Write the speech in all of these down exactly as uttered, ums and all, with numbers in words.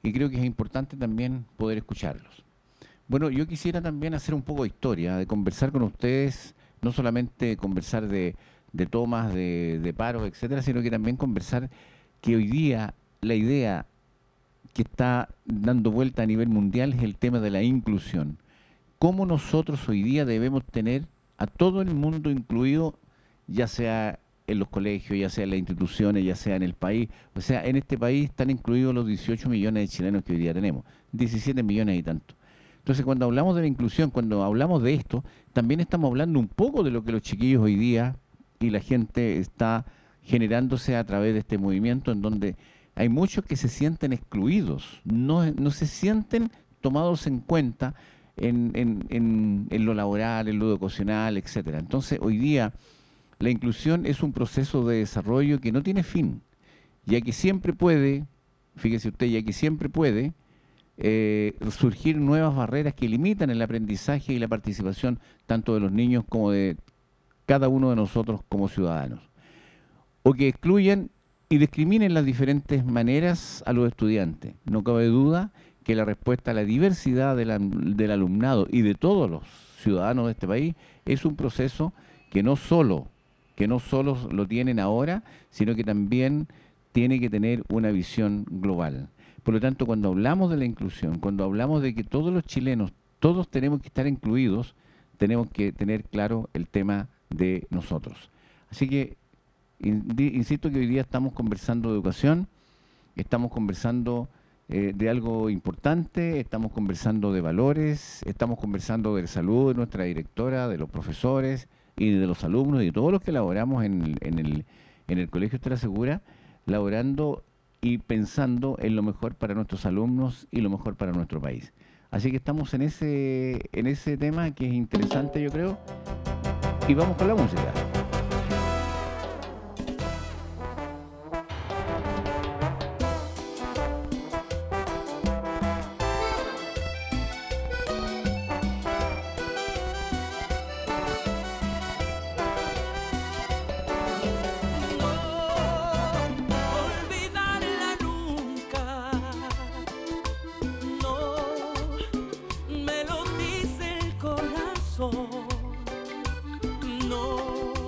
y creo que es importante también poder escucharlos. Bueno, yo quisiera también hacer un poco de historia, de conversar con ustedes, no solamente conversar de, de tomas, de, de paros, etcétera, sino que también conversar que hoy día la idea que está dando vuelta a nivel mundial es el tema de la inclusión. ¿Cómo nosotros hoy día debemos tener a todo el mundo incluido, ya sea en los colegios, ya sea en las instituciones, ya sea en el país? O sea, en este país están incluidos los dieciocho millones de chilenos que hoy día tenemos, diecisiete millones y tanto. Entonces, cuando hablamos de la inclusión, cuando hablamos de esto, también estamos hablando un poco de lo que los chiquillos hoy día y la gente está generándose a través de este movimiento, en donde hay muchos que se sienten excluidos, no, no se sienten tomados en cuenta en, en, en, en lo laboral, en lo educacional, etcétera. Entonces, hoy día la inclusión es un proceso de desarrollo que no tiene fin, ya que siempre puede, fíjese usted, ya que siempre puede eh, surgir nuevas barreras que limitan el aprendizaje y la participación tanto de los niños como de cada uno de nosotros como ciudadanos, o que excluyan y discriminen las diferentes maneras a los estudiantes. No cabe duda que la respuesta a la diversidad de la- del alumnado y de todos los ciudadanos de este país es un proceso que no solo, que no solo lo tienen ahora, sino que también tiene que tener una visión global. Por lo tanto, cuando hablamos de la inclusión, cuando hablamos de que todos los chilenos, todos tenemos que estar incluidos, tenemos que tener claro el tema de nosotros. Así que Indi- insisto que hoy día estamos conversando de educación, estamos conversando eh, de algo importante, estamos conversando de valores, estamos conversando de salud de nuestra directora, de los profesores y de los alumnos y de todos los que laboramos en el, en el, en el Colegio Estela Segura, laborando y pensando en lo mejor para nuestros alumnos y lo mejor para nuestro país. Así que estamos en ese, en ese tema que es interesante, yo creo, y vamos con la música. No olvidarla nunca, no me lo dice el corazón, no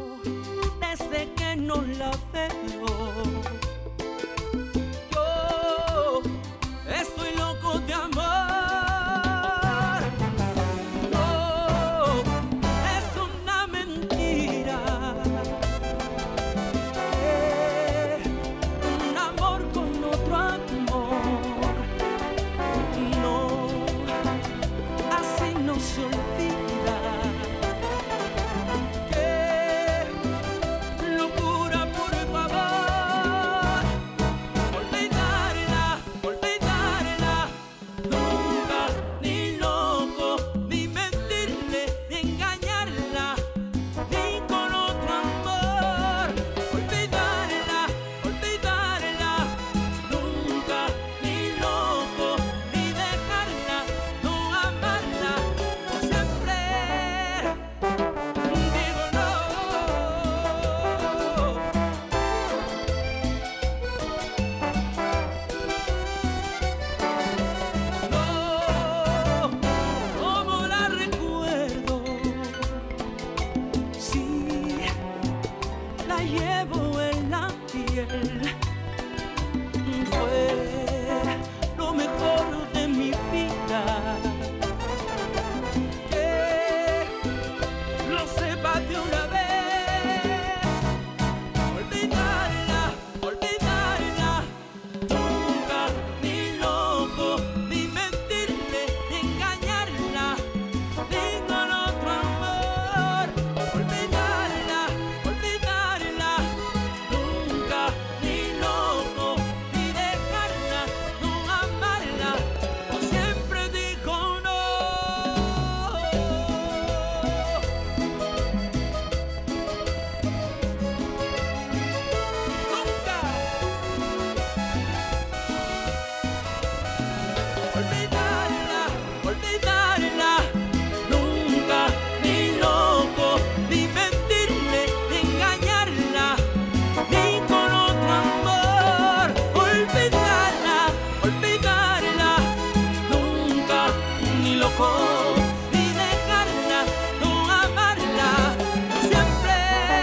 mejor ni dejarla, no amarla siempre.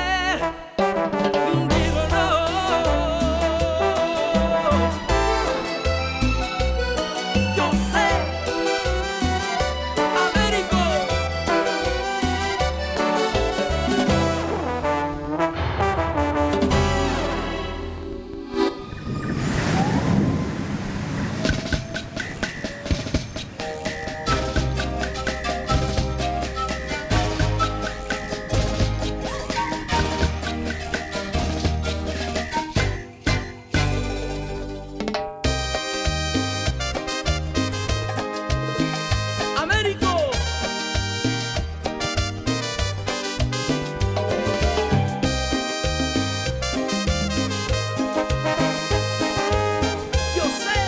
Digo no. Yo sé, Américo. Américo. Yo sé.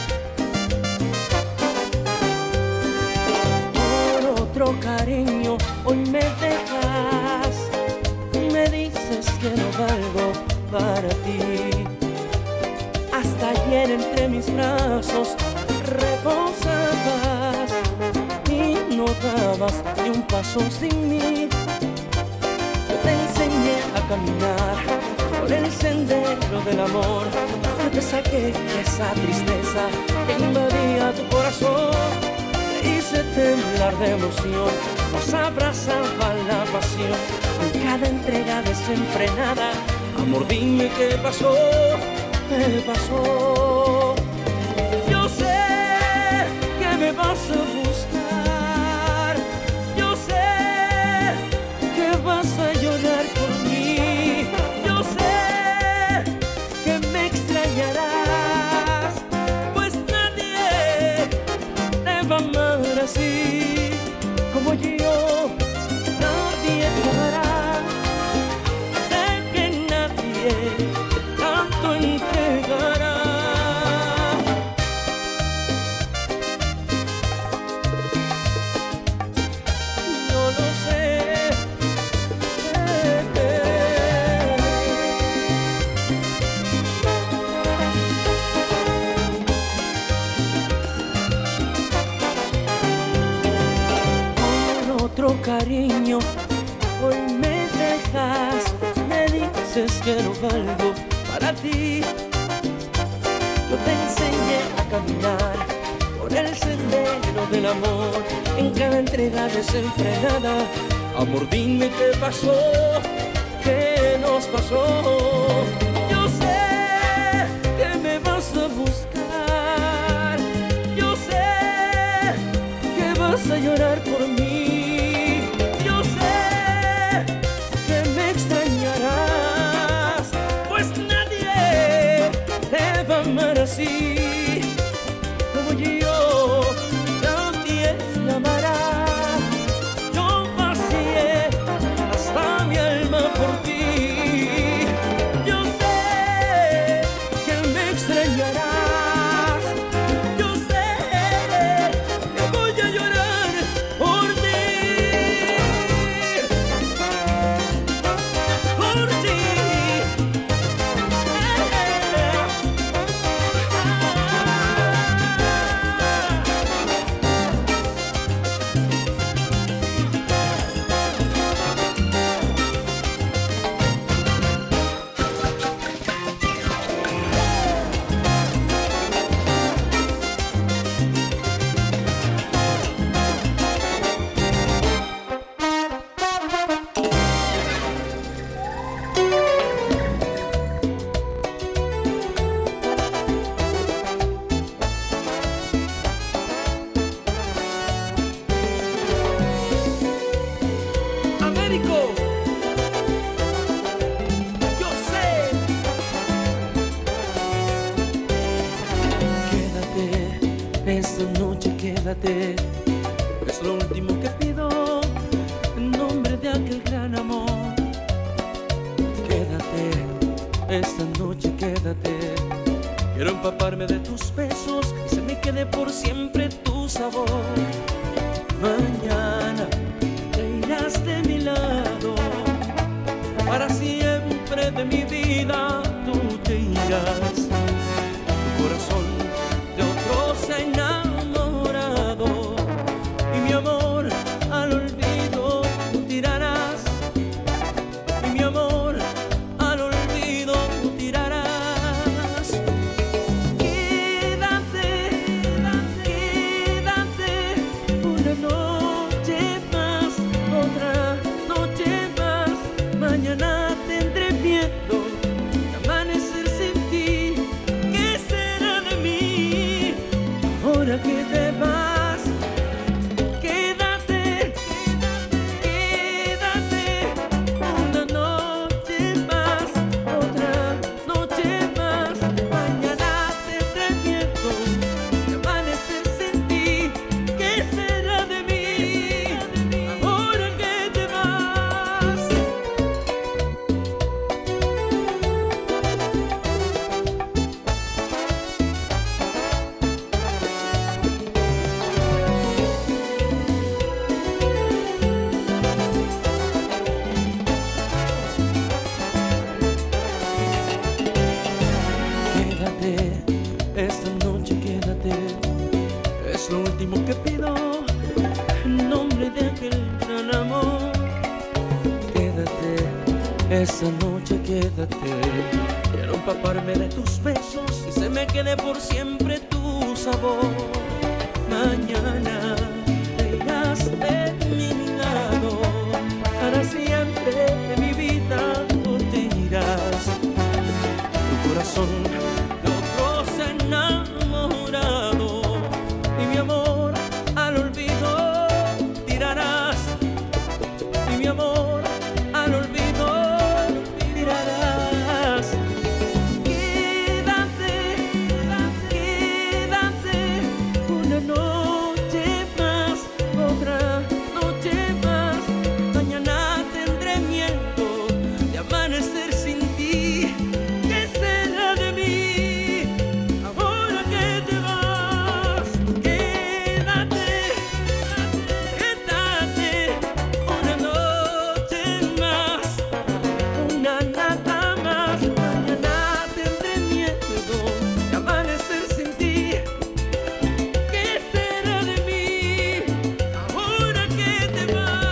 Por otro cariño hoy me dejas, me dices que no valgo para ti. Hasta ayer entre mis brazos reposabas y no dabas ni un paso sin mí. Yo te enseñé a caminar por el sendero del amor. Yo te saqué esa tristeza que invadía tu corazón. Te hice temblar de emoción, nos abrazaba la pasión. En cada entrega desenfrenada, amor, dime qué pasó, qué pasó. Yo sé que me vas a buscar, yo sé que vas a llorar por mí, yo sé que me extrañarás, pues nadie te va a amar así como yo, nadie te amará. Sé que nadie tanto entregará. Yo lo sé. Por otro cariño hoy me dejas, me dices que no valgo para ti. Yo te enseñé a caminar por el sendero del amor. En cada entrega desenfrenada, amor, dime qué pasó, qué nos pasó. Yo sé que me vas a buscar, yo sé que vas a llorar por mí, yo sé que me extrañarás, pues nadie te va a amar así como yo, nadie te amará. Yo vacié hasta mi alma por ti. Yo sé que me extrañarás, yo sé que voy a llorar por ti, por ti. Américo, yo sé. Quédate, esta noche quédate, es lo último que pido en nombre de aquel gran amor. Quédate, esta noche quédate, quiero empaparme de tus besos y se me quede por siempre tu sabor. Mañana te irás de mi lado, para siempre de mi vida tú te irás. Tu corazón de otro se ha enamorado y mi ahora que te vas, quédate, quédate una noche más, otra noche más. Mañana tendré miedo de amanecer sin ti. ¿Qué será de mí ahora que te vas? Quédate, esta noche quédate, es lo último que pido en nombre de aquel gran amor. Quédate, esta noche quédate, quiero empaparme de tus besos y se me quede por siempre tu sabor. Mañana te irás de mi lado, para siempre de mi vida tú te irás. Tu corazón de otro se ha enamorado y mi amor al olvido tirarás. Y mi amor al olvido tirarás. Quédate, quédate una noche más, otra noche más. Mañana tendré miedo de amanecer sin ti. ¿Qué será de mí ahora que te vas? Quédate, quédate una noche más, una nada más. Mañana tendré miedo de amanecer sin ti. ¿Qué será de mí ahora que te vas?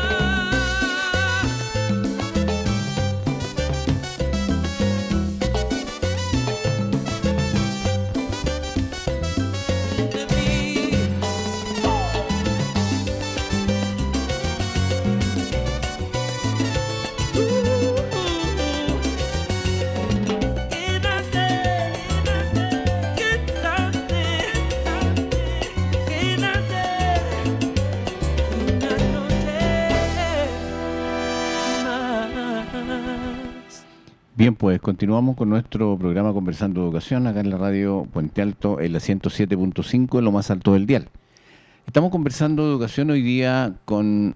De mí. Quédate, quédate, quédate una noche más. Bien, pues continuamos con nuestro programa Conversando Educación, acá en la radio Puente Alto, en la ciento siete punto cinco, en lo más alto del dial. Estamos conversando de educación hoy día con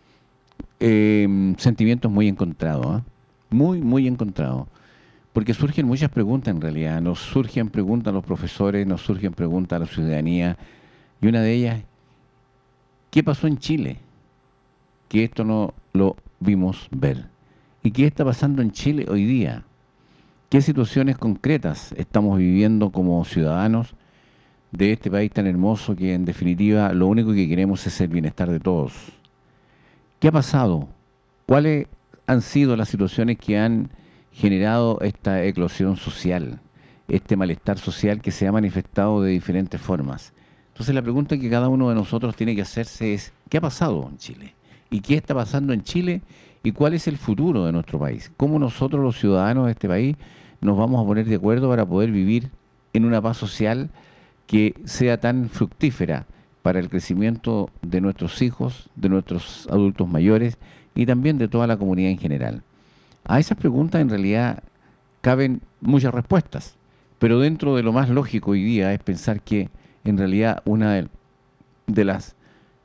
eh, sentimientos muy encontrados, ¿ah? Muy, muy encontrados. Porque surgen muchas preguntas en realidad. Nos surgen preguntas a los profesores, nos surgen preguntas a la ciudadanía. Y una de ellas, ¿qué pasó en Chile? Que esto no lo vimos ver. ¿Y qué está pasando en Chile hoy día? ¿Qué situaciones concretas estamos viviendo como ciudadanos de este país tan hermoso que en definitiva lo único que queremos es el bienestar de todos? ¿Qué ha pasado? ¿Cuáles han sido las situaciones que han generado esta eclosión social, este malestar social que se ha manifestado de diferentes formas? Entonces la pregunta que cada uno de nosotros tiene que hacerse es, ¿qué ha pasado en Chile? ¿Y qué está pasando en Chile? ¿Y cuál es el futuro de nuestro país? ¿Cómo nosotros los ciudadanos de este país nos vamos a poner de acuerdo para poder vivir en una paz social que sea tan fructífera para el crecimiento de nuestros hijos, de nuestros adultos mayores y también de toda la comunidad en general? A esas preguntas en realidad caben muchas respuestas, pero dentro de lo más lógico hoy día es pensar que en realidad una de, de las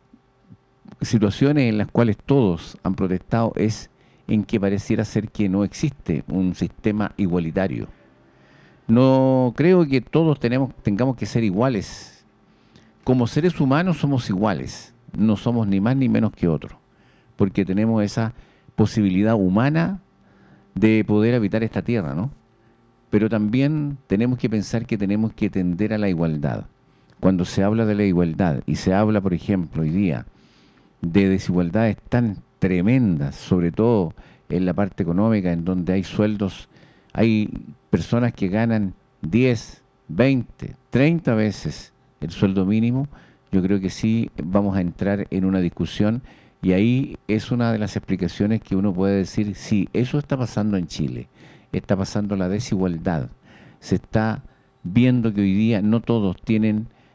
situaciones en las cuales todos han protestado es en que pareciera ser que no existe un sistema igualitario. No creo que todos tenemos, tengamos que ser iguales. Como seres humanos somos iguales, no somos ni más ni menos que otros, porque tenemos esa posibilidad humana de poder habitar esta tierra, ¿no? Pero también tenemos que pensar que tenemos que tender a la igualdad. Cuando se habla de la igualdad y se habla, por ejemplo, hoy día, de desigualdades tan tremendas, sobre todo en la parte económica, en donde hay sueldos, hay personas que ganan diez, veinte, treinta veces el sueldo mínimo. Yo creo que sí vamos a entrar en una discusión y ahí es una de las explicaciones que uno puede decir, sí, eso está pasando en Chile, está pasando la desigualdad, se está viendo que hoy día no todos tienen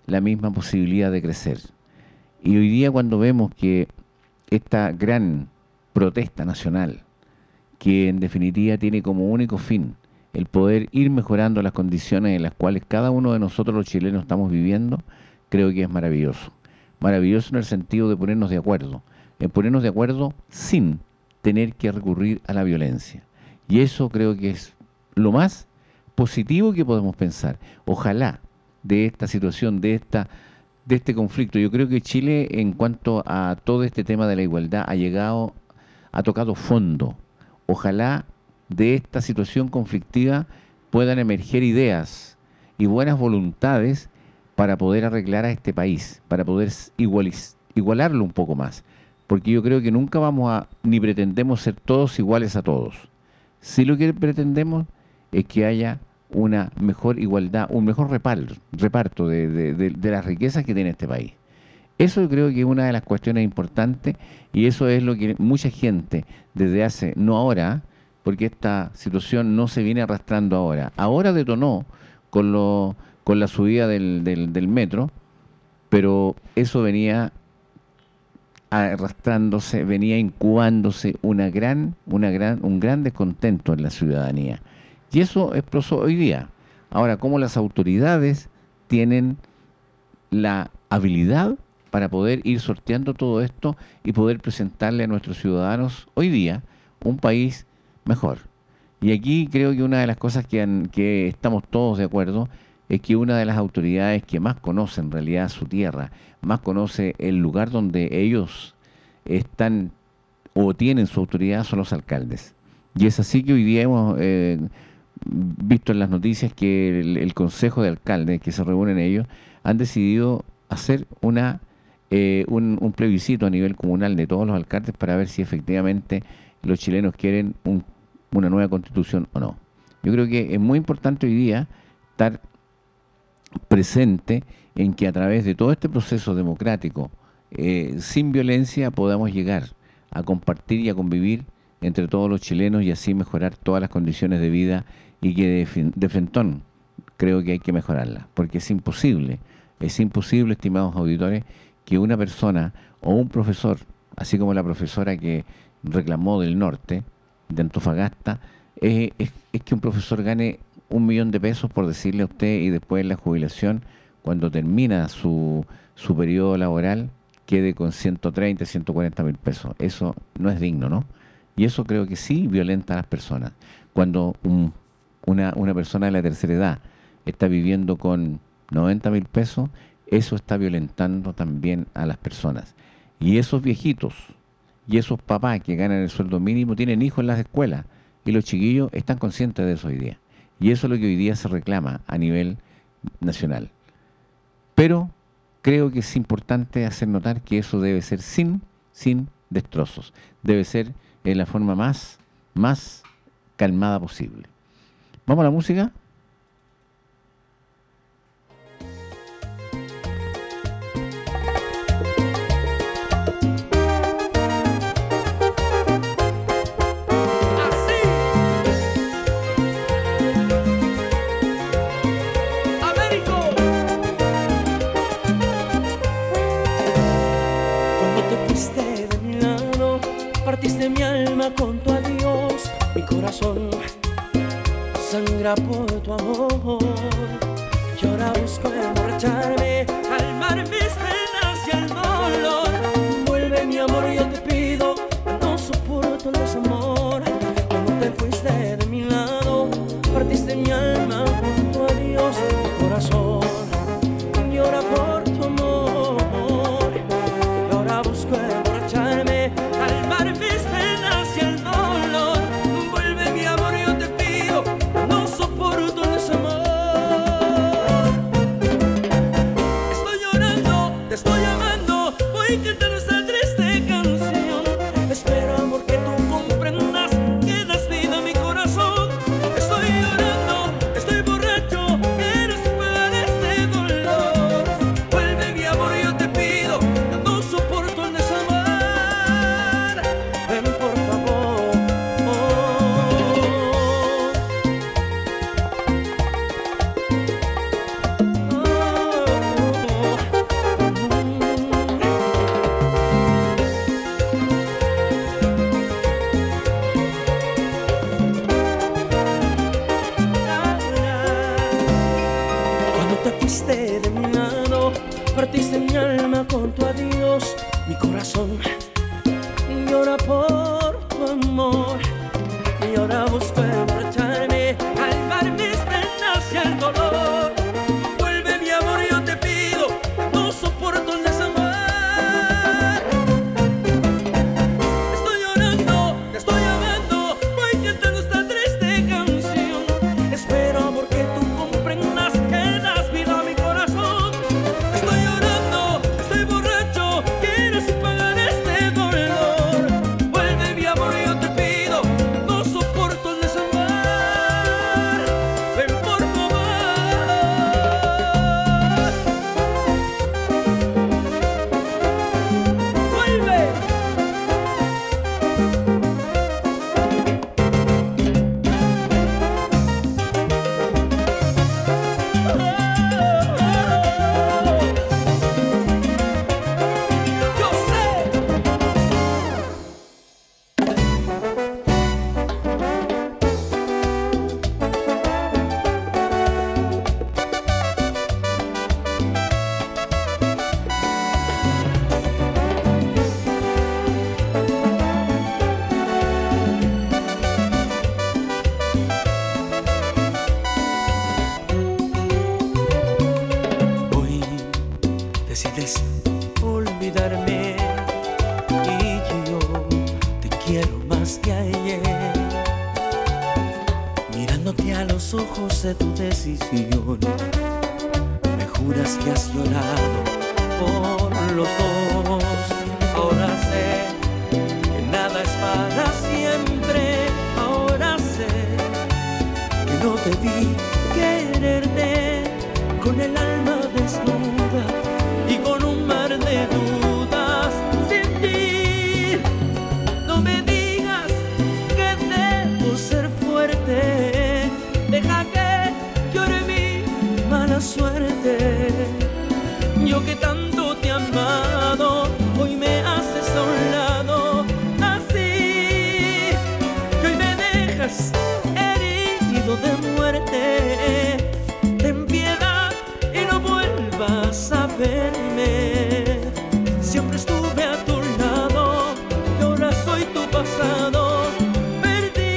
la misma posibilidad de crecer. Y hoy día cuando vemos que esta gran protesta nacional, que en definitiva tiene como único fin el poder ir mejorando las condiciones en las cuales cada uno de nosotros los chilenos estamos viviendo, creo que es maravilloso. Maravilloso en el sentido de ponernos de acuerdo, en ponernos de acuerdo sin tener que recurrir a la violencia. Y eso creo que es lo más positivo que podemos pensar. Ojalá de esta situación, de esta de este conflicto. Yo creo que Chile, en cuanto a todo este tema de la igualdad, ha llegado, ha tocado fondo. Ojalá de esta situación conflictiva puedan emerger ideas y buenas voluntades para poder arreglar a este país, para poder igualiz, igualarlo un poco más. Porque yo creo que nunca vamos a, ni pretendemos ser todos iguales a todos. Sí lo que pretendemos es que haya una mejor igualdad, un mejor reparto, reparto de, de, de, de las riquezas que tiene este país. Eso yo creo que es una de las cuestiones importantes y eso es lo que mucha gente desde hace, no ahora, porque esta situación no se viene arrastrando ahora. Ahora detonó con, lo, con la subida del, del, del metro, pero eso venía arrastrándose, venía incubándose una gran, una gran, un gran descontento en la ciudadanía. Y eso explotó hoy día. Ahora, ¿cómo las autoridades tienen la habilidad para poder ir sorteando todo esto y poder presentarle a nuestros ciudadanos hoy día un país mejor? Y aquí creo que una de las cosas que, han, que estamos todos de acuerdo es que una de las autoridades que más conoce en realidad su tierra, más conoce el lugar donde ellos están o tienen su autoridad son los alcaldes. Y es así que hoy día hemos eh, visto en las noticias que el, el Consejo de Alcaldes, que se reúnen ellos, han decidido hacer una eh, un, un plebiscito a nivel comunal de todos los alcaldes para ver si efectivamente los chilenos quieren un, una nueva constitución o no. Yo creo que es muy importante hoy día estar presente en que a través de todo este proceso democrático, eh, sin violencia, podamos llegar a compartir y a convivir entre todos los chilenos y así mejorar todas las condiciones de vida y que de, de frentón creo que hay que mejorarla, porque es imposible, es imposible, estimados auditores, que una persona o un profesor, así como la profesora que reclamó del norte, de Antofagasta, eh, es, es que un profesor gane un millón de pesos, por decirle a usted, y después en la jubilación, cuando termina su, su periodo laboral, quede con ciento treinta, ciento cuarenta mil pesos. Eso no es digno, ¿no? Y eso creo que sí violenta a las personas. Cuando un, una, una persona de la tercera edad está viviendo con noventa mil pesos, eso está violentando también a las personas. Y esos viejitos y esos papás que ganan el sueldo mínimo tienen hijos en las escuelas y los chiquillos están conscientes de eso hoy día. Y eso es lo que hoy día se reclama a nivel nacional. Pero creo que es importante hacer notar que eso debe ser sin, sin destrozos. Debe ser en la forma más, más calmada posible. ¿Vamos a la música? Partiste mi alma con tu adiós, mi corazón sangra por rompiste mi alma con tu adiós. Mi corazón llora por tu amor y ahora busco emborracharme, calmar mis penas y el dolor. Vuelve mi amor, yo te pido, no soporto el desamor. Estoy llorando, te estoy amando, voy cantando esta triste canción. Espero, amor, que tú comprendas que das vida a mi corazón. Estoy llorando, estoy borracho, quieres pagar este dolor. Vuelve mi amor, yo te pido, no soporto el desamor. Ven por favor. Vuelve. Yo sé. Hoy decides olvidarme y yo te quiero más que ayer. Mirándote a los ojos de tu decisión, me juras que has llorado por los dos. Ahora sé que nada es para siempre. Ahora sé que no debí quererte con el alma desnuda y con un mar de dudas sin ti. No me digas que debo ser fuerte, deja que llore mi mala suerte. Yo que tanto te he amado, hoy me haces a un lado así, que hoy me dejas herido de muerte. Ten piedad y no vuelvas a verme. Siempre estuve a tu lado y ahora soy tu pasado. Perdí.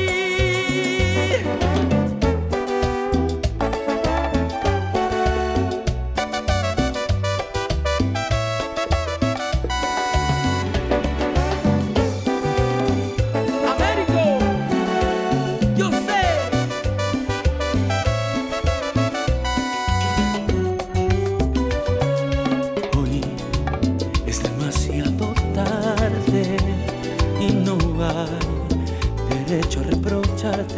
Américo, yo sé. Hoy es demasiado tarde y no hay derecho a reprocharte.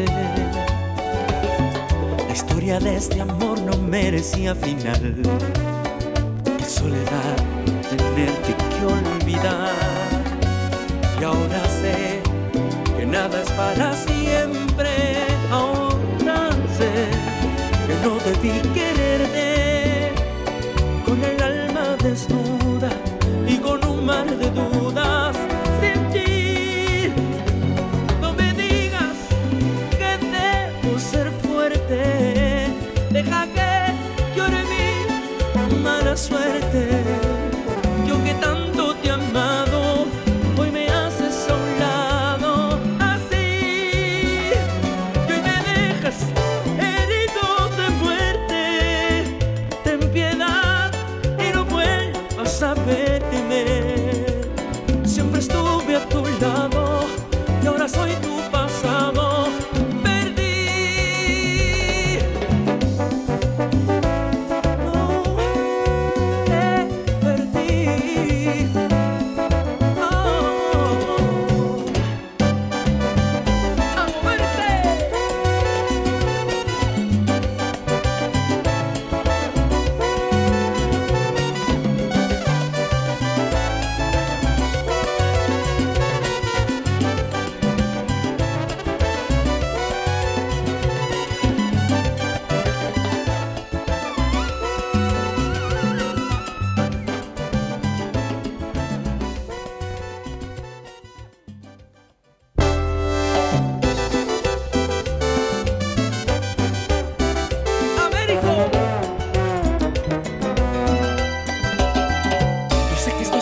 La historia de este amor no merecía final. Qué soledad tenerte que olvidar. Y ahora sé que nada es para siempre. Ahora sé que no debí quererte con el alma desnuda y con un mar de dudas sin ti. No me digas que debo ser fuerte, deja que llore mi mala suerte. Yo que tanto te he amado, hoy me haces a un lado así, y hoy me dejas herido de muerte.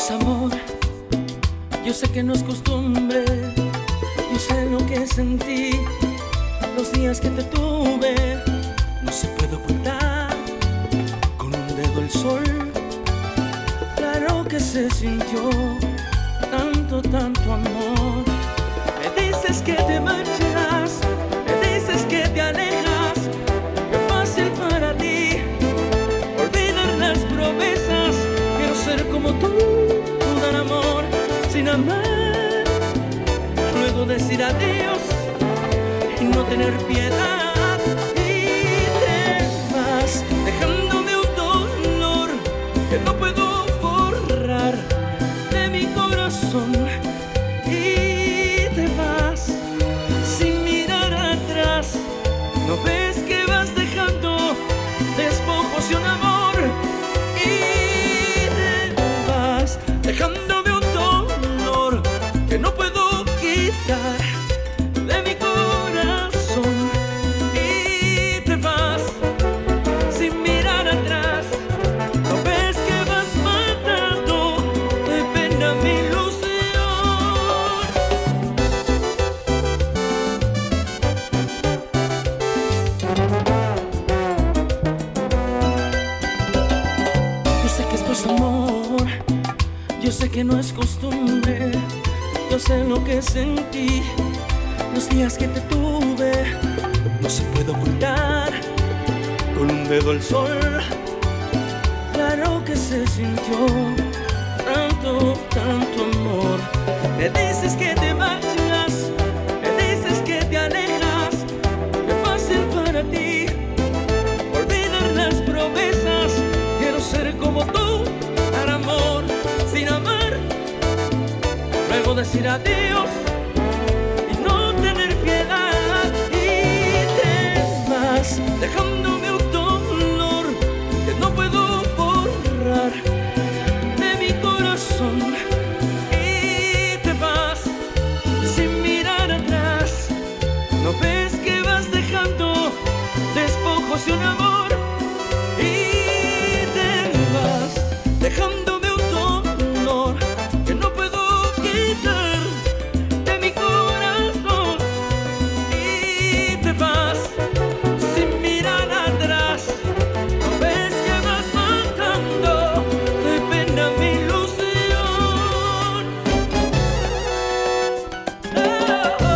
es amor, yo sé que no es costumbre, yo sé lo que sentí los días que te tuve. No se puede ocultar con un dedo el sol. Claro que se sintió tanto, tanto amor. Me dices que te marchas, me dices que te alejas. Qué fácil para ti olvidar las promesas. Quiero ser como tú, tú dar amor sin amar, luego decir adiós y no tener piedad. Y te vas dejándome un dolor que no puedo borrar de mi corazón. Y te vas sin mirar atrás. No ves que vas dejando despojos y un amor. Y te vas dejándome un dolor que no puedo quitar de mi corazón. Y te vas sin mirar atrás. No ves que vas matando de pena mi ilusión. Yo sé que esto es amor, yo sé que no es costumbre, yo sé lo que sentí los días que te tuve. No se puede ocultar con un dedo el sol. Claro que se sintió tanto, tanto amor. Me dices que te marchas, me dices que te alejas. Qué fácil para ti olvidar las promesas. Quiero ser como tú, dar amor sin amar, luego decir adiós y no tener piedad. Y te vas dejándome un dolor que no puedo borrar de mi corazón. Y te vas sin mirar atrás. No ves que vas dejando despojos y un amor. Y te vas dejándome un dolor que no puedo quitar de mi corazón. Y te vas sin mirar atrás. No ves que vas matando de pena mi ilusión. Oh, oh,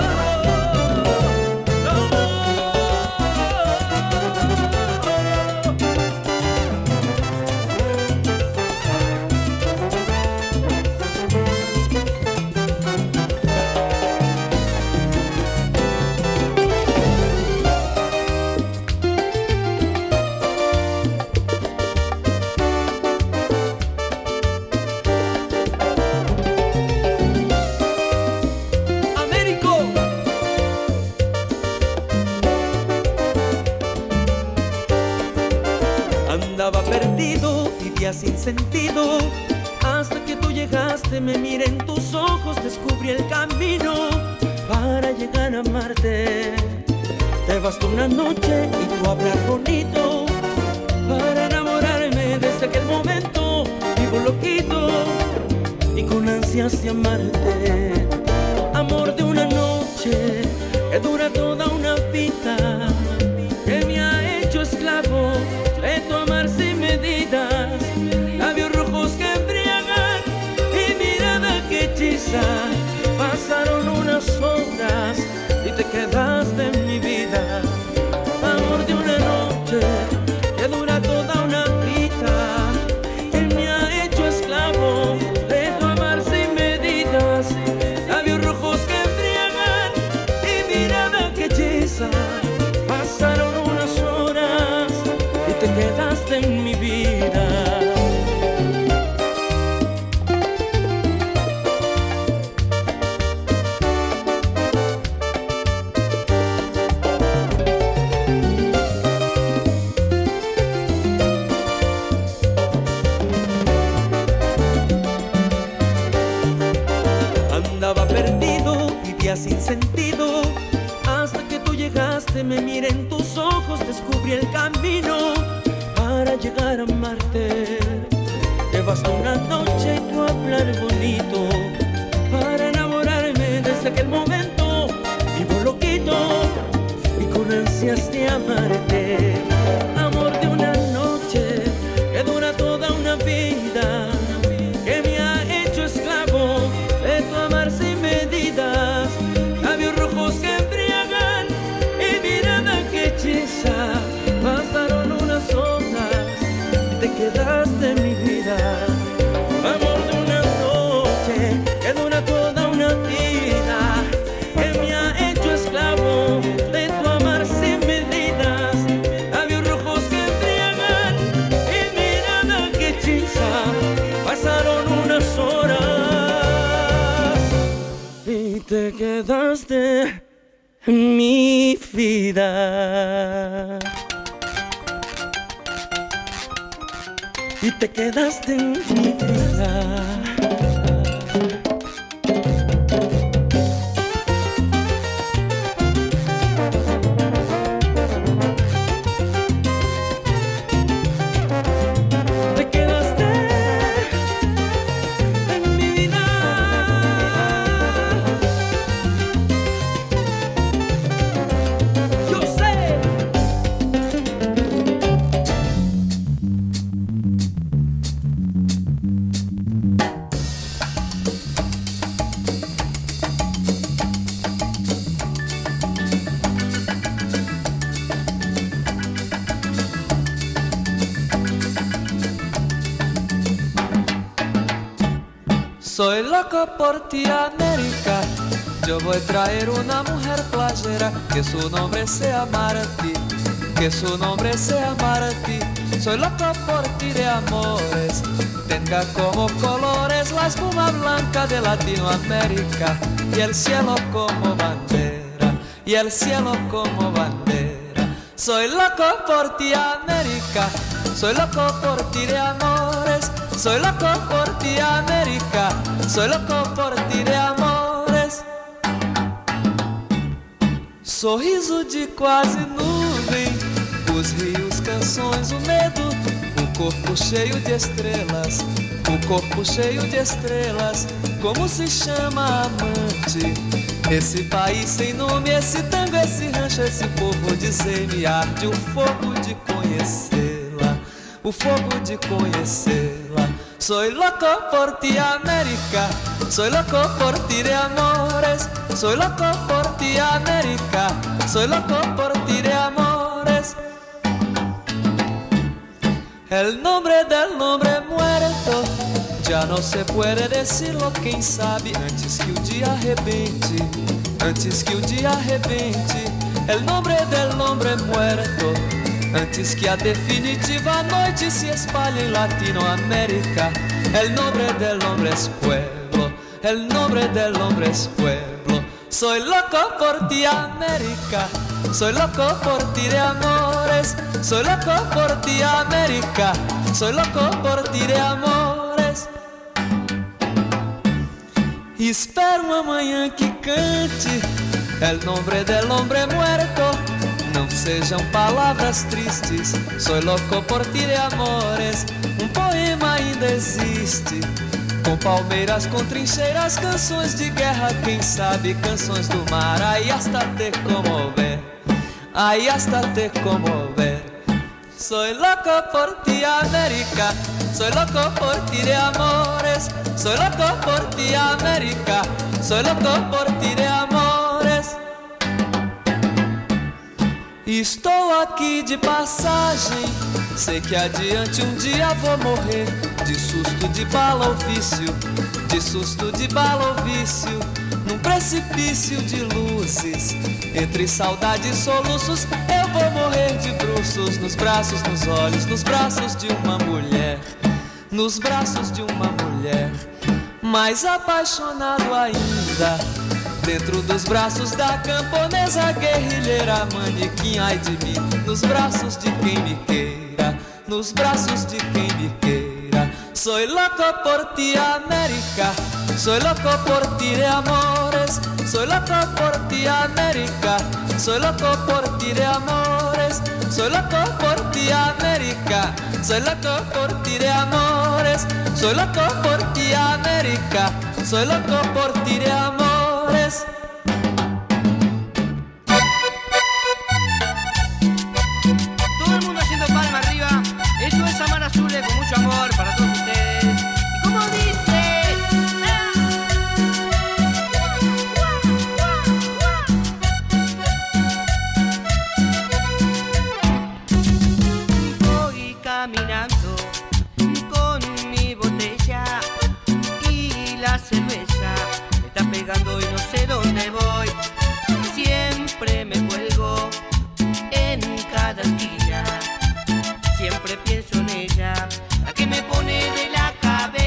Américo. Andaba perdido, vivía sin sentido, hasta que tú llegaste, me miré en tus ojos, descubrí el camino para llegar a amarte. Te bastó una noche y tu hablar bonito para enamorarme. Desde aquel momento vivo loquito y con ansias de amarte. Amor de una noche que dura toda una vida, que me ha hecho esclavo de tu amar sin medidas. Labios rojos que embriagan y mirada que hechiza. Pasaron unas horas y te quedaste en mi vida. Amor de una noche que dura toda una vida, que me ha hecho esclavo de tu amar sin medidas. Labios rojos que embriagan y mirada que hechiza. Pasaron unas horas y te quedaste en mi vida. Andaba perdido, vivía sin sentido, hasta que tú llegaste, me miré en tus ojos, descubrí el camino para llegar a amarte. Te bastó una noche y tu hablar hablar bonito para enamorarme desde aquel momento. Vivo loquito y con ansias de amarte. Amor de una noche que dura toda una vida, que me ha hecho esclavo de tu amar sin medidas. Labios rojos que embriagan y mirada que hechiza. Pasaron unas horas y te quedaste en mi vida. Amor de una noche que dura toda una vida, que me ha hecho esclavo de tu amar sin medidas. Labios rojos que embriagan y mirada que hechiza. Pasaron unas horas y te quedaste en mi vida. Y te quedaste en mi vida. Soy loco por ti, América. Yo voy a traer una mujer playera, que su nombre sea Martí, que su nombre sea Martí. Soy loco por ti de amores, tenga como colores la espuma blanca de Latinoamérica y el cielo como bandera, y el cielo como bandera. Soy loco por ti, América. Soy loco por ti de amores. Soy loco por ti, América. Soy loco por ti de amores. Sorriso de quase nuvem, os rios, canções, o medo, o corpo cheio de estrelas, o corpo cheio de estrelas. Como se chama amante? Esse país sem nome, esse tango, esse rancho, esse povo, dizer-me arde o fogo de conhecê-la, o fogo de conhecê-la. Soy loco por ti, América. Soy loco por ti de amores. Soy loco por ti, América. Soy loco por ti de amores. El nombre del hombre muerto já não se puede decirlo, quem sabe antes que o dia arrebente, antes que o dia arrebente. El nombre del hombre muerto, antes que a definitiva noite se espalhe em Latinoamérica. El nombre del hombre es pueblo, el nombre del hombre es pueblo. Soy loco por ti, América. Soy loco por ti de amores. Soy loco por ti, América. Soy loco por ti de amores. Espero amanhã que cante el nombre del hombre muerto. Não sejam palavras tristes. Soy loco por ti de amores. Um poema ainda existe, com palmeiras, com trincheiras, canções de guerra, quem sabe canções do mar. Aí hasta te comover, aí hasta te comover. Soy loco por ti, América. Soy loco por ti de amores. Soy loco por ti, América. Soy loco por ti de amores. Estou aqui de passagem, sei que adiante um dia vou morrer. De susto de bala ou vício, de susto de bala ou vício, num precipício de luzes, entre saudade e soluços, eu vou morrer de bruços, nos braços, nos olhos, nos braços de uma mulher, nos braços de uma mulher, mais apaixonado ainda, dentro dos braços da camponesa guerrilheira, manequim, ai de mim, nos braços de quem me queira, nos braços de quem me queira. Soy loco por ti, América. Soy loco por ti de amores. Soy loco por ti, América. soy loco por ti de amores, soy loco por ti América, soy loco por ti de amores, soy loco por ti América, soy loco por ti de amores. Todo el mundo haciendo palma arriba, esto es Amar Azule con mucho amor para todos ustedes. ¿Y cómo dice? Caminando con mi botella y la cerveza me está pegando y no sé dónde voy. Siempre me cuelgo en cada esquina, siempre pienso en ella, la que me pone de la cabeza.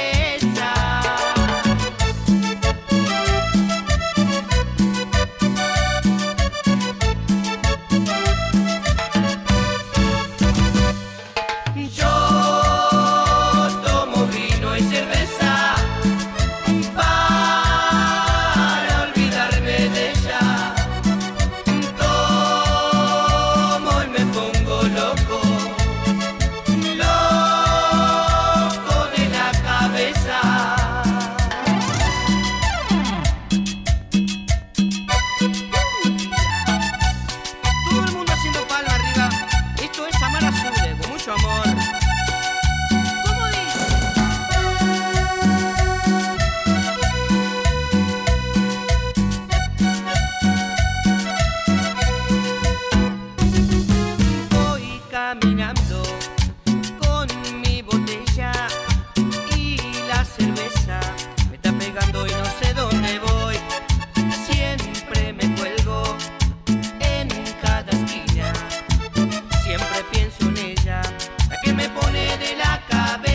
Caminando con mi botella y la cerveza me está pegando y no sé dónde voy. Siempre me cuelgo en cada esquina, siempre pienso en ella, la que me pone de la cabeza.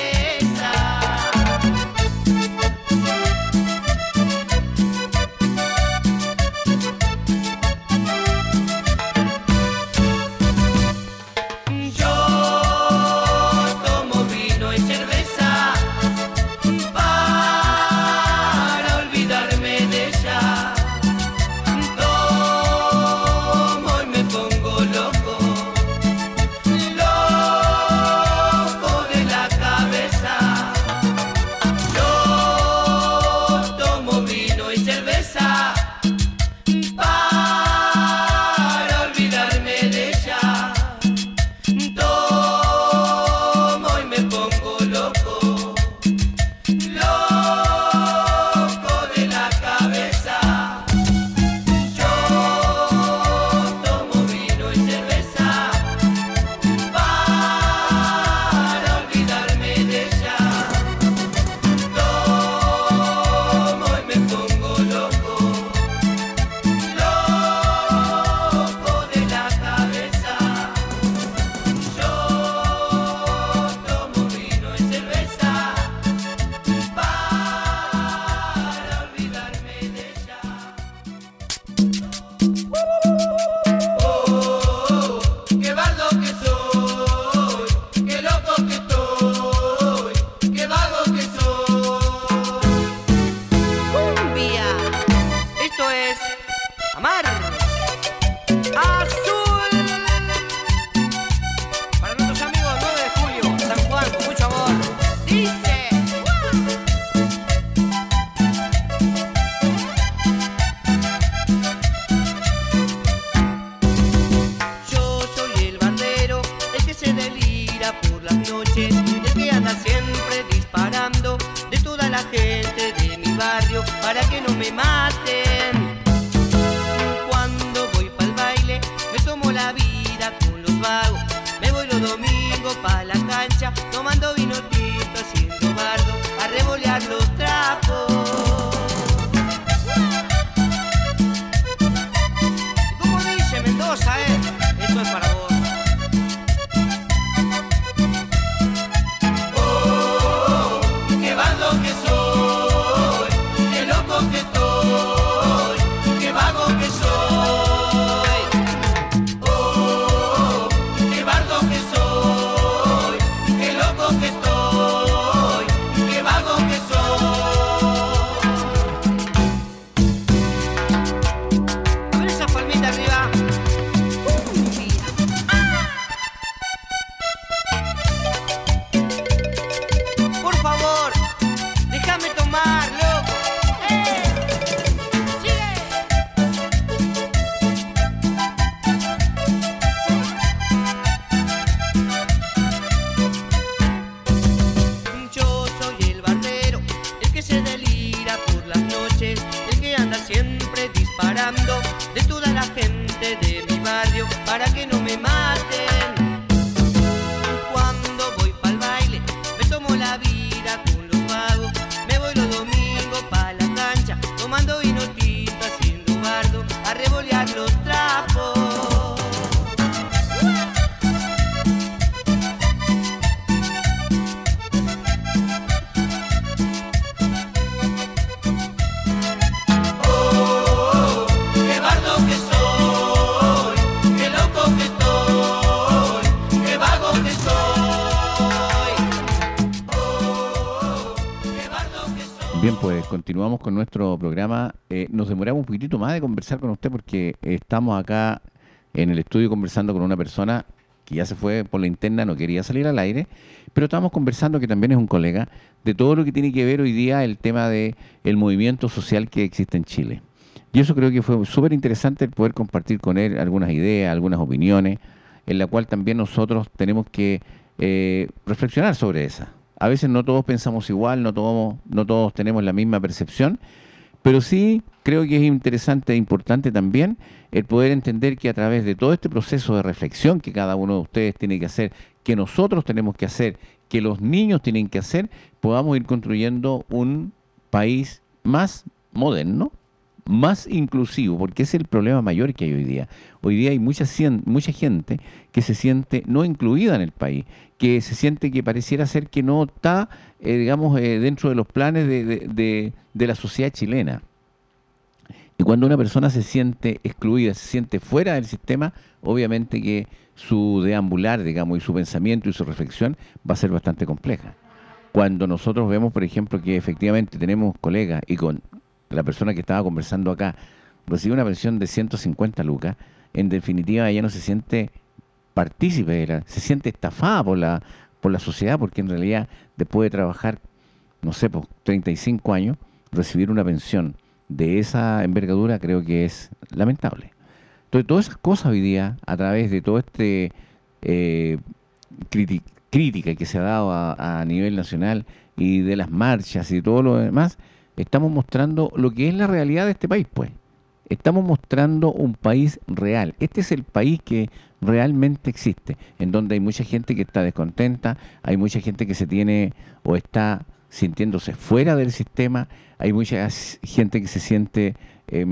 Amar Azul para nuestros amigos nueve de julio, San Juan, con mucho amor. Dice: yo soy el bandero, el que se delira por las noches, el que anda siempre disparando de toda la gente de mi barrio para que no me maten. La vida con los vagos, me voy los domingos pa' la cancha, tomando vino tinto, haciendo bardo, a revolear los trapos. Y como dice Mendoza, eh, esto es para vos. Oh, qué bando que soy, qué loco que estoy, qué vago que soy. Estoy separando de toda la gente de mi barrio para que no me maten. Cuando voy pa'l baile me tomo la vida con los vagos, me voy los domingos pa' la cancha tomando vino tinto, haciendo bardo, a revolear los trapos. Bien, pues continuamos con nuestro programa. Eh, nos demoramos un poquitito más de conversar con usted porque estamos acá en el estudio conversando con una persona que ya se fue por la interna, no quería salir al aire, pero estamos conversando, que también es un colega, de todo lo que tiene que ver hoy día el tema del movimiento social que existe en Chile. Y eso creo que fue súper interesante el poder compartir con él algunas ideas, algunas opiniones, en la cual también nosotros tenemos que eh, reflexionar sobre esa. A veces no todos pensamos igual, no todos, no todos tenemos la misma percepción, pero sí creo que es interesante e importante también el poder entender que a través de todo este proceso de reflexión que cada uno de ustedes tiene que hacer, que nosotros tenemos que hacer, que los niños tienen que hacer, podamos ir construyendo un país más moderno, más inclusivo, porque ese es el problema mayor que hay hoy día. Hoy día hay mucha, mucha gente que se siente no incluida en el país, que se siente que pareciera ser que no está, eh, digamos, eh, dentro de los planes de, de, de, de la sociedad chilena. Y cuando una persona se siente excluida, se siente fuera del sistema, obviamente que su deambular, digamos, y su pensamiento y su reflexión va a ser bastante compleja. Cuando nosotros vemos, por ejemplo, que efectivamente tenemos colegas y con la persona que estaba conversando acá recibe una pensión de ciento cincuenta lucas, en definitiva ella no se siente partícipe de la, se siente estafada por la, por la sociedad, porque en realidad después de trabajar, no sé, pues treinta y cinco años, recibir una pensión de esa envergadura creo que es lamentable. Entonces todas esas cosas hoy día, a través de todo este eh, criti- crítica que se ha dado a, a nivel nacional y de las marchas y todo lo demás, estamos mostrando lo que es la realidad de este país, pues. Estamos mostrando un país real. Este es el país que realmente existe, en donde hay mucha gente que está descontenta, hay mucha gente que se tiene o está sintiéndose fuera del sistema, hay mucha gente que se siente eh,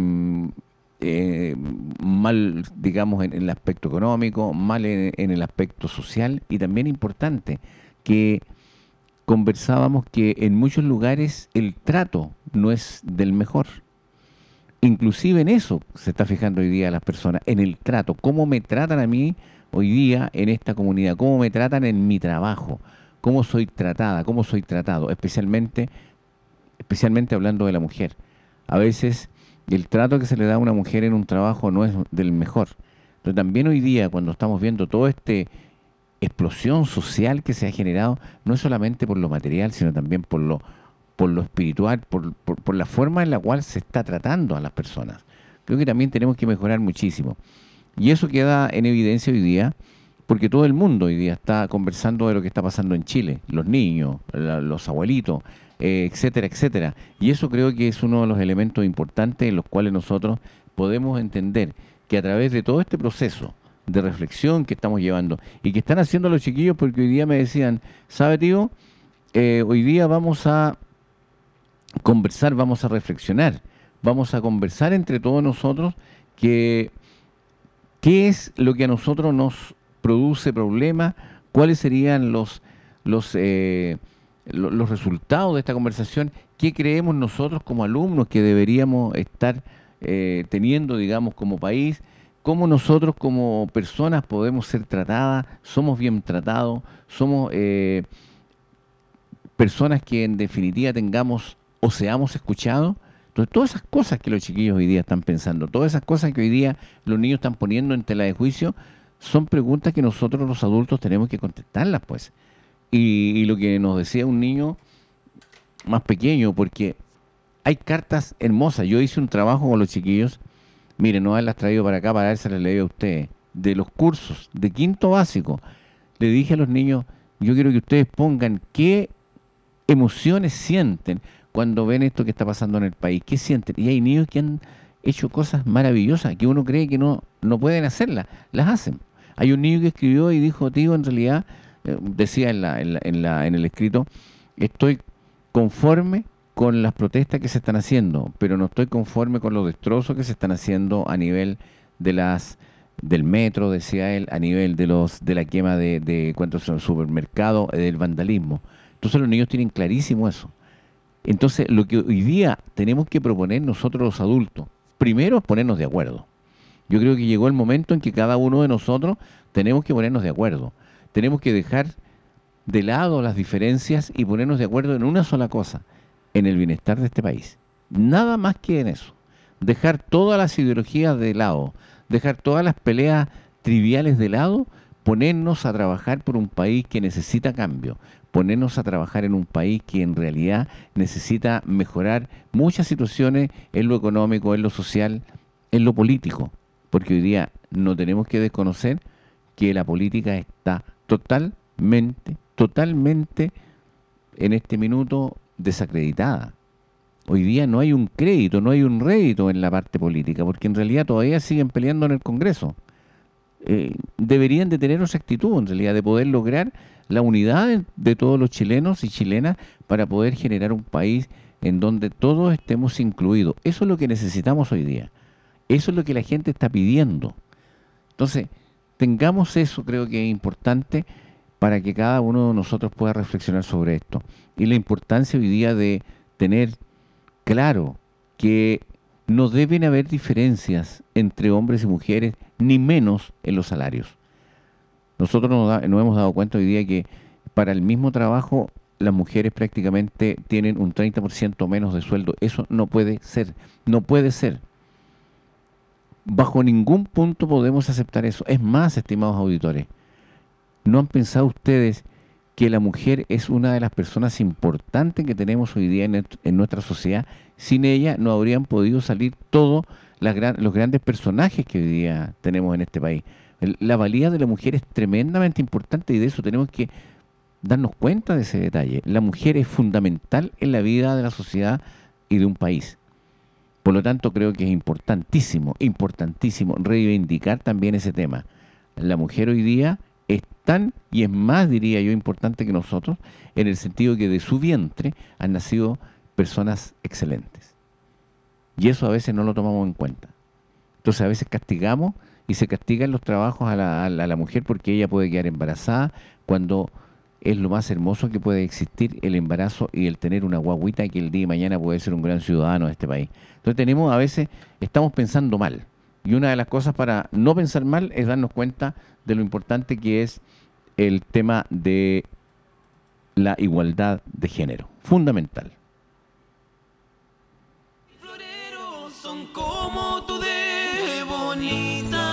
eh, mal, digamos, en, en el aspecto económico, mal en, en el aspecto social, y también importante que conversábamos que en muchos lugares el trato no es del mejor. Inclusive en eso se está fijando hoy día las personas, en el trato, cómo me tratan a mí hoy día en esta comunidad, cómo me tratan en mi trabajo, cómo soy tratada, cómo soy tratado, especialmente, especialmente hablando de la mujer. A veces el trato que se le da a una mujer en un trabajo no es del mejor. Pero también hoy día, cuando estamos viendo toda esta explosión social que se ha generado, no es solamente por lo material, sino también por lo por lo espiritual, por, por, por la forma en la cual se está tratando a las personas. Creo que también tenemos que mejorar muchísimo. Y eso queda en evidencia hoy día, porque todo el mundo hoy día está conversando de lo que está pasando en Chile, los niños, la, los abuelitos, eh, etcétera, etcétera. Y eso creo que es uno de los elementos importantes en los cuales nosotros podemos entender que a través de todo este proceso de reflexión que estamos llevando y que están haciendo los chiquillos, porque hoy día me decían, ¿sabe, tío? Eh, hoy día vamos a conversar, vamos a reflexionar, vamos a conversar entre todos nosotros que qué es lo que a nosotros nos produce problemas, cuáles serían los los eh, lo, los resultados de esta conversación, qué creemos nosotros como alumnos que deberíamos estar eh, teniendo, digamos, como país, cómo nosotros como personas podemos ser tratadas, somos bien tratados, somos eh, personas que en definitiva tengamos o seamos escuchados. Entonces, todas esas cosas que los chiquillos hoy día están pensando, todas esas cosas que hoy día los niños están poniendo en tela de juicio, son preguntas que nosotros los adultos tenemos que contestarlas, pues. Y, y lo que nos decía un niño más pequeño, porque hay cartas hermosas. Yo hice un trabajo con los chiquillos, miren, no haberlas traído para acá para ver si las leí a ustedes, de los cursos de quinto básico. Le dije a los niños, yo quiero que ustedes pongan qué emociones sienten cuando ven esto que está pasando en el país, ¿qué sienten? Y hay niños que han hecho cosas maravillosas que uno cree que no, no pueden hacerlas, las hacen. Hay un niño que escribió y dijo, tío, en realidad, eh, decía en, la, en, la, en, la, en el escrito, estoy conforme con las protestas que se están haciendo, pero no estoy conforme con los destrozos que se están haciendo a nivel de las del metro, decía él, a nivel de los de la quema de, de cuántos son supermercados, del vandalismo. Entonces los niños tienen clarísimo eso. Entonces lo que hoy día tenemos que proponer nosotros los adultos, primero es ponernos de acuerdo. Yo creo que llegó el momento en que cada uno de nosotros tenemos que ponernos de acuerdo. Tenemos que dejar de lado las diferencias y ponernos de acuerdo en una sola cosa, en el bienestar de este país. Nada más que en eso. Dejar todas las ideologías de lado, dejar todas las peleas triviales de lado, ponernos a trabajar por un país que necesita cambio, ponernos a trabajar en un país que en realidad necesita mejorar muchas situaciones en lo económico, en lo social, en lo político, porque hoy día no tenemos que desconocer que la política está totalmente, totalmente en este minuto desacreditada. Hoy día no hay un crédito, no hay un rédito en la parte política, porque en realidad todavía siguen peleando en el Congreso. Eh, deberían de tener esa actitud, en realidad, de poder lograr la unidad de, de todos los chilenos y chilenas para poder generar un país en donde todos estemos incluidos. Eso es lo que necesitamos hoy día. Eso es lo que la gente está pidiendo. Entonces, tengamos eso, creo que es importante para que cada uno de nosotros pueda reflexionar sobre esto. Y la importancia hoy día de tener claro que no deben haber diferencias entre hombres y mujeres, ni menos en los salarios. Nosotros nos, da, nos hemos dado cuenta hoy día que para el mismo trabajo las mujeres prácticamente tienen un treinta por ciento menos de sueldo. Eso no puede ser, no puede ser. Bajo ningún punto podemos aceptar eso. Es más, estimados auditores, ¿no han pensado ustedes que la mujer es una de las personas importantes que tenemos hoy día en, en nuestra sociedad? Sin ella no habrían podido salir todos las gran, los grandes personajes que hoy día tenemos en este país. El, la valía de la mujer es tremendamente importante y de eso tenemos que darnos cuenta de ese detalle. La mujer es fundamental en la vida de la sociedad y de un país. Por lo tanto, creo que es importantísimo, importantísimo reivindicar también ese tema. La mujer hoy día es tan, y es más, diría yo, importante que nosotros, en el sentido que de su vientre han nacido personas excelentes. Y eso a veces no lo tomamos en cuenta. Entonces a veces castigamos y se castigan los trabajos a la, a la, a la mujer porque ella puede quedar embarazada, cuando es lo más hermoso que puede existir el embarazo y el tener una guaguita que el día de mañana puede ser un gran ciudadano de este país. Entonces tenemos, a veces, estamos pensando mal. Y una de las cosas para no pensar mal es darnos cuenta de lo importante que es el tema de la igualdad de género. Fundamental. Floreros son como tú de bonita.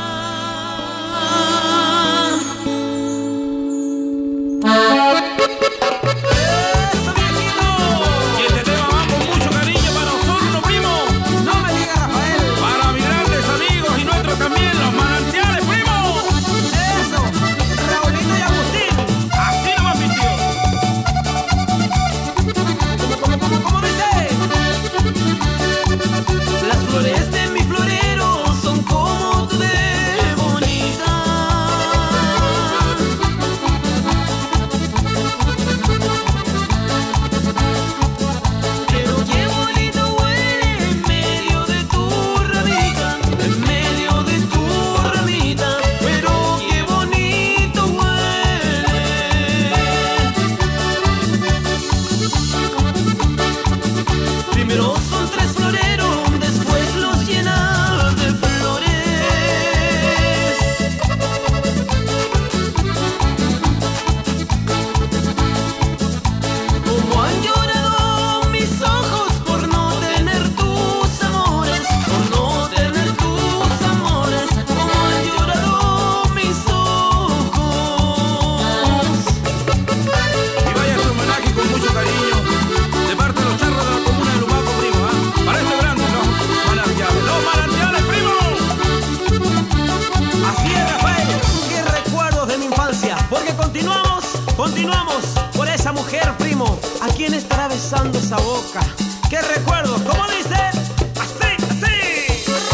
Continuamos por esa mujer, primo. ¿A quién estará besando esa boca? ¿Qué recuerdos? ¿Cómo dice? Así, así.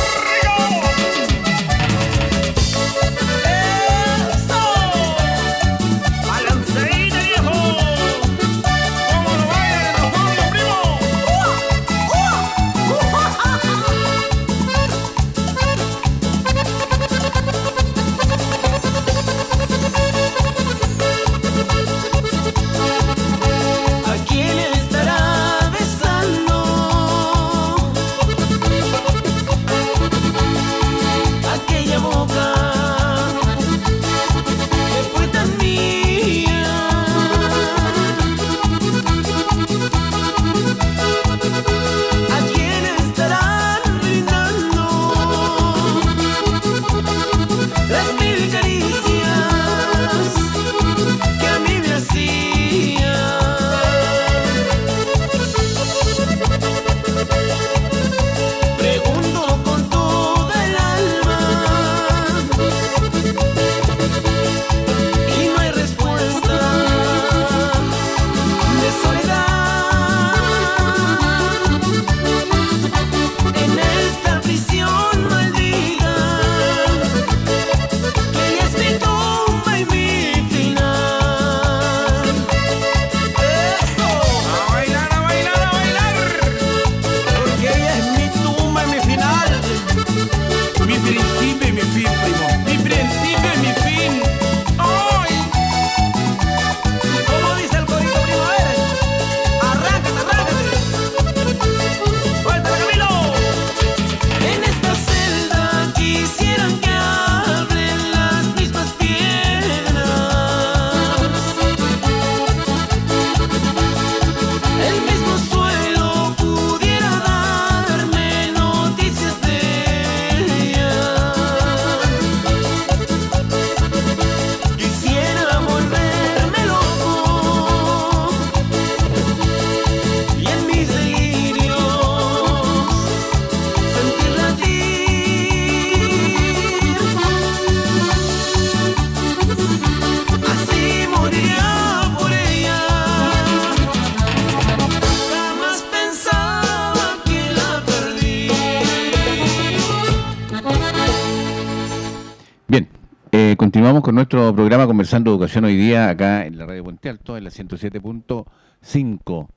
Eh, continuamos con nuestro programa Conversando Educación hoy día acá en la Radio Puente Alto, en la ciento siete punto cinco.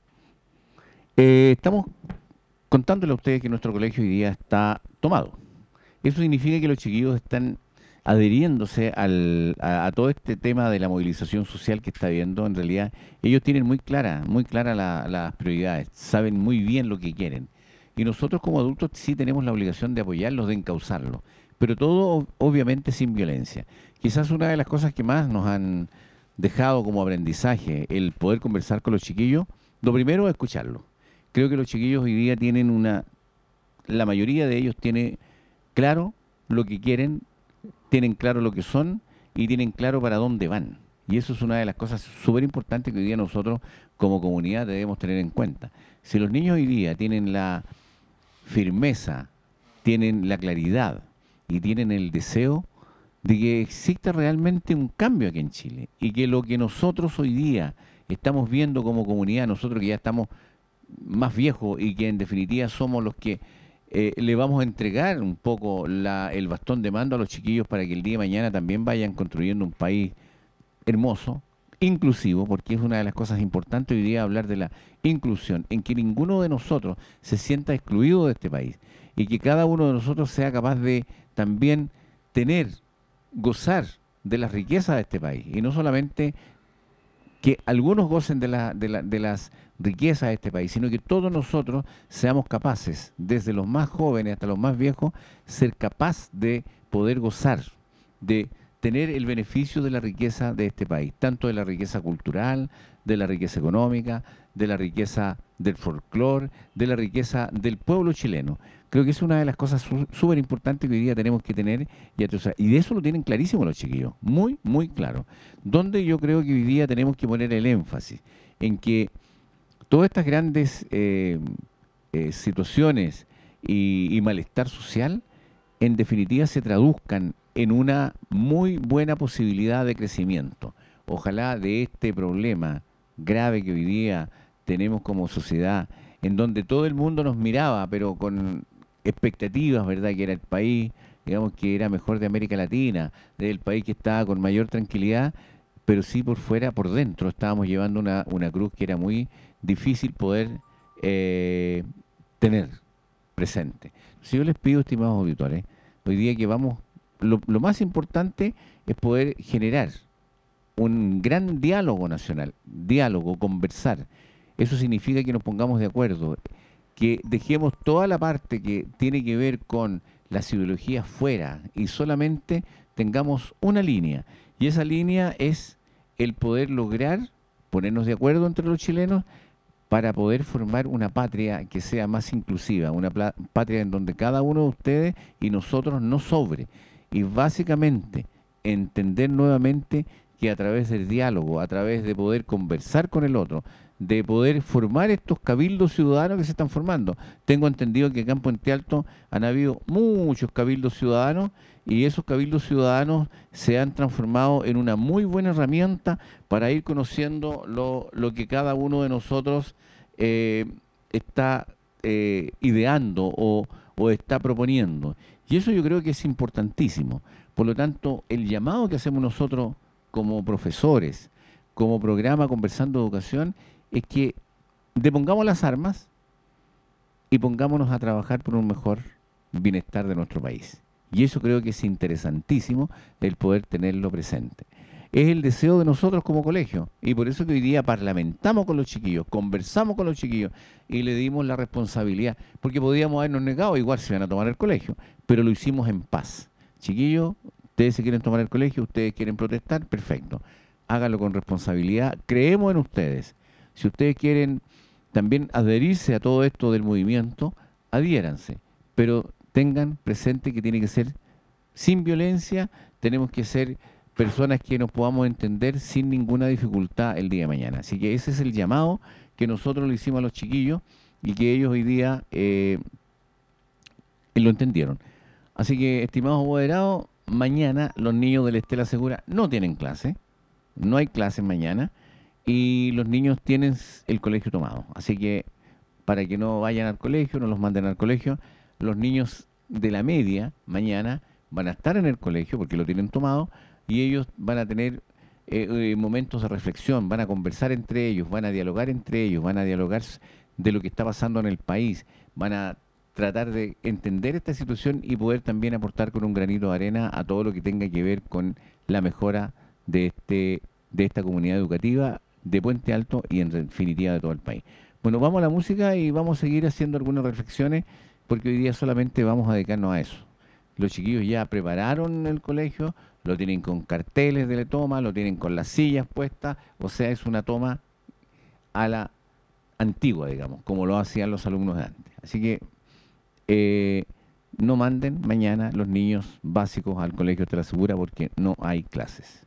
Eh, estamos contándole a ustedes que nuestro colegio hoy día está tomado. Eso significa que los chiquillos están adheriéndose al, a, a todo este tema de la movilización social que está habiendo. En realidad, ellos tienen muy clara, muy clara la, las prioridades, saben muy bien lo que quieren. Y nosotros como adultos sí tenemos la obligación de apoyarlos, de encauzarlos, pero todo obviamente sin violencia. Quizás una de las cosas que más nos han dejado como aprendizaje el poder conversar con los chiquillos, lo primero es escucharlos. Creo que los chiquillos hoy día tienen una, la mayoría de ellos tiene claro lo que quieren, tienen claro lo que son y tienen claro para dónde van. Y eso es una de las cosas súper importantes que hoy día nosotros como comunidad debemos tener en cuenta. Si los niños hoy día tienen la firmeza, tienen la claridad y tienen el deseo de que exista realmente un cambio aquí en Chile y que lo que nosotros hoy día estamos viendo como comunidad, nosotros que ya estamos más viejos y que en definitiva somos los que eh, le vamos a entregar un poco la, el bastón de mando a los chiquillos para que el día de mañana también vayan construyendo un país hermoso, inclusivo, porque es una de las cosas importantes hoy día hablar de la inclusión, en que ninguno de nosotros se sienta excluido de este país y que cada uno de nosotros sea capaz de también tener, gozar de las riquezas de este país y no solamente que algunos gocen de, la, de, la, de las riquezas de este país, sino que todos nosotros seamos capaces, desde los más jóvenes hasta los más viejos, ser capaz de poder gozar, de tener el beneficio de la riqueza de este país, tanto de la riqueza cultural, de la riqueza económica, de la riqueza del folclore, de la riqueza del pueblo chileno. Creo que es una de las cosas súper importantes que hoy día tenemos que tener, y, y de eso lo tienen clarísimo los chiquillos, muy, muy claro. Donde yo creo que hoy día tenemos que poner el énfasis en que todas estas grandes eh, eh, situaciones y, y malestar social, en definitiva se traduzcan en una muy buena posibilidad de crecimiento. Ojalá de este problema grave que hoy día tenemos como sociedad, en donde todo el mundo nos miraba, pero con expectativas, ¿verdad?, que era el país, digamos, que era mejor de América Latina, del país que estaba con mayor tranquilidad, pero sí por fuera, por dentro, estábamos llevando una, una cruz que era muy difícil poder eh, tener presente. Si yo les pido, estimados auditores, hoy día que vamos, lo, lo más importante es poder generar un gran diálogo nacional, diálogo, conversar. Eso significa que nos pongamos de acuerdo, que dejemos toda la parte que tiene que ver con las ideologías fuera y solamente tengamos una línea. Y esa línea es el poder lograr ponernos de acuerdo entre los chilenos para poder formar una patria que sea más inclusiva, una patria en donde cada uno de ustedes y nosotros no sobre. Y básicamente entender nuevamente que a través del diálogo, a través de poder conversar con el otro, de poder formar estos cabildos ciudadanos que se están formando. Tengo entendido que acá en Puente Alto han habido muchos cabildos ciudadanos y esos cabildos ciudadanos se han transformado en una muy buena herramienta para ir conociendo lo, lo que cada uno de nosotros eh, está eh, ideando o, o está proponiendo. Y eso yo creo que es importantísimo. Por lo tanto, el llamado que hacemos nosotros como profesores, como programa Conversando Educación, es que depongamos las armas y pongámonos a trabajar por un mejor bienestar de nuestro país. Y eso creo que es interesantísimo el poder tenerlo presente. Es el deseo de nosotros como colegio y por eso que hoy día parlamentamos con los chiquillos, conversamos con los chiquillos y le dimos la responsabilidad, porque podíamos habernos negado, igual se van a tomar el colegio, pero lo hicimos en paz. Chiquillos, ustedes se quieren tomar el colegio, ustedes quieren protestar, perfecto. Háganlo con responsabilidad, creemos en ustedes. Si ustedes quieren también adherirse a todo esto del movimiento, adhiéranse, pero tengan presente que tiene que ser sin violencia, tenemos que ser personas que nos podamos entender sin ninguna dificultad el día de mañana. Así que ese es el llamado que nosotros le hicimos a los chiquillos y que ellos hoy día eh, lo entendieron. Así que, estimados apoderados, mañana los niños de la Estela Segura no tienen clase, no hay clase mañana, y los niños tienen el colegio tomado. Así que para que no vayan al colegio, no los manden al colegio, los niños de la media mañana van a estar en el colegio porque lo tienen tomado y ellos van a tener eh, eh, momentos de reflexión, van a conversar entre ellos, van a dialogar entre ellos, van a dialogar de lo que está pasando en el país, van a tratar de entender esta situación y poder también aportar con un granito de arena a todo lo que tenga que ver con la mejora de este de esta comunidad educativa de Puente Alto y en definitiva de todo el país. Bueno, vamos a la música y vamos a seguir haciendo algunas reflexiones porque hoy día solamente vamos a dedicarnos a eso. Los chiquillos ya prepararon el colegio, lo tienen con carteles de la toma, lo tienen con las sillas puestas, o sea, es una toma a la antigua, digamos, como lo hacían los alumnos de antes. Así que eh, no manden mañana los niños básicos al colegio Estela Segura porque no hay clases.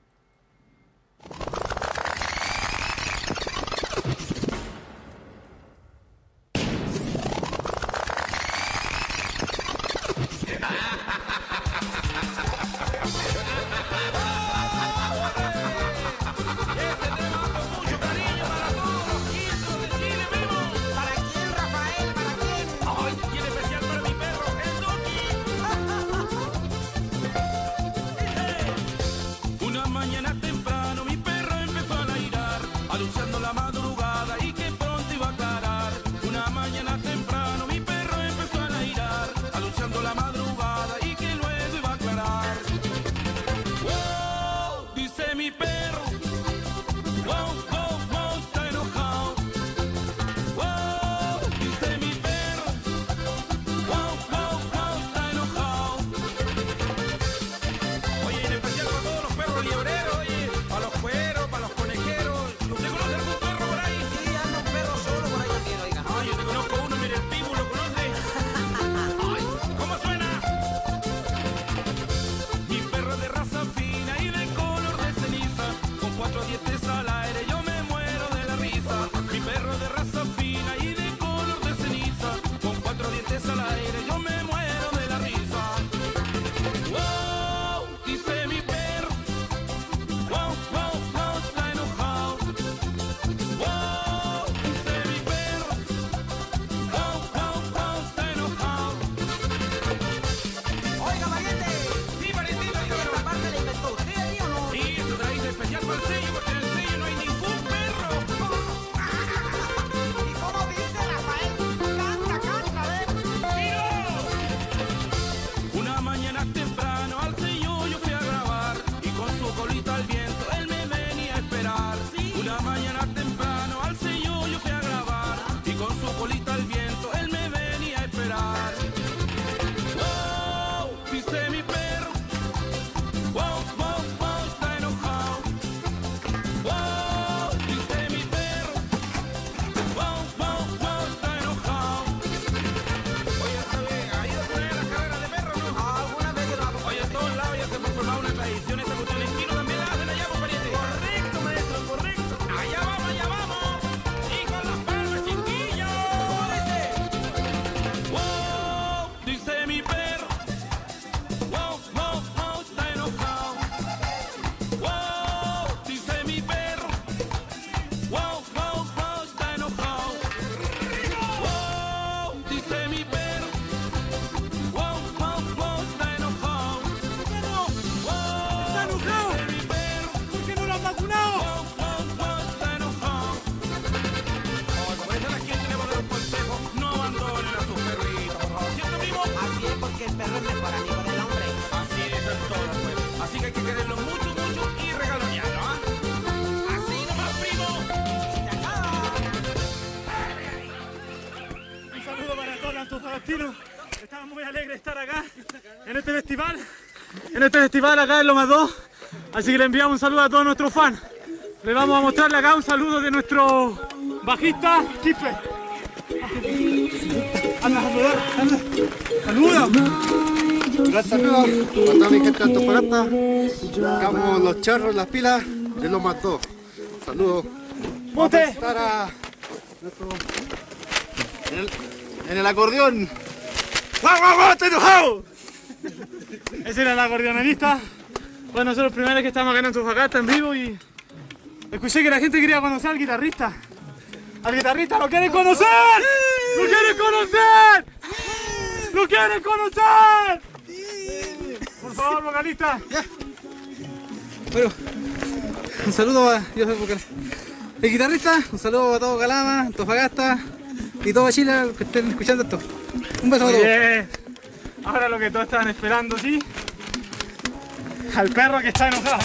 Estamos muy alegres de estar acá en este festival, en este festival acá en Lomas dos, así que le enviamos un saludo a todos nuestros fans. Le vamos a mostrarle acá un saludo de nuestro bajista, Quispe. Anda a saludar, anda. ¡Saluda! Gracias, saludos a toda mi gente de Antofagasta. Sacamos los charros, las pilas de Lomas dos. Saludos. Vamos a estar a nuestro... en, el, en el acordeón. ¡Guau, guau, guau! ¡Estoy enojado! Ese era el acordeonista. Bueno, nosotros los primeros que estamos acá en Antofagasta en vivo y escuché que la gente quería conocer al guitarrista. ¡Al guitarrista lo quieren conocer! ¡Lo quieren conocer! ¡Lo quieren conocer! Por favor, vocalista. Bueno, un saludo a yo soy vocal. El guitarrista, un saludo a todo Calama, Antofagasta y todo Chile a los que estén escuchando esto. Un beso a todos. Bien. Ahora lo que todos estaban esperando, ¿sí? Al perro que está enojado.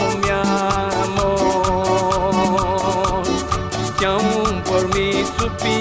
Supi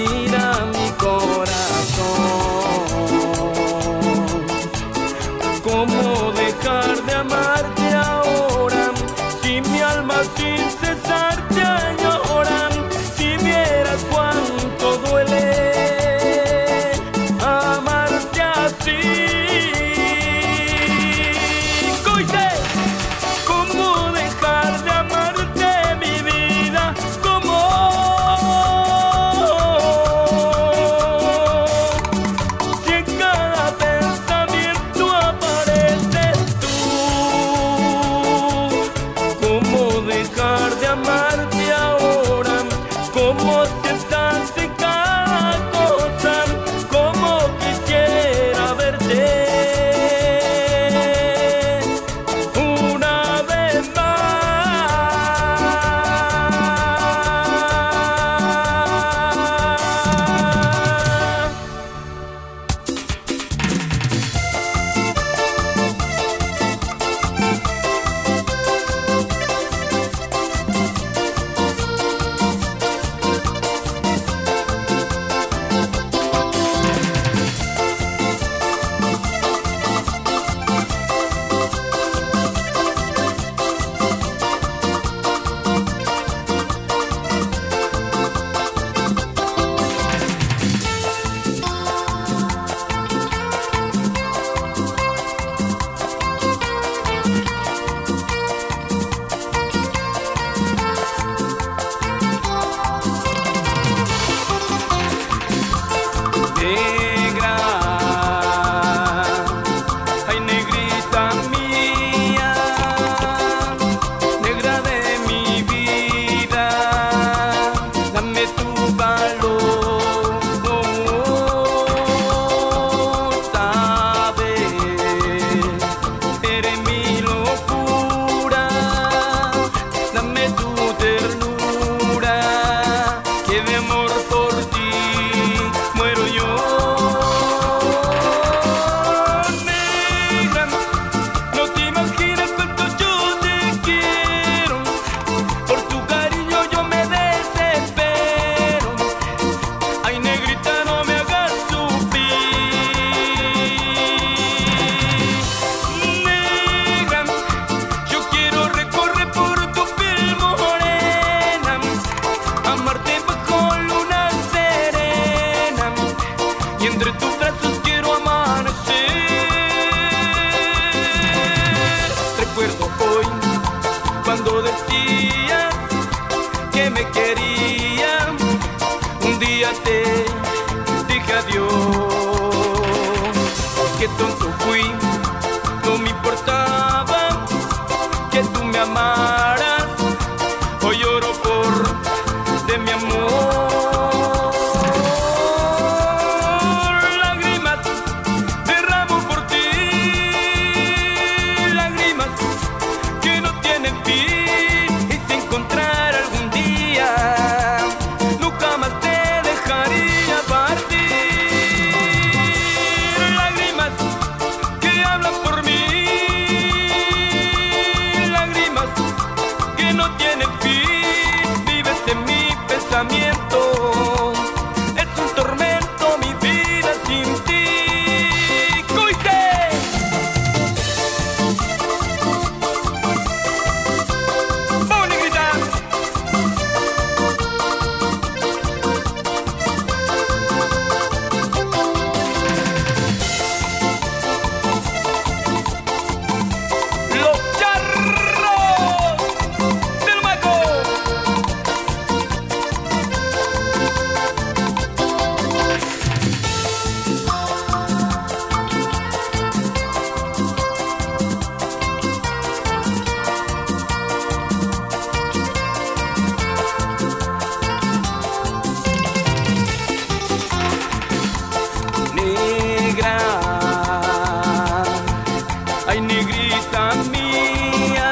negrita mía,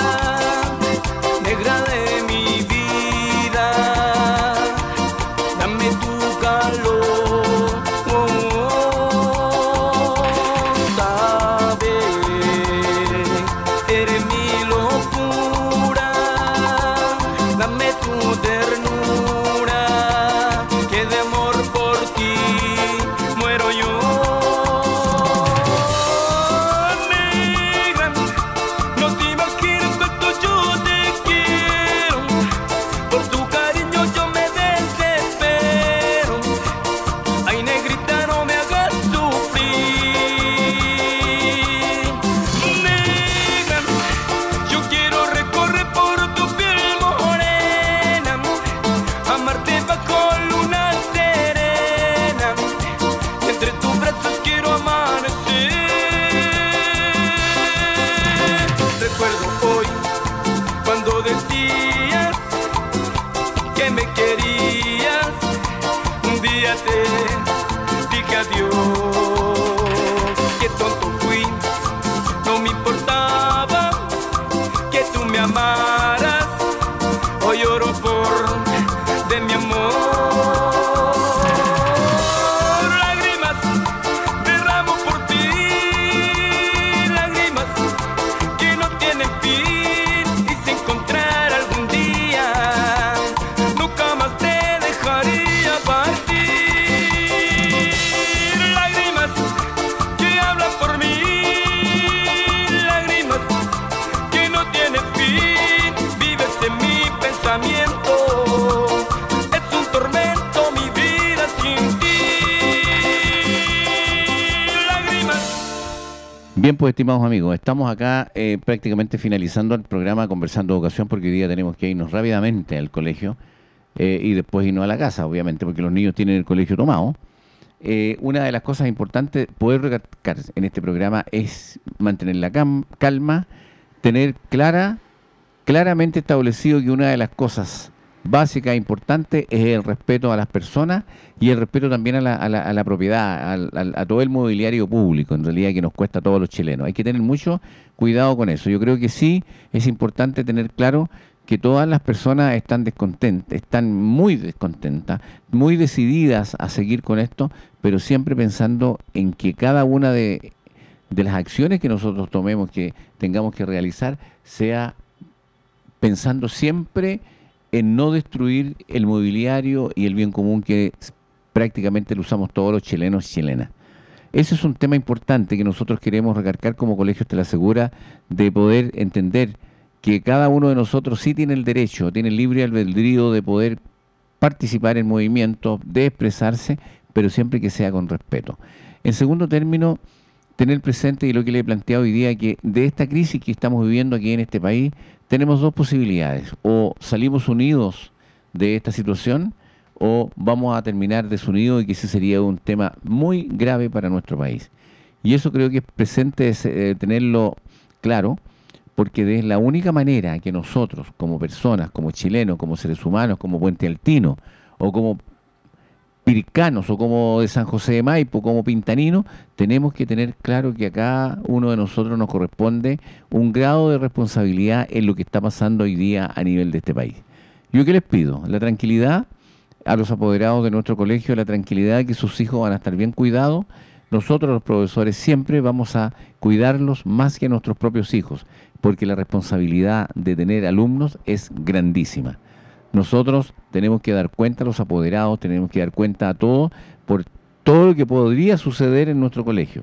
negra de mi vida, dame tu calor, oh, oh, sabes, eres mi locura, dame tu ternura, que de amor por ti muero yo. Negra, no te imaginas cuánto yo te quiero, por tu cariño yo me desespero. Ay, negrita, no me hagas sufrir. Negra, yo quiero recorrer por tu piel morena, amarte bajo luna serena, y entre tus brazos quiero amanecer. Recuerdo hoy cuando decías que me querías, un día te dije adiós. Qué tonto fui, no me importaba que tú me amaras. Hoy lloro por de mi amor. Lágrimas derramo por ti, lágrimas que no tienen fin, y si encontrar algún día nunca más te dejaría partir. Lágrimas que hablan por mí, lágrimas que no tienen fin, vives en mi pensamiento, es un tormento mi vida sin ti. Lágrimas. Bien, pues, estimados amigos, estamos acá eh, prácticamente finalizando el programa Conversando Educación, porque hoy día tenemos que irnos rápidamente al colegio eh, y después irnos a la casa, obviamente, porque los niños tienen el colegio tomado. Eh, una de las cosas importantes poder recalcar en este programa es mantener la cam- calma, tener clara, claramente establecido que una de las cosas básicas e importantes es el respeto a las personas y el respeto también a la, a la, a la propiedad, al- al- a todo el mobiliario público, en realidad, que nos cuesta a todos los chilenos. Hay que tener mucho cuidado con eso. Yo creo que sí es importante tener claro que todas las personas están descontentas, están muy descontentas, muy decididas a seguir con esto, pero siempre pensando en que cada una de, de las acciones que nosotros tomemos, que tengamos que realizar, sea pensando siempre en no destruir el mobiliario y el bien común que s- prácticamente lo usamos todos los chilenos y chilenas. Ese es un tema importante que nosotros queremos recalcar como Colegio Estela Segura, de poder entender que cada uno de nosotros sí tiene el derecho, tiene el libre albedrío de poder participar en movimientos, de expresarse, pero siempre que sea con respeto. En segundo término, tener presente, y lo que le he planteado hoy día, que de esta crisis que estamos viviendo aquí en este país, tenemos dos posibilidades: o salimos unidos de esta situación, o vamos a terminar desunidos, y que ese sería un tema muy grave para nuestro país. Y eso creo que es presente es, eh, tenerlo claro, porque es la única manera que nosotros, como personas, como chilenos, como seres humanos, como Puente Altino, o como pircanos, o como de San José de Maipo, como pintanino, tenemos que tener claro que a cada uno de nosotros nos corresponde un grado de responsabilidad en lo que está pasando hoy día a nivel de este país. ¿Yo qué les pido? La tranquilidad a los apoderados de nuestro colegio, la tranquilidad de que sus hijos van a estar bien cuidados. Nosotros, los profesores, siempre vamos a cuidarlos más que a nuestros propios hijos, porque la responsabilidad de tener alumnos es grandísima. Nosotros tenemos que dar cuenta a los apoderados, tenemos que dar cuenta a todos por todo lo que podría suceder en nuestro colegio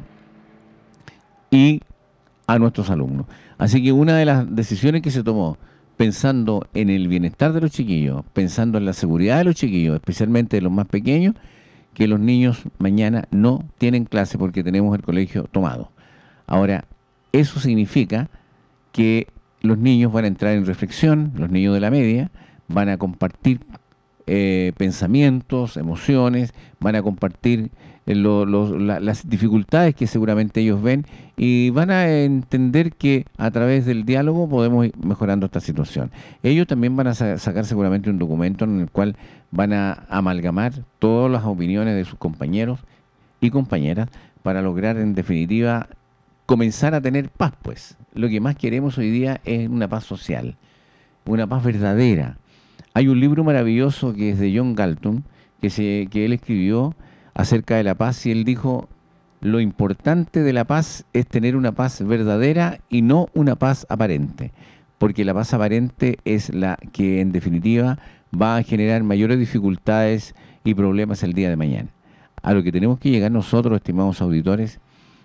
y a nuestros alumnos. Así que una de las decisiones que se tomó, pensando en el bienestar de los chiquillos, pensando en la seguridad de los chiquillos, especialmente de los más pequeños, que los niños mañana no tienen clase porque tenemos el colegio tomado. Ahora, eso significa que los niños van a entrar en reflexión, los niños de la media, van a compartir eh, pensamientos, emociones, van a compartir eh, lo- lo- la- las dificultades que seguramente ellos ven, y van a entender que a través del diálogo podemos ir mejorando esta situación. Ellos también van a sa- sacar seguramente un documento en el cual van a amalgamar todas las opiniones de sus compañeros y compañeras para lograr en definitiva comenzar a tener paz, pues. Lo que más queremos hoy día es una paz social, una paz verdadera. Hay un libro maravilloso que es de John Galton, que, se, que él escribió acerca de la paz, y él dijo, lo importante de la paz es tener una paz verdadera y no una paz aparente, porque la paz aparente es la que en definitiva va a generar mayores dificultades y problemas el día de mañana. A lo que tenemos que llegar nosotros, estimados auditores,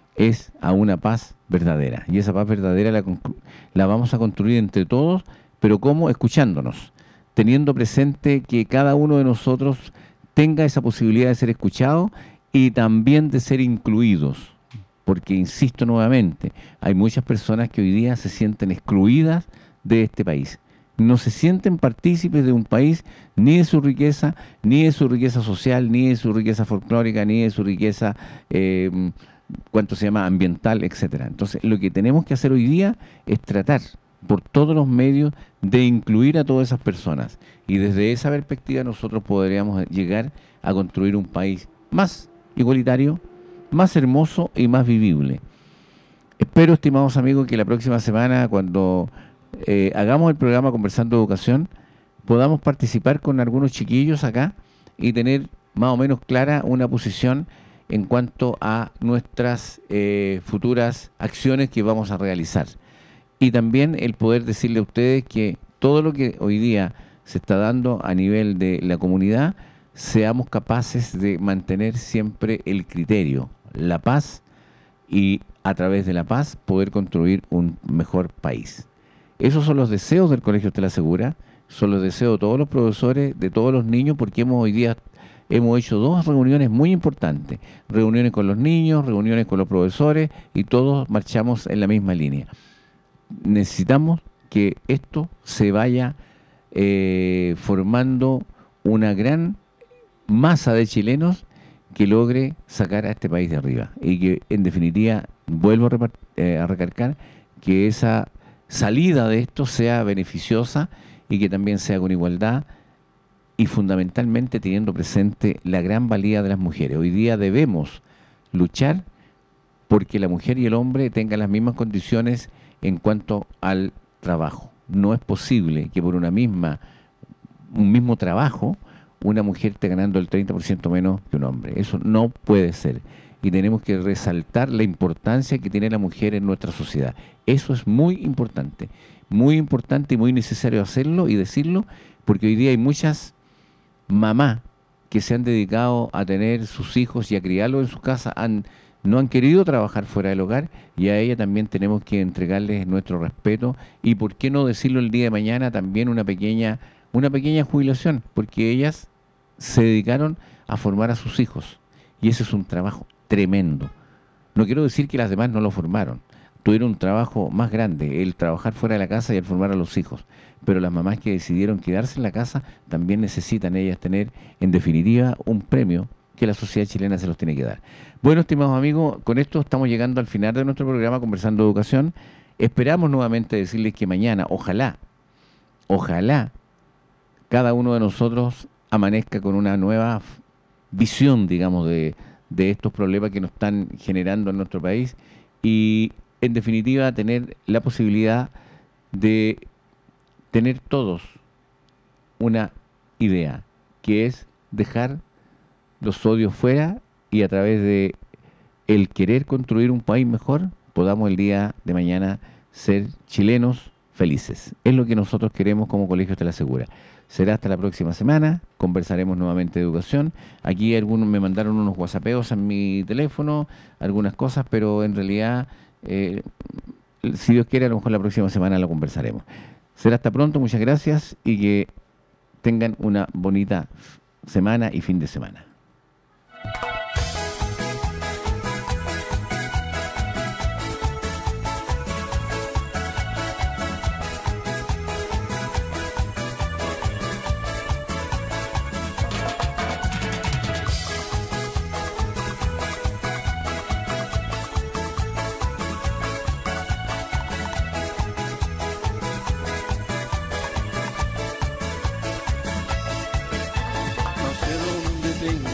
es a una paz verdadera. Y esa paz verdadera la, la vamos a construir entre todos, pero ¿cómo? Escuchándonos, teniendo presente que cada uno de nosotros tenga esa posibilidad de ser escuchado y también de ser incluidos. Porque, insisto nuevamente, hay muchas personas que hoy día se sienten excluidas de este país. No se sienten partícipes de un país, ni de su riqueza, ni de su riqueza social, ni de su riqueza folclórica, ni de su riqueza, eh, ¿cuánto se llama?, ambiental, etcétera. Entonces, lo que tenemos que hacer hoy día es tratar por todos los medios de incluir a todas esas personas. Y desde esa perspectiva nosotros podríamos llegar a construir un país más igualitario, más hermoso y más vivible. Espero, estimados amigos, que la próxima semana, cuando eh, hagamos el programa Conversando Educación, podamos participar con algunos chiquillos acá y tener más o menos clara una posición en cuanto a nuestras eh, futuras acciones que vamos a realizar. Y también el poder decirle a ustedes que todo lo que hoy día se está dando a nivel de la comunidad, seamos capaces de mantener siempre el criterio, la paz, y a través de la paz poder construir un mejor país. Esos son los deseos del Colegio Estela Segura, son los deseos de todos los profesores, de todos los niños, porque hemos hoy día hemos hecho dos reuniones muy importantes, reuniones con los niños, reuniones con los profesores, y todos marchamos en la misma línea. Necesitamos que esto se vaya eh, formando una gran masa de chilenos que logre sacar a este país de arriba, y que en definitiva, vuelvo a, repart- eh, a recalcar, que esa salida de esto sea beneficiosa y que también sea con igualdad, y fundamentalmente teniendo presente la gran valía de las mujeres. Hoy día debemos luchar porque la mujer y el hombre tengan las mismas condiciones en cuanto al trabajo. No es posible que por una misma un mismo trabajo una mujer esté ganando el treinta por ciento menos que un hombre. Eso no puede ser. Y tenemos que resaltar la importancia que tiene la mujer en nuestra sociedad. Eso es muy importante. Muy importante y muy necesario hacerlo y decirlo, porque hoy día hay muchas mamás que se han dedicado a tener sus hijos y a criarlos en su casa, han, no han querido trabajar fuera del hogar, y a ella también tenemos que entregarles nuestro respeto, y por qué no decirlo el día de mañana también una pequeña, una pequeña jubilación, porque ellas se dedicaron a formar a sus hijos, y ese es un trabajo tremendo. No quiero decir que las demás no lo formaron, tuvieron un trabajo más grande, el trabajar fuera de la casa y el formar a los hijos, pero las mamás que decidieron quedarse en la casa también necesitan ellas tener, en definitiva, un premio que la sociedad chilena se los tiene que dar. Bueno, estimados amigos, con esto estamos llegando al final de nuestro programa Conversando Educación. Esperamos nuevamente decirles que mañana, ojalá, ojalá, cada uno de nosotros amanezca con una nueva visión, digamos, de, de estos problemas que nos están generando en nuestro país, y en definitiva tener la posibilidad de tener todos una idea, que es dejar los odios fuera, y a través de el querer construir un país mejor, podamos el día de mañana ser chilenos felices. Es lo que nosotros queremos como Colegio Estela Segura. Será hasta la próxima semana, conversaremos nuevamente de educación. Aquí algunos me mandaron unos whatsappeos en mi teléfono, algunas cosas, pero en realidad, eh, si Dios quiere, a lo mejor la próxima semana lo conversaremos. Será hasta pronto, muchas gracias, y que tengan una bonita semana y fin de semana. No sé dónde tengo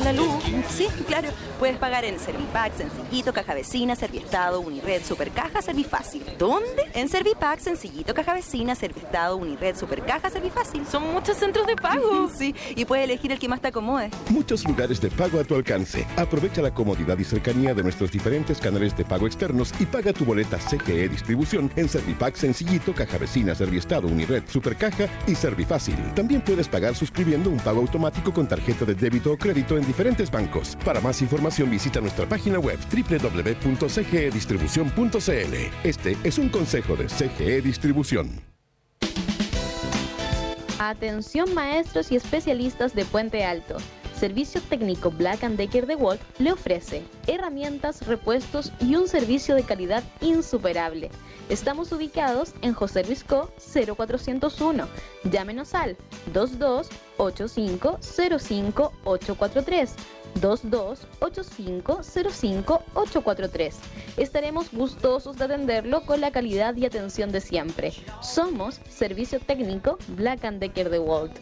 la luz. Sí, claro. Puedes pagar en Servipack, Sencillito, Caja Vecina, Serviestado, Unired, Supercaja, Servifácil. ¿Dónde? En Servipack, Sencillito, Caja Vecina, Serviestado, Unired, Supercaja, Servifácil. Son muchos centros de pago. Sí, y puedes elegir el que más te acomode. Muchos lugares de pago a tu alcance. Aprovecha la comodidad y cercanía de nuestros diferentes canales de pago externos y paga tu boleta C G E Distribución en Servipack, Sencillito, Caja Vecina, Serviestado, Unired, Supercaja y Servifácil. También puedes pagar suscribiendo un pago automático con tarjeta de débito o crédito en diferentes bancos. Para más información visita nuestra página web doble u doble u doble u punto c g e distribución punto c l. Este es un consejo de C G E Distribución. Atención maestros y especialistas de Puente Alto. Servicio técnico Black and Decker DeWalt le ofrece herramientas, repuestos y un servicio de calidad insuperable. Estamos ubicados en José Luis Co. cero cuatrocientos uno. Llámenos al dos dos ocho cinco cero cinco ocho cuatro tres. dos dos ocho cinco cero cinco ocho cuatro tres. Estaremos gustosos de atenderlo con la calidad y atención de siempre. Somos Servicio Técnico Black and Decker DeWalt.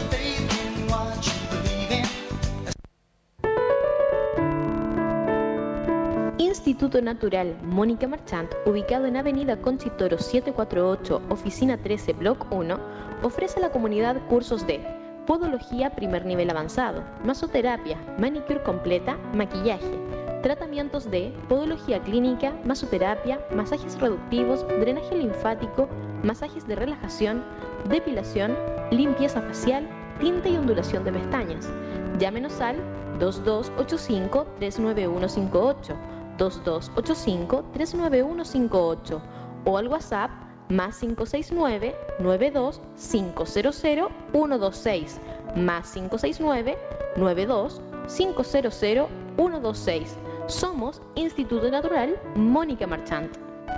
Instituto Natural Mónica Marchant, ubicado en Avenida Conchitoro setecientos cuarenta y ocho, Oficina trece, Block uno, ofrece a la comunidad cursos de podología primer nivel avanzado, masoterapia, manicure completa, maquillaje, tratamientos de podología clínica, masoterapia, masajes reductivos, drenaje linfático, masajes de relajación, depilación, limpieza facial, tinte y ondulación de pestañas. Llámenos al dos dos ocho cinco tres nueve uno cinco ocho, dos dos ocho cinco tres nueve uno cinco ocho o al WhatsApp más cinco seis nueve nueve dos cinco cero cero uno dos seis, más cinco seis nueve nueve dos cinco cero cero uno dos seis. Somos Instituto Natural Mónica Marchant.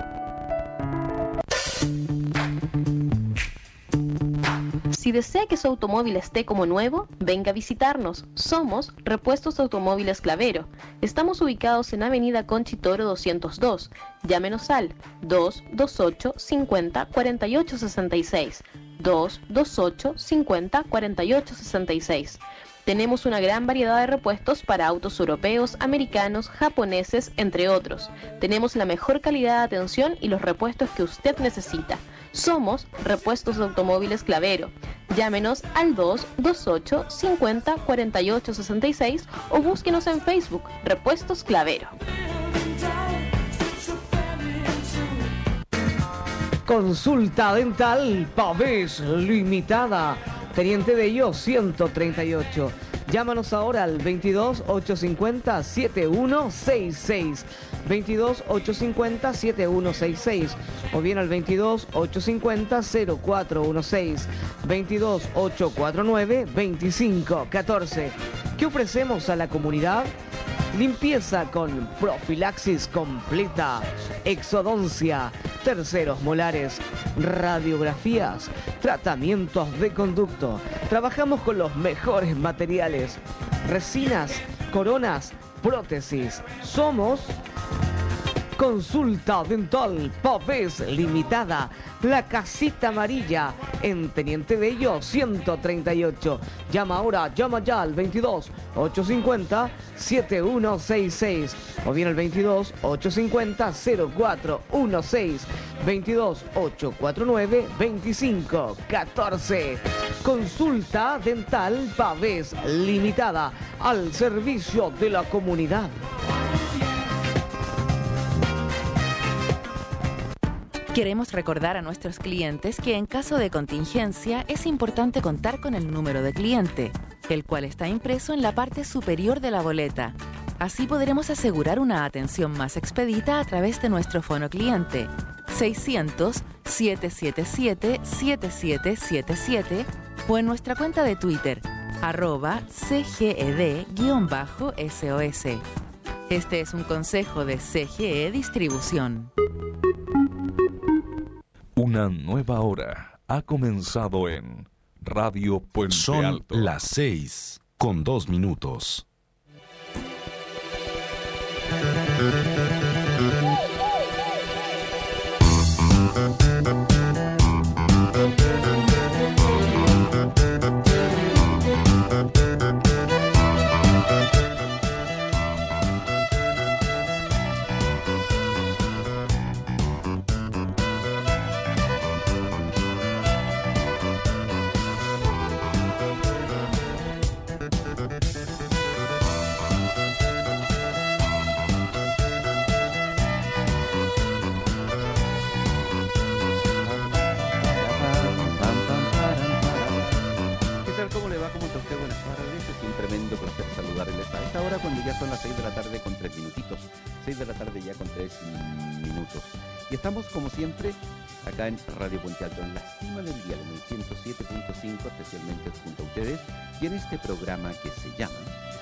Si desea que su automóvil esté como nuevo, venga a visitarnos. Somos Repuestos Automóviles Clavero. Estamos ubicados en Avenida Conchitoro doscientos dos. Llámenos al dos dos ocho cincuenta cuarenta y ocho sesenta y seis. dos dos ocho cincuenta cuarenta y ocho sesenta y seis. Tenemos una gran variedad de repuestos para autos europeos, americanos, japoneses, entre otros. Tenemos la mejor calidad de atención y los repuestos que usted necesita. Somos Repuestos de Automóviles Clavero. Llámenos al dos dos ocho cincuenta cuarenta y ocho sesenta y seis o búsquenos en Facebook, Repuestos Clavero. Consulta dental Pavés Limitada. Teniente Bello ciento treinta y ocho. Llámanos ahora al veintidós ochocientos cincuenta setenta y uno sesenta y seis. veintidós ochocientos cincuenta setenta y uno sesenta y seis o bien al veintidós ochocientos cincuenta cero cuatro dieciséis. veintidós ochocientos cuarenta y nueve veinticinco catorce. ¿Qué ofrecemos a la comunidad? Limpieza con profilaxis completa, exodoncia, terceros molares, radiografías, tratamientos de conducto. Trabajamos con los mejores materiales, resinas, coronas, prótesis. Somos Consulta Dental Pavés Limitada, la casita amarilla en Teniente Bello ciento treinta y ocho. Llama ahora, llama ya al veintidós ochocientos cincuenta setenta y uno sesenta y seis o bien al veintidós ochocientos cincuenta cero cuatro dieciséis. veintidós ochocientos cuarenta y nueve veinticinco catorce. Consulta Dental Pavés Limitada, al servicio de la comunidad. Queremos recordar a nuestros clientes que en caso de contingencia es importante contar con el número de cliente, el cual está impreso en la parte superior de la boleta. Así podremos asegurar una atención más expedita a través de nuestro fono cliente seiscientos, siete siete siete, siete siete siete siete o en nuestra cuenta de Twitter, arroba C G E D S O S. Este es un consejo de C G E Distribución. Una nueva hora ha comenzado en Radio Puente Son Alto. las seis con dos minutos. ya son las seis de la tarde con tres minutitos. seis de la tarde ya con tres minutos. Y estamos como siempre acá en Radio Puente Alto, en la cima del dial, en el ciento siete punto cinco, especialmente junto a ustedes, y en este programa que se llama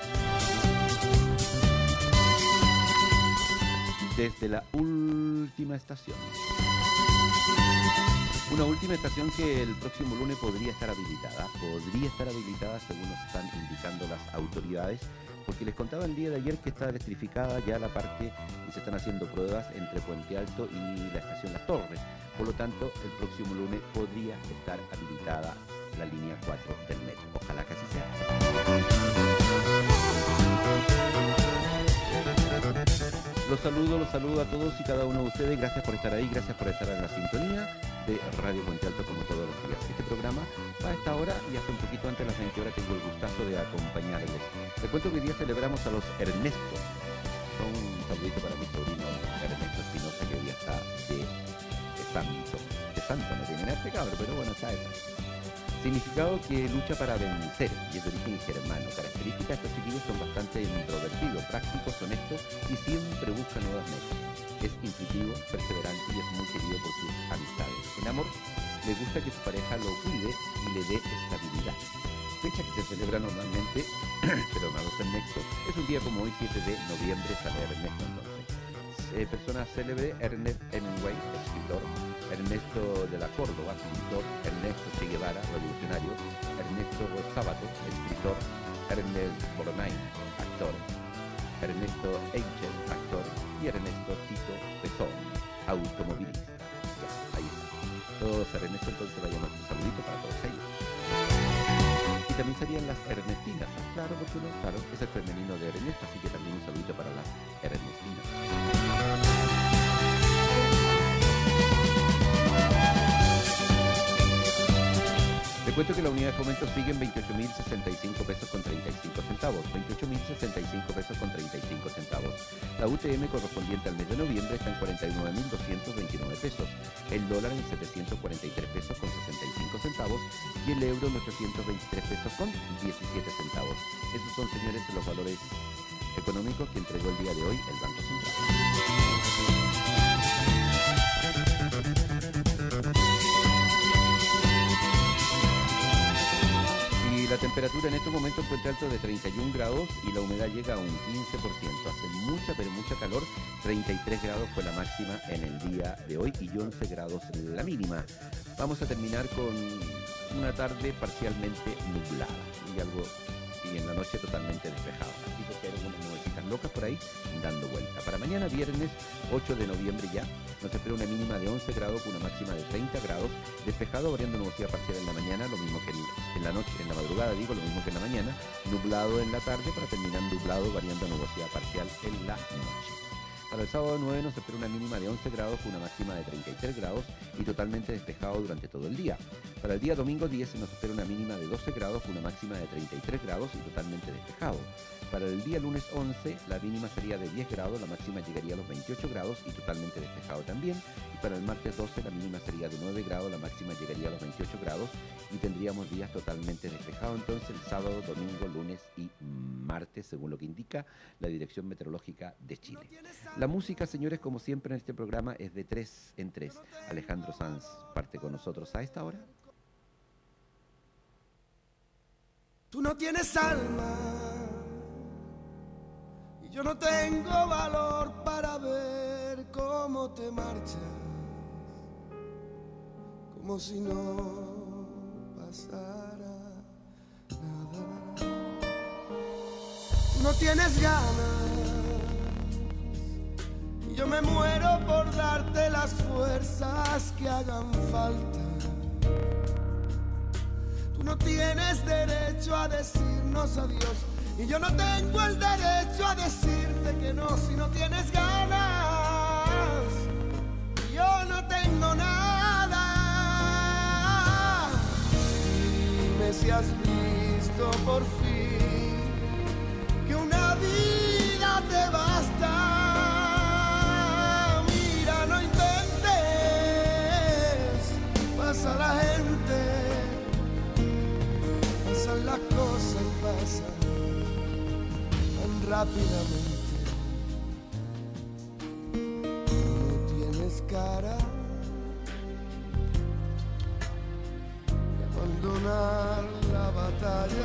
Desde la Última Estación. Una última estación que el próximo lunes podría estar habilitada, podría estar habilitada según nos están indicando las autoridades, porque les contaba el día de ayer que está electrificada ya la parte y se están haciendo pruebas entre Puente Alto y la estación Las Torres. Por lo tanto, el próximo lunes podría estar habilitada la línea cuatro del metro. Ojalá que así sea. Los saludo, los saludo a todos y cada uno de ustedes. Gracias por estar ahí, gracias por estar en la sintonía de Radio Puente Alto como todos los días. Este programa va a esta hora y hasta un poquito antes de las veinte horas tengo el gustazo de acompañarles. Les cuento que hoy día celebramos a los Ernesto. Son un saludito para mi sobrino Ernesto Espinosa, que hoy día está de, de santo. De santo, no tiene nada de cabro, pero bueno, está de santo. Significado que lucha para vencer y es de origen germano. Características de estos chiquillos son bastante introvertidos, prácticos, honestos y siempre buscan nuevas metas. Es intuitivo, perseverante y es muy querido por sus amistades. En amor, le gusta que su pareja lo cuide y le dé estabilidad. Fecha que se celebra normalmente, pero a los Ernesto, es un día como hoy, siete de noviembre, sale Ernesto entonces. Eh, persona célebre, Ernest Hemingway, escritor. Ernesto de la Córdoba, pintor. Ernesto Che Guevara, revolucionario. Ernesto Sábato, escritor. Ernest Borgnine, actor. Ernesto Eichel, actor. Y Ernesto Tito Pezón, automovilista. Ya, ahí está. Todos Ernesto, entonces vaya nuestro saludito para todos ellos. Y también serían las Ernestinas, claro, porque no, claro, es el femenino de Ernesto, así que también un saludito para las Ernestinas. Te cuento que la unidad de fomento sigue en veintiocho mil sesenta y cinco pesos con treinta y cinco centavos, veintiocho mil sesenta y cinco pesos con treinta y cinco centavos. La U T M correspondiente al mes de noviembre está en cuarenta y nueve mil doscientos veintinueve pesos, el dólar en setecientos cuarenta y tres pesos con sesenta y cinco centavos y el euro en ochocientos veintitrés pesos con diecisiete centavos. Esos son, señores, los valores económicos que entregó el día de hoy el Banco Central. La temperatura en estos momentos en Puente Alto de treinta y un grados y la humedad llega a un quince por ciento. Hace mucha, pero mucha calor. treinta y tres grados fue la máxima en el día de hoy y once grados la mínima. Vamos a terminar con una tarde parcialmente nublada y algo y en la noche totalmente despejado. Así porque hay algunas nubecitas locas por ahí dando vuelta. Para mañana viernes ocho de noviembre ya nos espera una mínima de once grados con una máxima de treinta grados, despejado variando nubosidad parcial en la mañana, lo mismo que en, en la noche, en la madrugada digo, lo mismo que en la mañana, nublado en la tarde para terminar nublado variando nubosidad parcial en la noche. Para el sábado nueve nos espera una mínima de once grados con una máxima de treinta y tres grados y totalmente despejado durante todo el día. Para el día domingo diez nos espera una mínima de doce grados con una máxima de treinta y tres grados y totalmente despejado. Para el día lunes once la mínima sería de diez grados, la máxima llegaría a los veintiocho grados y totalmente despejado también. Y para el martes doce la mínima sería de nueve grados, la máxima llegaría a los veintiocho grados y tendríamos días totalmente despejados entonces el sábado, domingo, lunes y martes, según lo que indica la Dirección Meteorológica de Chile. La música, señores, como siempre en este programa, es de tres en tres. Alejandro Sanz parte con nosotros a esta hora. Tú no tienes alma y yo no tengo valor para ver cómo te marchas, como si no pasara nada. Tú no tienes ganas y yo me muero por darte las fuerzas que hagan falta. Tú no tienes derecho a decirnos adiós y yo no tengo el derecho a decirte que no si no tienes ganas. Yo no tengo nada. Dime si has visto por fin que una vida te basta. Mira, no intentes, pasa la gente, pasan las cosas y pasan tan rápidamente. No tienes cara de abandonar la batalla.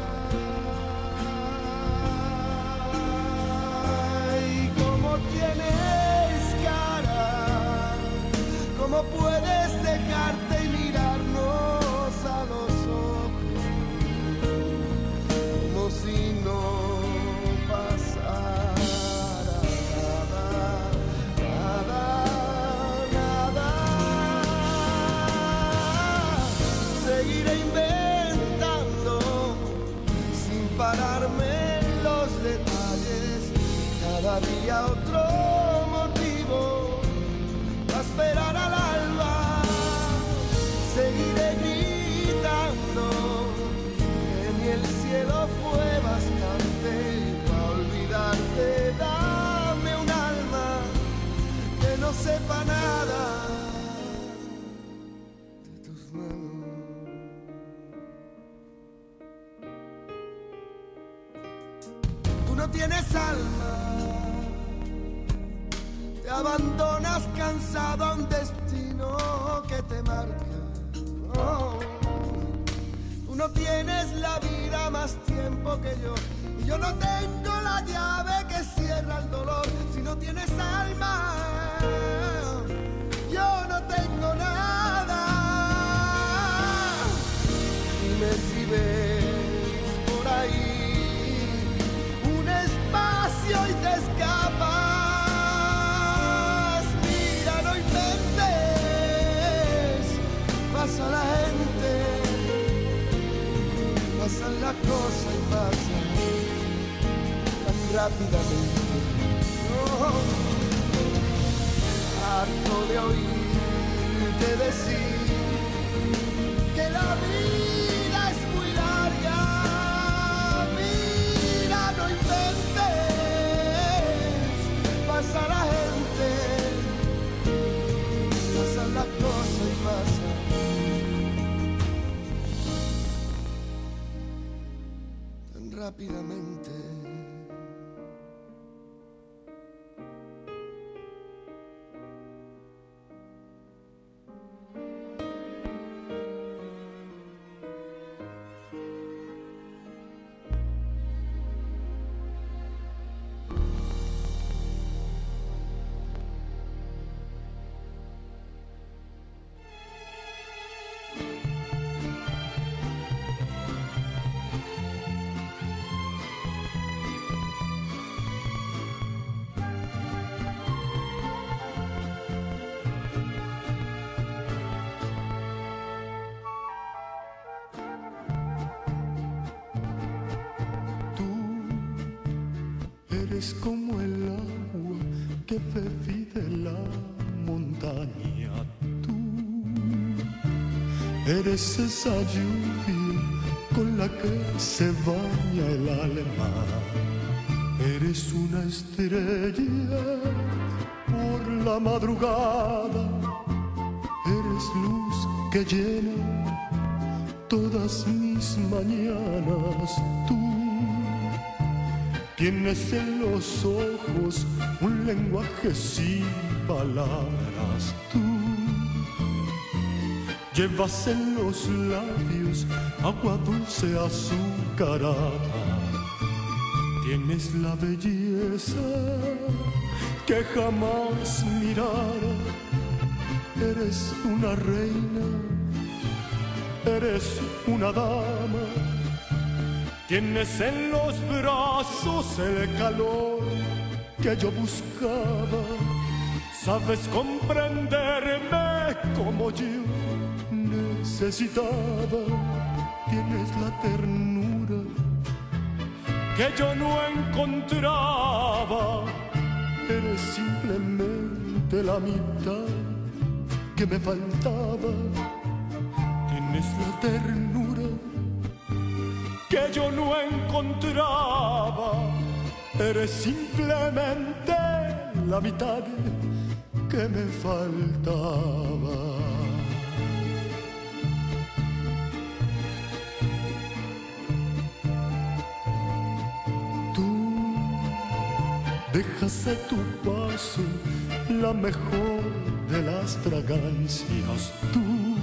Y como tienes cara, ¿cómo puedes dejarte y mirarnos a los ojos como si no pasara nada, nada, nada? Seguiré inventando sin pararme en los detalles, cada día otro motivo a esperar al alba. Seguiré gritando que ni el cielo fue bastante para olvidarte. Dame un alma que no sepa nada de tus manos. Tú no tienes alma, te abandonas cansado a un destino que te marca. Oh, tú no tienes la vida más tiempo que yo, y yo no tengo la llave que cierra el dolor. Si no tienes alma, yo no tengo nada. Dime si ves por ahí un espacio y te escapas. Pasa la gente, pasan las cosas y pasan tan rápidamente. Oh, harto de oírte decir que la vida es muy larga. Mira, no inventes, pasa la gente, pasan las cosas y pasan rápidamente. Eres como el agua que bebí de la montaña. Tú eres esa lluvia con la que se baña el alma. Eres una estrella por la madrugada. Eres luz que llena todas mis mañanas. Tú tienes en los ojos un lenguaje sin palabras. Tú llevas en los labios agua dulce azucarada. Tienes la belleza que jamás mirara. Eres una reina, eres una dama. Tienes en los brazos el calor que yo buscaba. Sabes comprenderme como yo necesitaba. Tienes la ternura que yo no encontraba. Eres simplemente la mitad que me faltaba. Tienes la ternura que yo no encontraba. Eres simplemente la mitad que me faltaba. Tú dejas a tu paso la mejor de las fragancias. Tú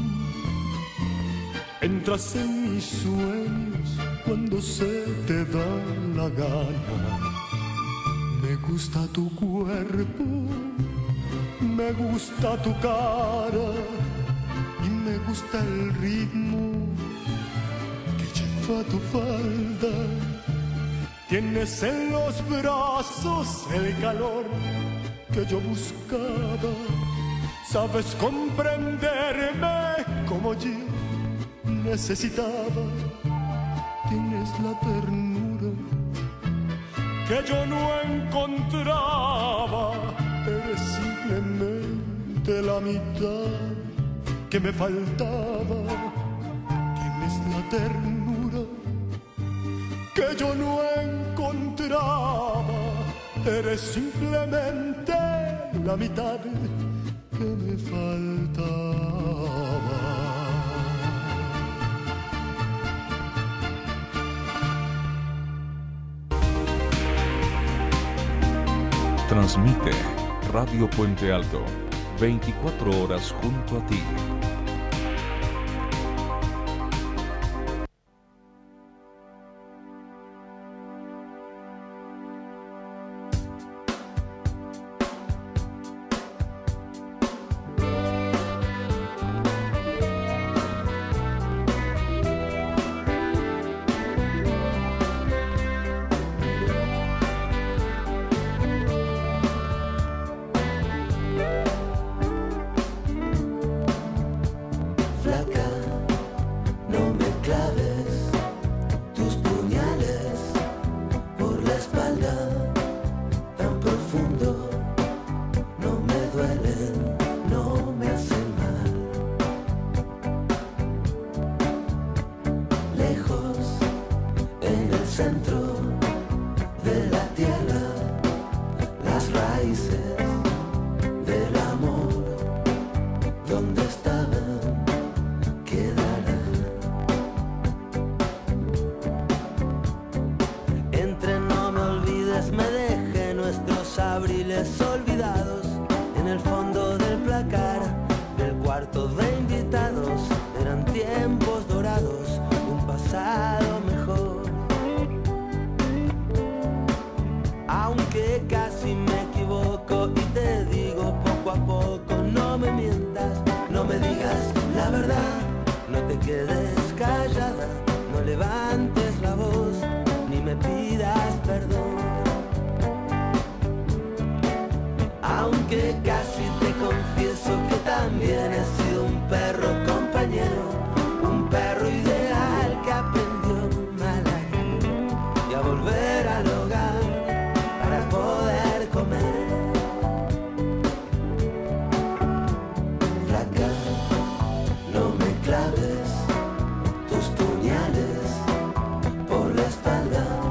entras en mis sueños cuando se te da la gana. Me gusta tu cuerpo, me gusta tu cara y me gusta el ritmo que lleva tu falda. Tienes en los brazos el calor que yo buscaba. Sabes comprenderme como yo necesitaba. Tienes la ternura que yo no encontraba. Eres simplemente la mitad que me faltaba. Tienes la ternura que yo no encontraba. Eres simplemente la mitad que me faltaba. Transmite Radio Puente Alto, veinticuatro horas junto a ti.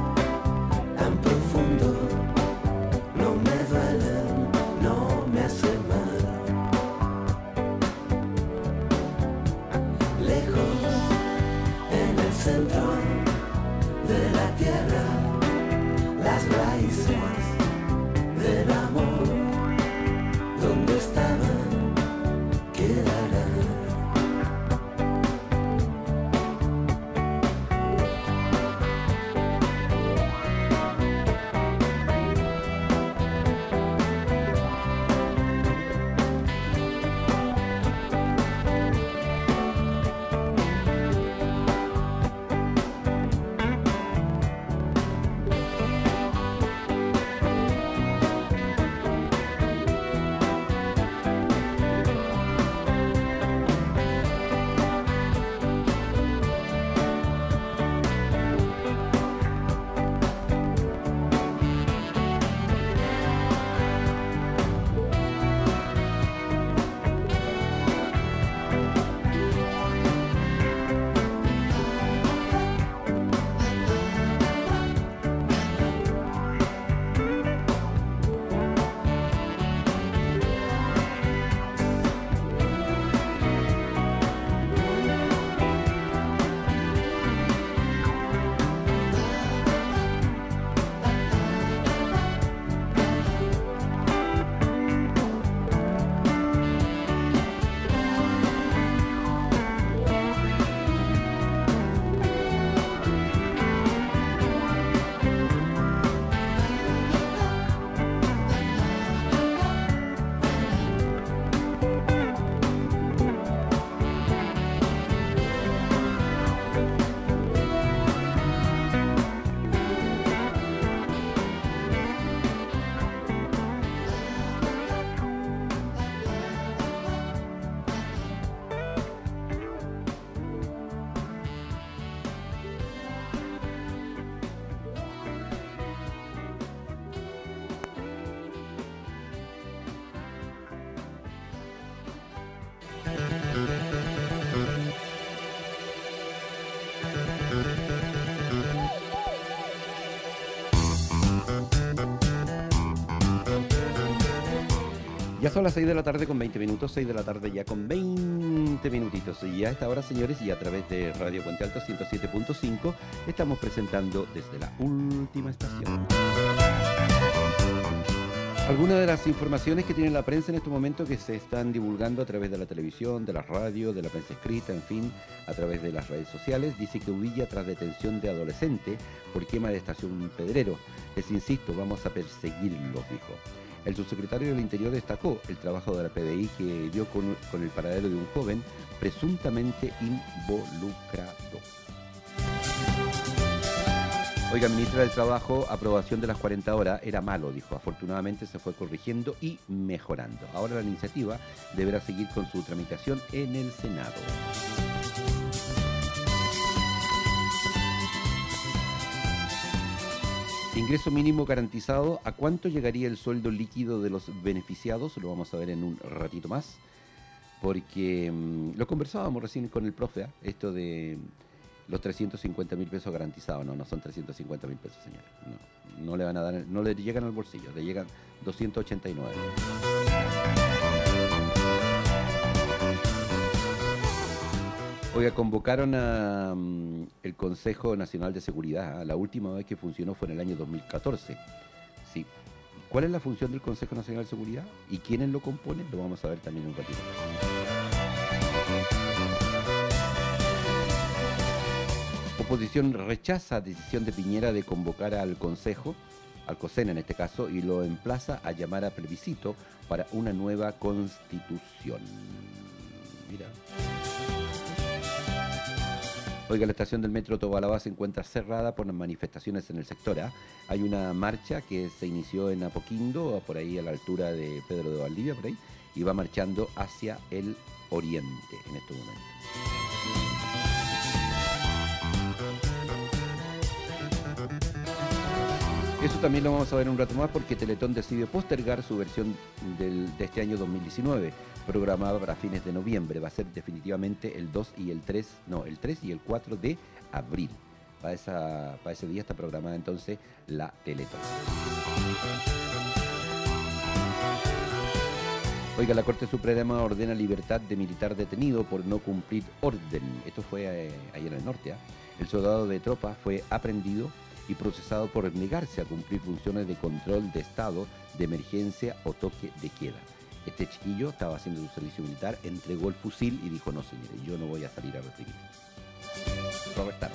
No me Ya son las seis de la tarde con veinte minutos, seis de la tarde ya con veinte minutitos. Y a esta hora, señores, y a través de Radio Puente Alto ciento siete punto cinco, estamos presentando desde la última estación. Algunas de las informaciones que tiene la prensa en este momento que se están divulgando a través de la televisión, de la radio, de la prensa escrita, en fin, a través de las redes sociales, dice que Uvilla tras detención de adolescente por quema de estación Pedrero. Les insisto, vamos a perseguirlos, dijo. El subsecretario del Interior destacó el trabajo de la P D I que dio con, con el paradero de un joven presuntamente involucrado. Oiga, ministra del Trabajo, aprobación de las cuarenta horas era malo, dijo. Afortunadamente se fue corrigiendo y mejorando. Ahora la iniciativa deberá seguir con su tramitación en el Senado. Ingreso mínimo garantizado, ¿a cuánto llegaría el sueldo líquido de los beneficiados? Lo vamos a ver en un ratito más, porque mmm, lo conversábamos recién con el profe, ¿eh? Esto de los trescientos cincuenta mil pesos garantizados. No, no son trescientos cincuenta mil pesos, señores. No, no le van a dar, no le llegan al bolsillo, le llegan doscientos ochenta y nueve. Oiga, convocaron a um, el Consejo Nacional de Seguridad. ¿eh? La última vez que funcionó fue en el año dos mil catorce. Sí. ¿Cuál es la función del Consejo Nacional de Seguridad? ¿Y quiénes lo componen? Lo vamos a ver también un ratito. Oposición rechaza decisión de Piñera de convocar al Consejo, al COSEN en este caso, y lo emplaza a llamar a plebiscito para una nueva constitución. Mira. Oiga, la estación del metro Tobalaba se encuentra cerrada por las manifestaciones en el sector A. Hay una marcha que se inició en Apoquindo, por ahí a la altura de Pedro de Valdivia, por ahí, y va marchando hacia el oriente en estos momentos. Eso también lo vamos a ver un rato más porque Teletón decidió postergar su versión del, de este año dos mil diecinueve, programada para fines de noviembre. Va a ser definitivamente el dos y el tres, no, el tres y el cuatro de abril. Para, esa, para ese día está programada entonces la Teletón. Oiga, la Corte Suprema ordena libertad de militar detenido por no cumplir orden. Esto fue eh, ahí en el norte. ¿eh? El soldado de tropa fue aprehendido y procesado por negarse a cumplir funciones de control de estado, de emergencia o toque de queda. Este chiquillo estaba haciendo su servicio militar, entregó el fusil y dijo, no señores, yo no voy a salir a reprimir. Lo arrestaron.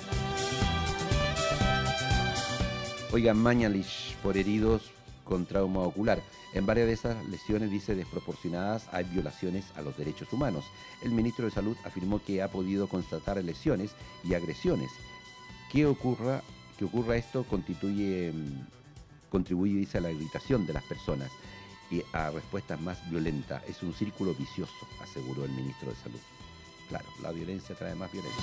Oiga, Mañalich por heridos con trauma ocular. En varias de esas lesiones, dice, desproporcionadas, hay violaciones a los derechos humanos. El ministro de Salud afirmó que ha podido constatar lesiones y agresiones. ¿Qué ocurra? Que ocurra esto constituye, contribuye, dice, a la irritación de las personas y a respuestas más violentas. Es un círculo vicioso, aseguró el ministro de Salud. Claro, la violencia trae más violencia.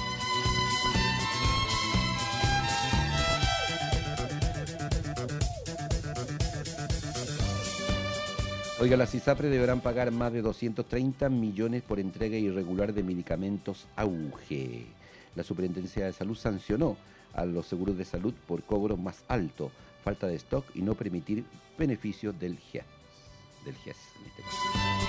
Oiga, las ISAPRE deberán pagar más de doscientos treinta millones por entrega irregular de medicamentos Auge. La Superintendencia de Salud sancionó a los seguros de salud por cobros más altos, falta de stock y no permitir beneficios del G E S, del G E S en este caso.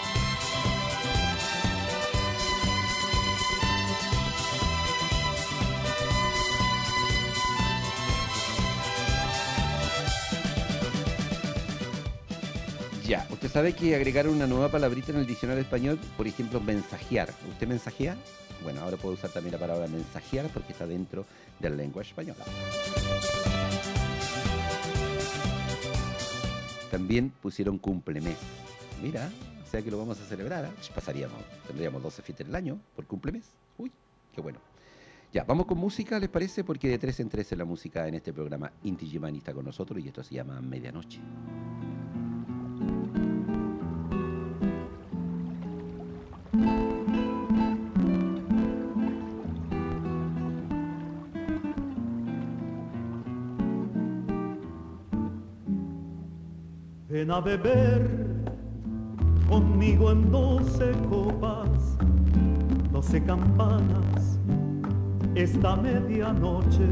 Ya, usted sabe que agregaron una nueva palabrita en el diccionario español, por ejemplo, mensajear. ¿Usted mensajea? Bueno, ahora puedo usar también la palabra mensajear porque está dentro de la lengua española. También pusieron cumplemes. Mira, o sea que lo vamos a celebrar, ¿eh? Pasaríamos, tendríamos doce fiestas al año por cumplemes. Uy, qué bueno. Ya, vamos con música, ¿les parece? Porque de tres en tres es la música en este programa. Inti Gimani está con nosotros y esto se llama Medianoche. Ven a beber conmigo en doce copas, doce campanas, esta medianoche.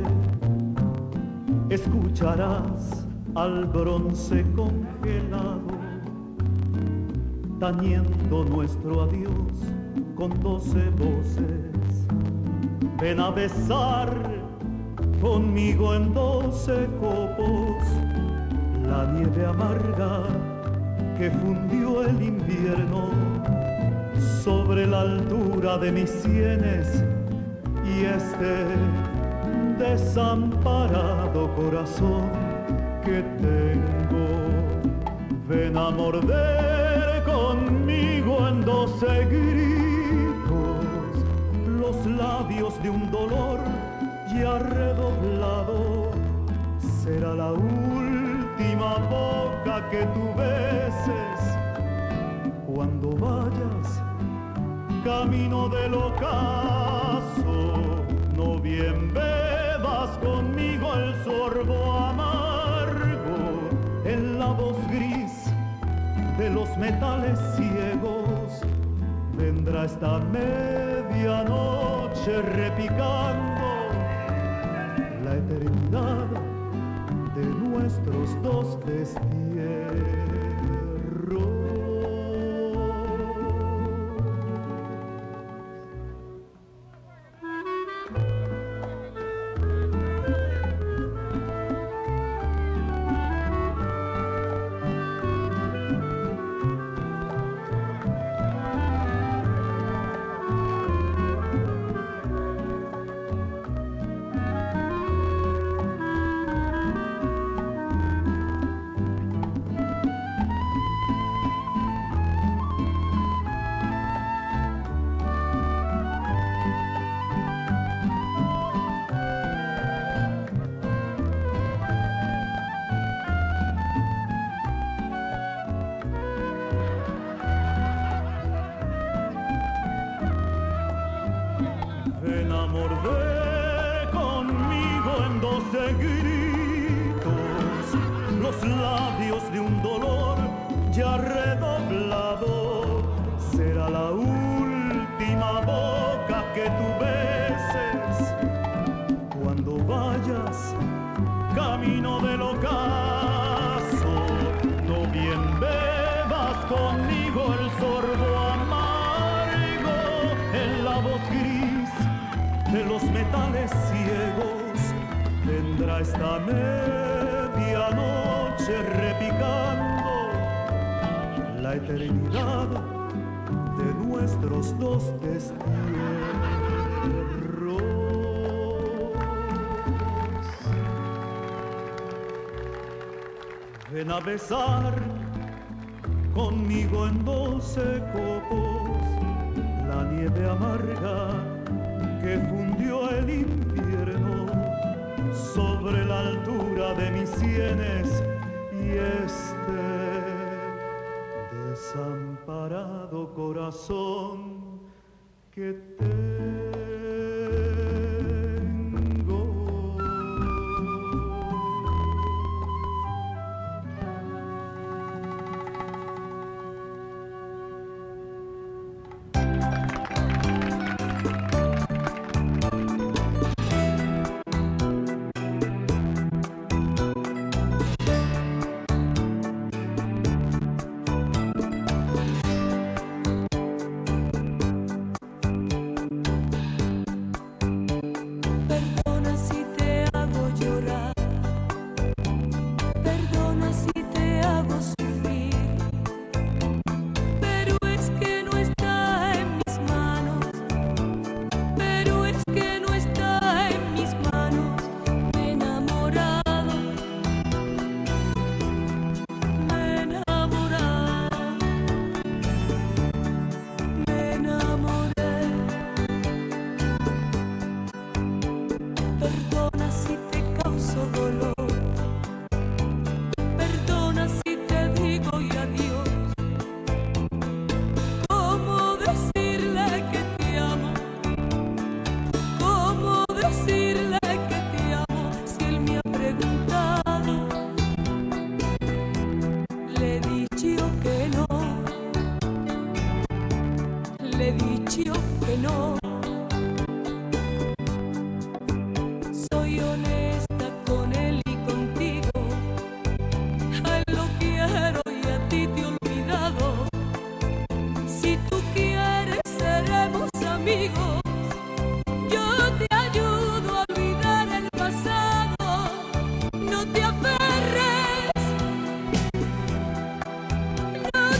Escucharás al bronce congelado tañendo nuestro adiós con doce voces. Ven a besar conmigo en doce copos la nieve amarga que fundió el invierno sobre la altura de mis sienes y este desamparado corazón que tengo. Ven a morder conmigo en doce gritos los labios de un dolor ya redoblado. Será la última boca que tú beses cuando vayas camino del ocaso. No bien bebas conmigo el sorbo amargo en la voz gris de los metales ciegos. Vendrá esta medianoche repicando la eternidad de nuestros dos destierros. Ven a morder conmigo en doce gritos los labios de un dolor ya redoblado. Será la última boca que tú beses cuando vayas camino del ocaso. No bien bebas conmigo el sorbo amargo en la voz gris de los metales ciegos. Vendrá esta medianoche repicando la eternidad de nuestros dos destierros. Ven a besar conmigo en doce copos la nieve amarga que fundió el invierno sobre la altura de mis sienes y este desamparado corazón que tengo.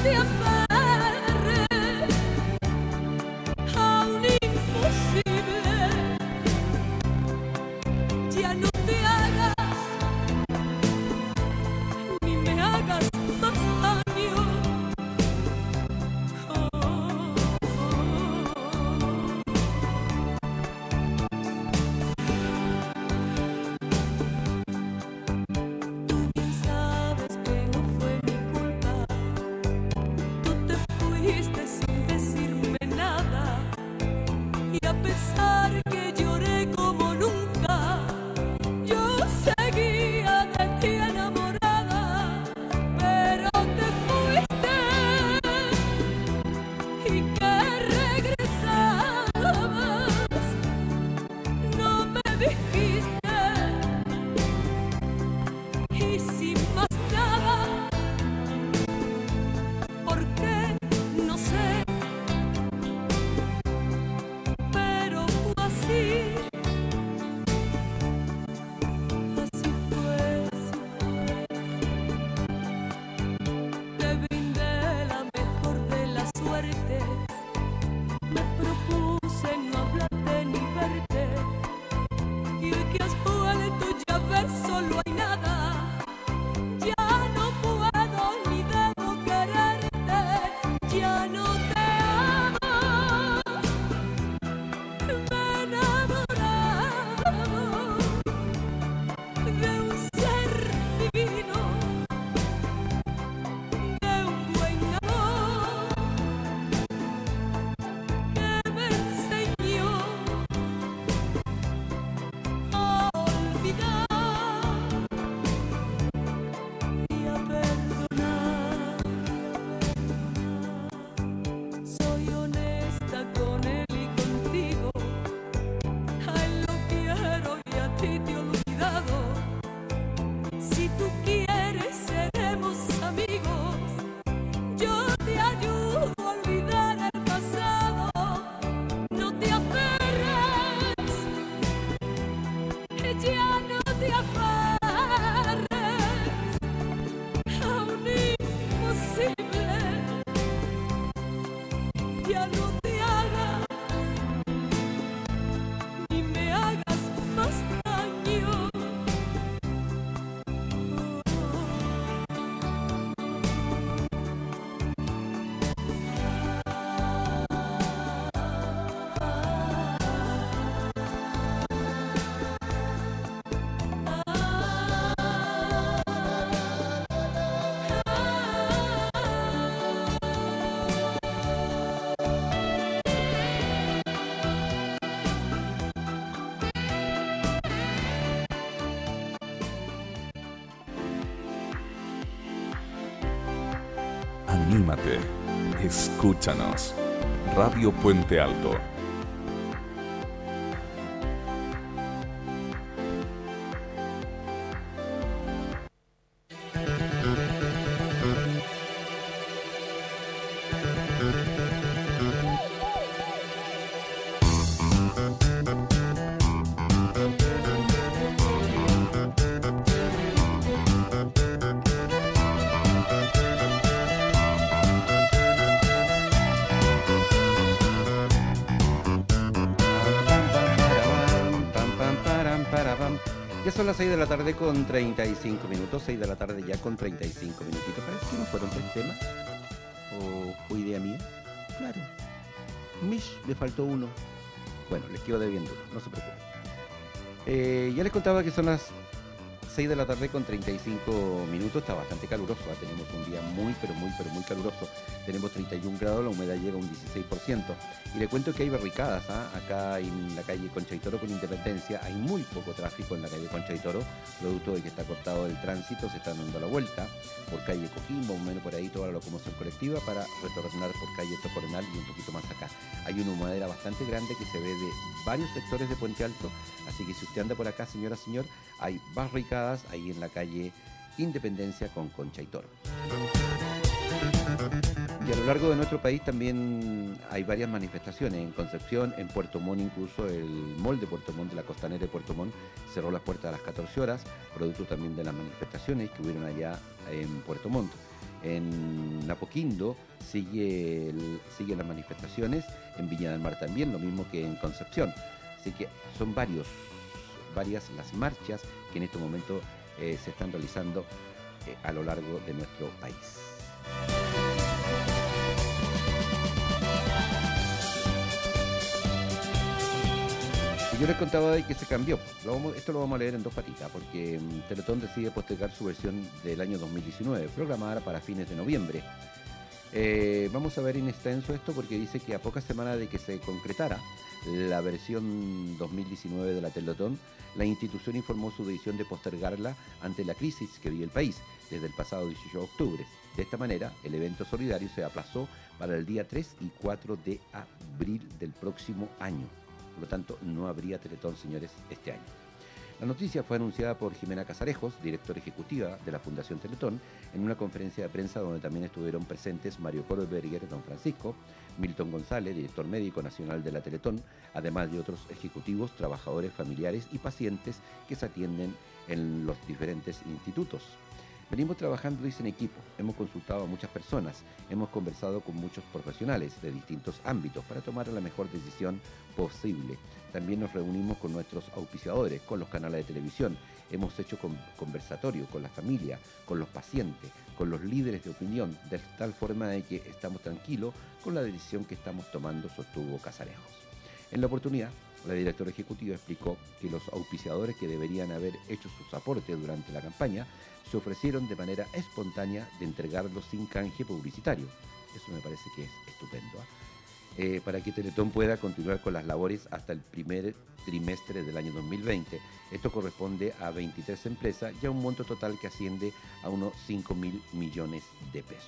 te aferres a un imposible, ya no te hagas ni me hagas más daño. Oh, oh, oh. Tú bien sabes que no fue mi culpa, tú te fuiste sin decirme nada, y a pesar que lloré como nunca, yo seguía de ti enamorada, pero te fuiste y que regresabas, no me dijiste, y sin más nada, ¿por qué? No sé, pero fue así, así fue, así fue. Te brindé la mejor de las suertes, me propuse no hablarte ni verte, y hoy que has vuelto ya ves, solo hay nada, ya no puedo ni debo quererte, ya no te amo, me he enamorado de un ser divino, de un buen amor que me enseñó a olvidar y a perdonar. Soy honesta con él y contigo, a él lo quiero y a ti te he olvidado. Si tú quieres seremos amigos, yo te ayudo a olvidar el pasado. No te aferres, ya no te aferres a un imposible, ya no te hagas ni me hagas más daño. Anímate, escúchanos. Radio Puente Alto. Ya son las seis de la tarde con treinta y cinco minutos, seis de la tarde ya con treinta y cinco minutitos. Parece que no fueron tres temas. ¿O fue idea mía? Claro. Mish, le faltó uno. Bueno, les quedo debiendo uno, no se preocupen. Eh, ya les contaba que son las seis de la tarde con treinta y cinco minutos, está bastante caluroso, ¿eh? Tenemos un día muy, pero muy, pero muy caluroso. Tenemos treinta y un grados, la humedad llega a un dieciséis por ciento. Y le cuento que hay barricadas, ¿eh? Acá en la calle Concha y Toro con Independencia, hay muy poco tráfico en la calle Concha y Toro, producto de que está cortado el tránsito, se está dando la vuelta por calle Coquimbo, más o menos por ahí toda la locomoción colectiva para retornar por calle Tocoronal y un poquito más acá. Hay una humadera bastante grande que se ve de varios sectores de Puente Alto, así que si usted anda por acá, señora, señor, hay barricadas ahí en la calle Independencia con Concha y Toro. Y a lo largo de nuestro país también hay varias manifestaciones. En Concepción, en Puerto Montt, incluso el mall de Puerto Montt, de la costanera de Puerto Montt, cerró las puertas a las catorce horas, producto también de las manifestaciones que hubieron allá en Puerto Montt. En en Apoquindo sigue el, siguen las manifestaciones, en Viña del Mar también, lo mismo que en Concepción. Así que son varios, varias las marchas que en este momento eh, se están realizando eh, a lo largo de nuestro país. Y yo les contaba de que se cambió. Lo vamos, esto lo vamos a leer en dos patitas, porque um, Teletón decide postergar su versión del año dos mil diecinueve, programada para fines de noviembre. Eh, vamos a ver en extenso esto porque dice que a pocas semanas de que se concretara la versión dos mil diecinueve de la Teletón, la institución informó su decisión de postergarla ante la crisis que vive el país desde el pasado dieciocho de octubre. De esta manera, el evento solidario se aplazó para el día tres y cuatro de abril del próximo año. Por lo tanto, no habría Teletón, señores, este año. La noticia fue anunciada por Jimena Casarejos, directora ejecutiva de la Fundación Teletón, en una conferencia de prensa donde también estuvieron presentes Mario Kohlberger, don Francisco, Milton González, director médico nacional de la Teletón, además de otros ejecutivos, trabajadores, familiares y pacientes que se atienden en los diferentes institutos. Venimos trabajando, dice, en equipo, hemos consultado a muchas personas, hemos conversado con muchos profesionales de distintos ámbitos para tomar la mejor decisión posible. También nos reunimos con nuestros auspiciadores, con los canales de televisión, hemos hecho con, conversatorio con la familia, con los pacientes, con los líderes de opinión, de tal forma de que estamos tranquilos con la decisión que estamos tomando, sostuvo Casarejos. En la oportunidad, la directora ejecutiva explicó que los auspiciadores que deberían haber hecho sus aportes durante la campaña se ofrecieron de manera espontánea de entregarlos sin canje publicitario. Eso me parece que es estupendo, ¿eh? Eh, para que Teletón pueda continuar con las labores hasta el primer trimestre del año dos mil veinte. Esto corresponde a veintitrés empresas y a un monto total que asciende a unos cinco mil millones de pesos.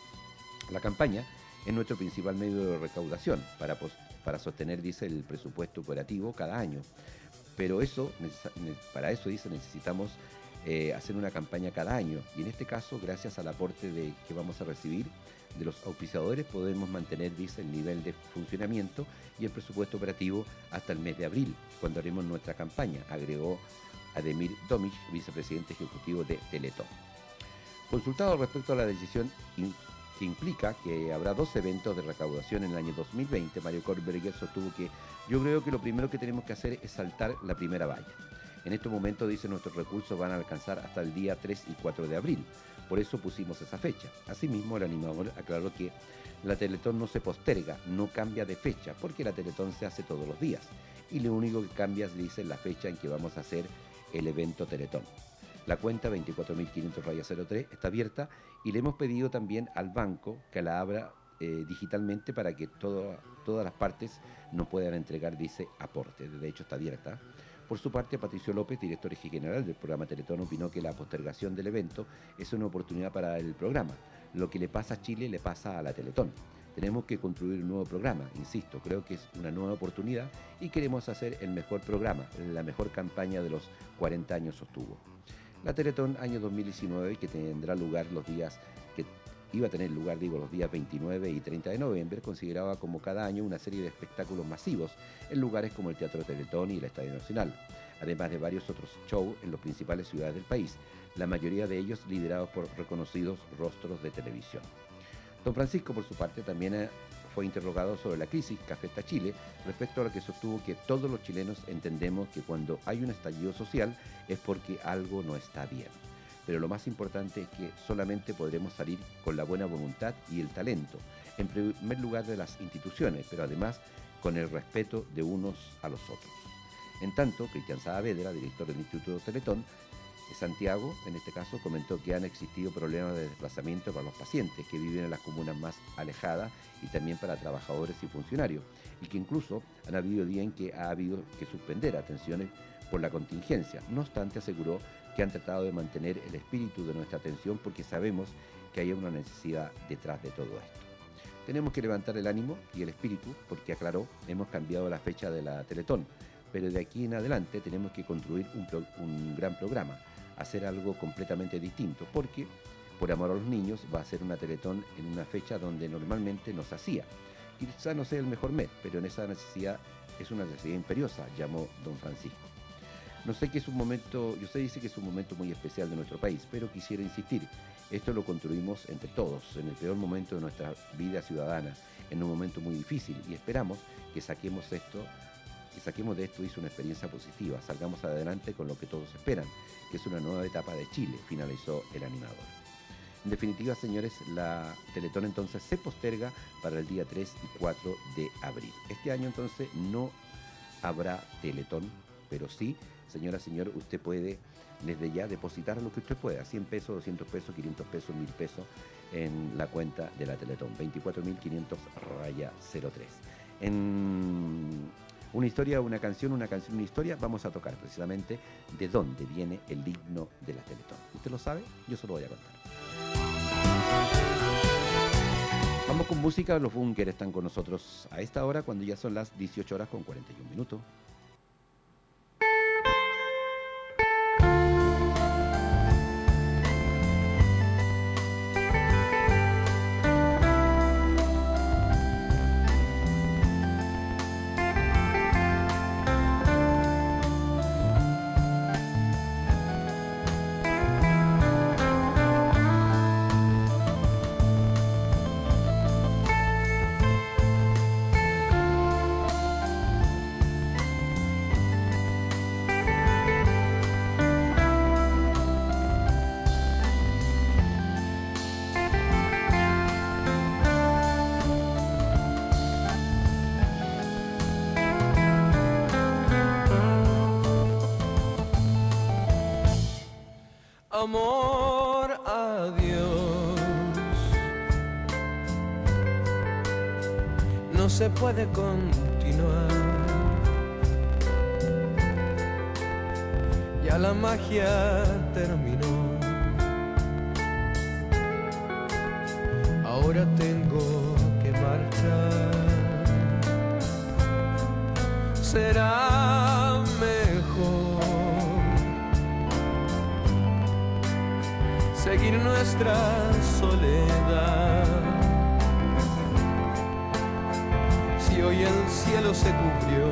La campaña es nuestro principal medio de recaudación para, para sostener, dice, el presupuesto operativo cada año. Pero eso, para eso, dice, necesitamos eh, hacer una campaña cada año. Y en este caso, gracias al aporte de, que vamos a recibir de los auspiciadores, podemos mantener, dice, el nivel de funcionamiento y el presupuesto operativo hasta el mes de abril, cuando haremos nuestra campaña, agregó Ademir Domich, vicepresidente ejecutivo de Teletón. Consultado respecto a la decisión que implica que habrá dos eventos de recaudación en el año dos mil veinte, Mario Kohlberger sostuvo que yo creo que lo primero que tenemos que hacer es saltar la primera valla. En este momento, dice, nuestros recursos van a alcanzar hasta el día tres y cuatro de abril. Por eso pusimos esa fecha. Asimismo, el animador aclaró que la Teletón no se posterga, no cambia de fecha, porque la Teletón se hace todos los días. Y lo único que cambia es, dice, la fecha en que vamos a hacer el evento Teletón. La cuenta veinticuatro mil quinientos cero tres está abierta y le hemos pedido también al banco que la abra eh, digitalmente para que todo, todas las partes nos puedan entregar, dice, aporte. De hecho, está abierta. Por su parte, Patricio López, director general del programa Teletón, opinó que la postergación del evento es una oportunidad para el programa. Lo que le pasa a Chile le pasa a la Teletón. Tenemos que construir un nuevo programa, insisto, creo que es una nueva oportunidad y queremos hacer el mejor programa, la mejor campaña de los cuarenta años, sostuvo. La Teletón año dos mil diecinueve, que tendrá lugar los días, que iba a tener lugar, digo, los días veintinueve y treinta de noviembre, consideraba como cada año una serie de espectáculos masivos en lugares como el Teatro Teletón y el Estadio Nacional, además de varios otros shows en las principales ciudades del país, la mayoría de ellos liderados por reconocidos rostros de televisión. Don Francisco, por su parte, también fue interrogado sobre la crisis que afecta a Chile, respecto a lo que sostuvo que todos los chilenos entendemos que cuando hay un estallido social es porque algo no está bien. Pero lo más importante es que solamente podremos salir con la buena voluntad y el talento, en primer lugar de las instituciones, pero además con el respeto de unos a los otros. En tanto, Cristian Saavedra, director del Instituto Teletón, Santiago, en este caso, comentó que han existido problemas de desplazamiento para los pacientes que viven en las comunas más alejadas y también para trabajadores y funcionarios, y que incluso han habido días en que ha habido que suspender atenciones por la contingencia. No obstante, aseguró que han tratado de mantener el espíritu de nuestra atención porque sabemos que hay una necesidad detrás de todo esto. Tenemos que levantar el ánimo y el espíritu porque, aclaró, hemos cambiado la fecha de la Teletón, pero de aquí en adelante tenemos que construir un, pro, un gran programa, hacer algo completamente distinto, porque por amor a los niños va a ser una Teletón en una fecha donde normalmente no se hacía. Quizá no sea el mejor mes, pero en esa necesidad es una necesidad imperiosa, llamó don Francisco. No sé que es un momento, yo sé dice que es un momento muy especial de nuestro país, pero quisiera insistir Esto lo construimos entre todos, en el peor momento de nuestra vida ciudadana, en un momento muy difícil, y esperamos que saquemos esto, que saquemos de esto hizo una experiencia positiva, salgamos adelante con lo que todos esperan, que es una nueva etapa de Chile, finalizó el animador. En definitiva, señores, la Teletón entonces se posterga para el día tres y cuatro de abril. Este año entonces no habrá Teletón, pero sí, señora, señor, usted puede desde ya depositar lo que usted pueda, cien pesos, doscientos pesos, quinientos pesos, mil pesos en la cuenta de la Teletón, veinticuatro mil quinientos raya cero tres. En una historia, una canción, una canción, una historia, vamos a tocar precisamente de dónde viene el himno de la Teletón. ¿Usted lo sabe? Yo se lo voy a contar. Vamos con música, los Bunkers están con nosotros a esta hora cuando ya son las dieciocho horas con cuarenta y un minutos. Amor a Dios, no se puede continuar, ya la magia terminó, ahora tengo que marchar, será mejor seguir nuestra soledad. Si hoy el cielo se cubrió,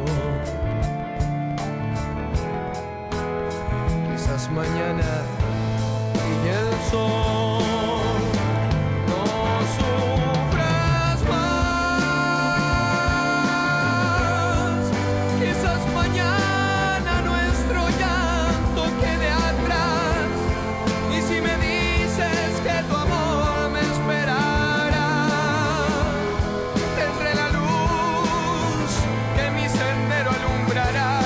quizás mañana brille el sol. No sufras más, quizás mañana nuestro llanto quede atrás. Y si me dices que tu amor me esperará, tendré la luz que mi sendero alumbrará.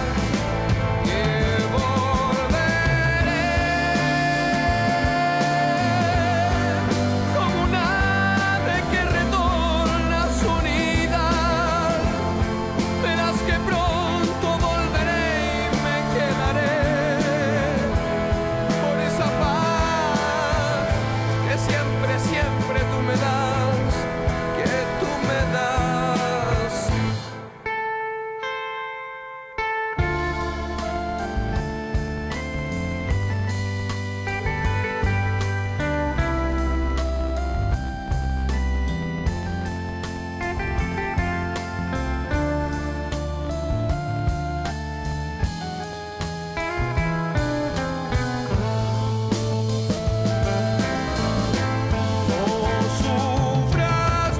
Que volveré como un ave que retorna a su unidad. Verás que pronto volveré y me quedaré por esa paz que siempre, siempre tú me das, que tú me das. No sufras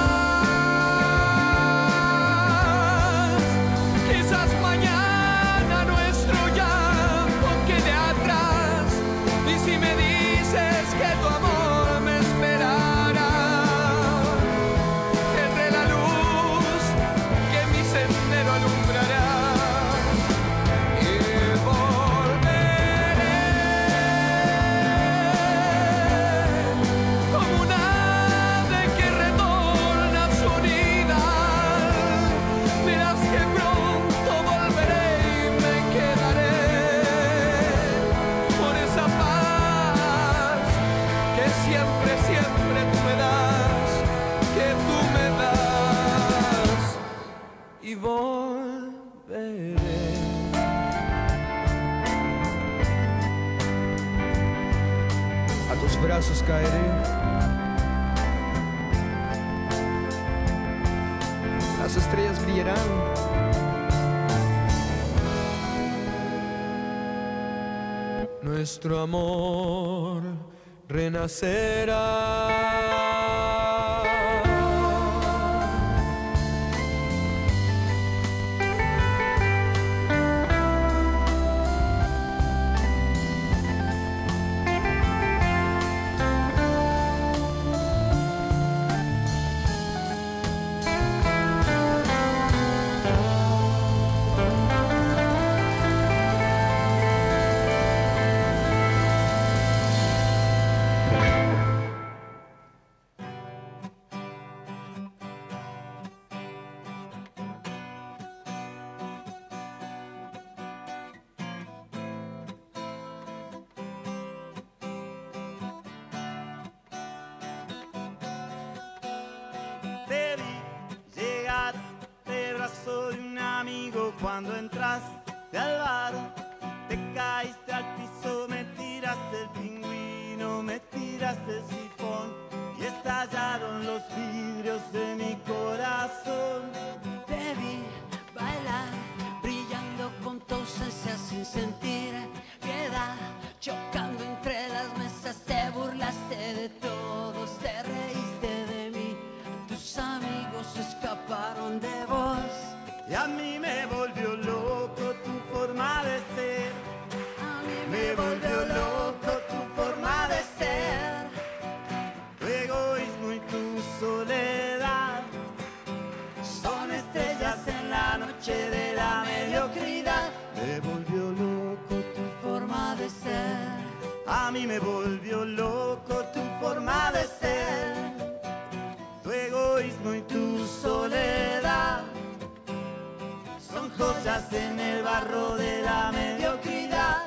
más, quizás mañana nuestro llanto quede atrás. Y si me dices que tu amor me esperará, tendré la luz que mi sendero alumbrará. Y volveré como un ave que retorna a su unidad. Verás que pronto volveré y me quedaré por esa paz que siempre, siempre tú me das, que tú me das. Y volveré. A tus brazos caeré, las estrellas brillarán, nuestro amor renacerá. Te vi llegar de brazo de un amigo cuando entraste al bar. Te caíste al piso, me tiraste el pingüino, me tiraste el sifón y estallaron los vidrios de mi corazón. Te vi bailar, brillando con tu ausencia sin sentir piedad, chocando entre las mesas, te burlaste de todos, te reíste de mí. Tus amigos escaparon de vos y a mí me volvió loco tu forma de ser. A mí me volvió loco tu forma de ser. Tu egoísmo y tu soledad son estrellas en la noche de la mediocridad. Me volvió loco tu forma de ser. A mí me volvió loco tu forma de ser. Tu egoísmo y tu soledad son joyas en el barro de la mediocridad.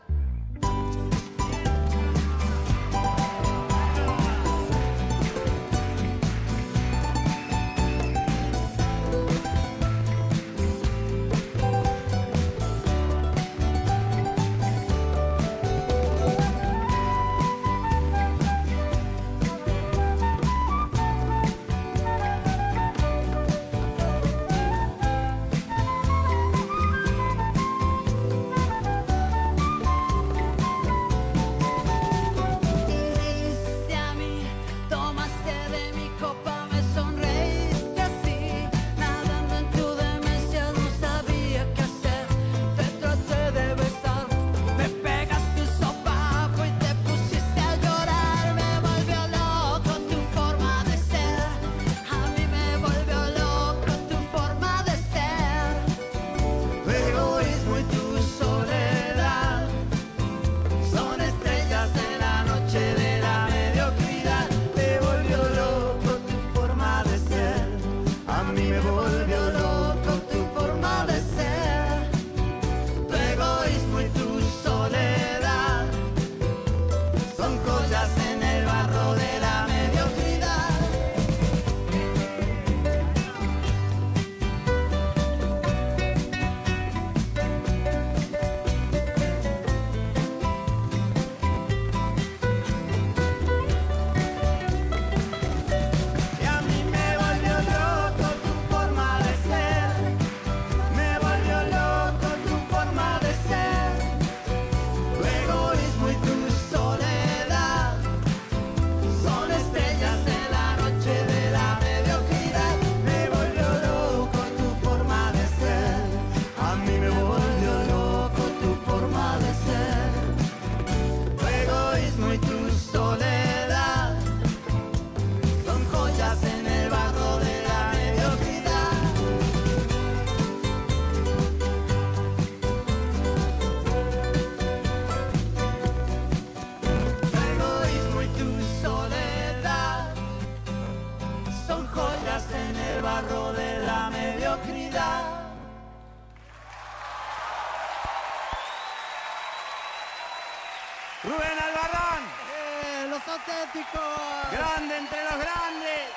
Rubén Albarrán. Eh, los auténticos. Grande entre los grandes.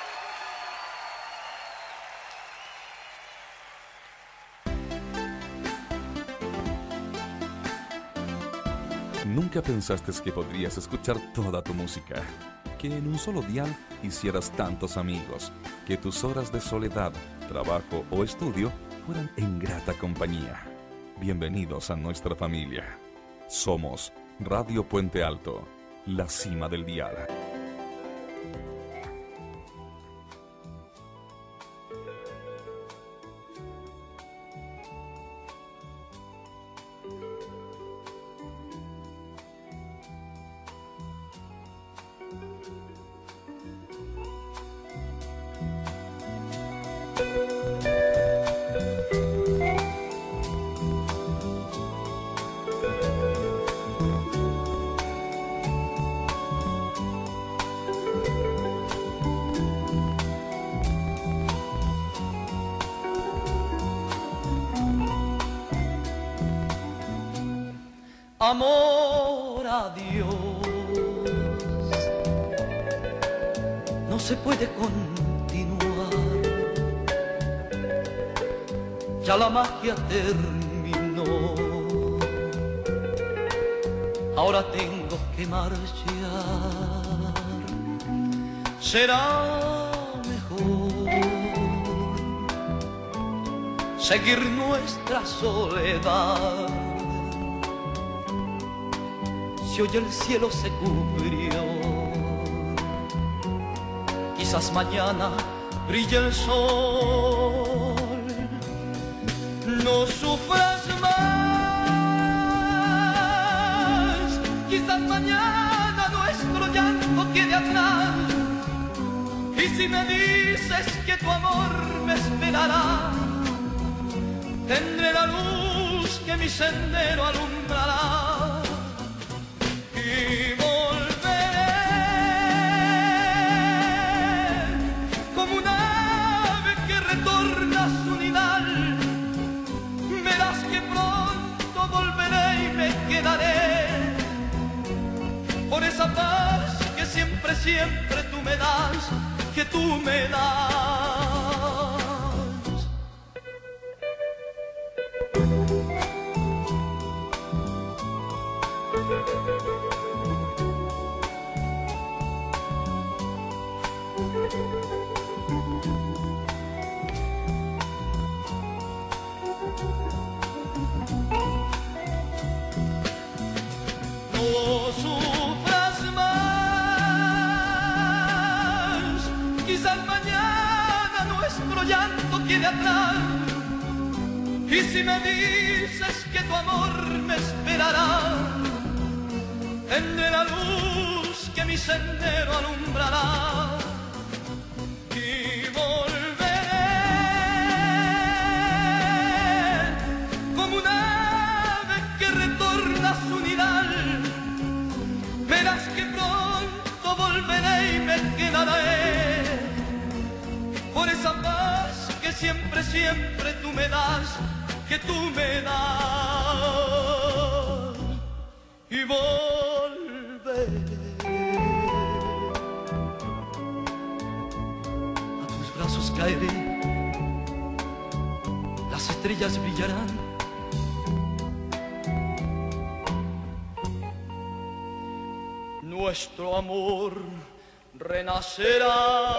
Nunca pensaste que podrías escuchar toda tu música, que en un solo dial hicieras tantos amigos, que tus horas de soledad, trabajo o estudio fueran en grata compañía. Bienvenidos a nuestra familia. Somos Radio Puente Alto, la cima del dial. Amor a Dios, no se puede continuar, ya la magia terminó, ahora tengo que marchar, será mejor seguir nuestra soledad. Si hoy el cielo se cubrió, quizás mañana brille el sol. No sufras más, quizás mañana nuestro llanto quede atrás. Y si me dices que tu amor me esperará, tendré la luz que mi sendero alumbrará. Y volveré como un ave que retorna a su nidal. Verás que pronto volveré y me quedaré por esa paz que siempre, siempre tú me das, que tú me das. No sufras más, quizás mañana nuestro llanto quede atrás. Y si me dices que tu amor me esperará, tendré la luz que mi sendero alumbrará. Y volveré como un ave que retorna a su nidal. Verás que pronto volveré y me quedaré por esa paz que siempre, siempre tú me das, que tú me das. Y volveré a tus brazos, caeré, las estrellas brillarán. Nuestro amor renacerá.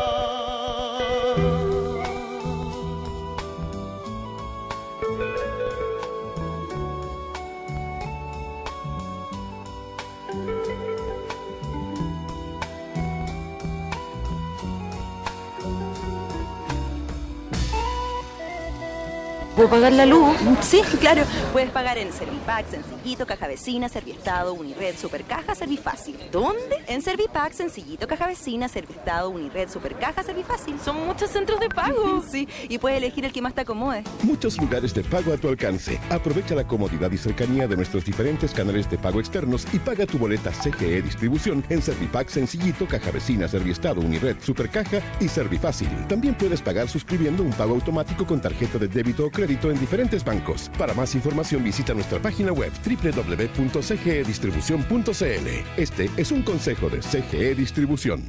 ¿Puedo pagar la luz? Sí, claro. Puedes pagar en Servipack, Sencillito, Caja Vecina, Serviestado, Unired, Supercaja, Servifácil. ¿Dónde? En Servipack, Sencillito, Caja Vecina, Serviestado, Unired, Supercaja, Servifácil. Son muchos centros de pago. Sí, y puedes elegir el que más te acomode. Muchos lugares de pago a tu alcance. Aprovecha la comodidad y cercanía de nuestros diferentes canales de pago externos y paga tu boleta C G E Distribución en Servipack, Sencillito, Caja Vecina, Serviestado, Unired, Supercaja y Servifácil. También puedes pagar suscribiendo un pago automático con tarjeta de débito o crédito en diferentes bancos. Para más información visita nuestra página web doble u doble u doble u punto c g e distribución punto c l. Este es un consejo de C G E Distribución.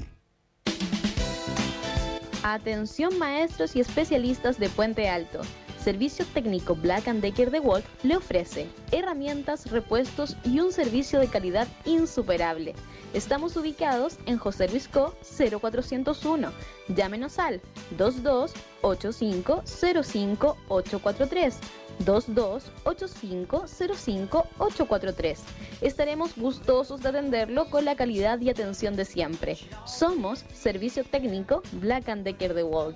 Atención maestros y especialistas de Puente Alto. Servicio técnico Black and Decker de Walt le ofrece herramientas, repuestos y un servicio de calidad insuperable. Estamos ubicados en José Luis Co. cero cuatrocientos uno. Llámenos al dos dos ocho cinco cero cinco ocho cuatro tres dos dos ocho cinco cero cinco ocho cuatro tres. Estaremos gustosos de atenderlo con la calidad y atención de siempre. Somos Servicio Técnico Black and Decker DeWalt.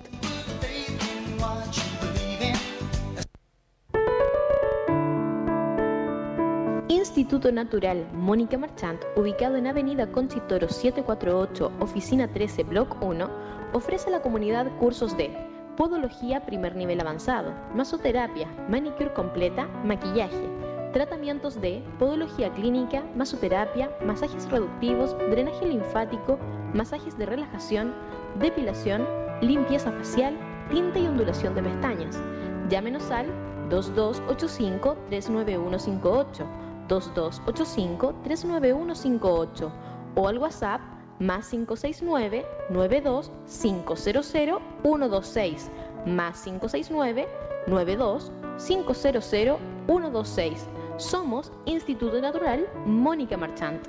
Instituto Natural Mónica Marchant, ubicado en Avenida Conchitoro setecientos cuarenta y ocho, Oficina trece, Block uno, ofrece a la comunidad cursos de podología primer nivel avanzado, masoterapia, manicure completa, maquillaje, tratamientos de podología clínica, masoterapia, masajes reductivos, drenaje linfático, masajes de relajación, depilación, limpieza facial, tinte y ondulación de pestañas. Llámenos al dos dos ocho cinco tres nueve uno cinco ocho, dos dos ocho cinco tres nueve uno cinco ocho o al WhatsApp más cinco seis nueve nueve dos cinco cero cero uno dos seis, más cinco seis nueve nueve dos cinco cero cero uno dos seis. Somos Instituto Natural Mónica Marchant.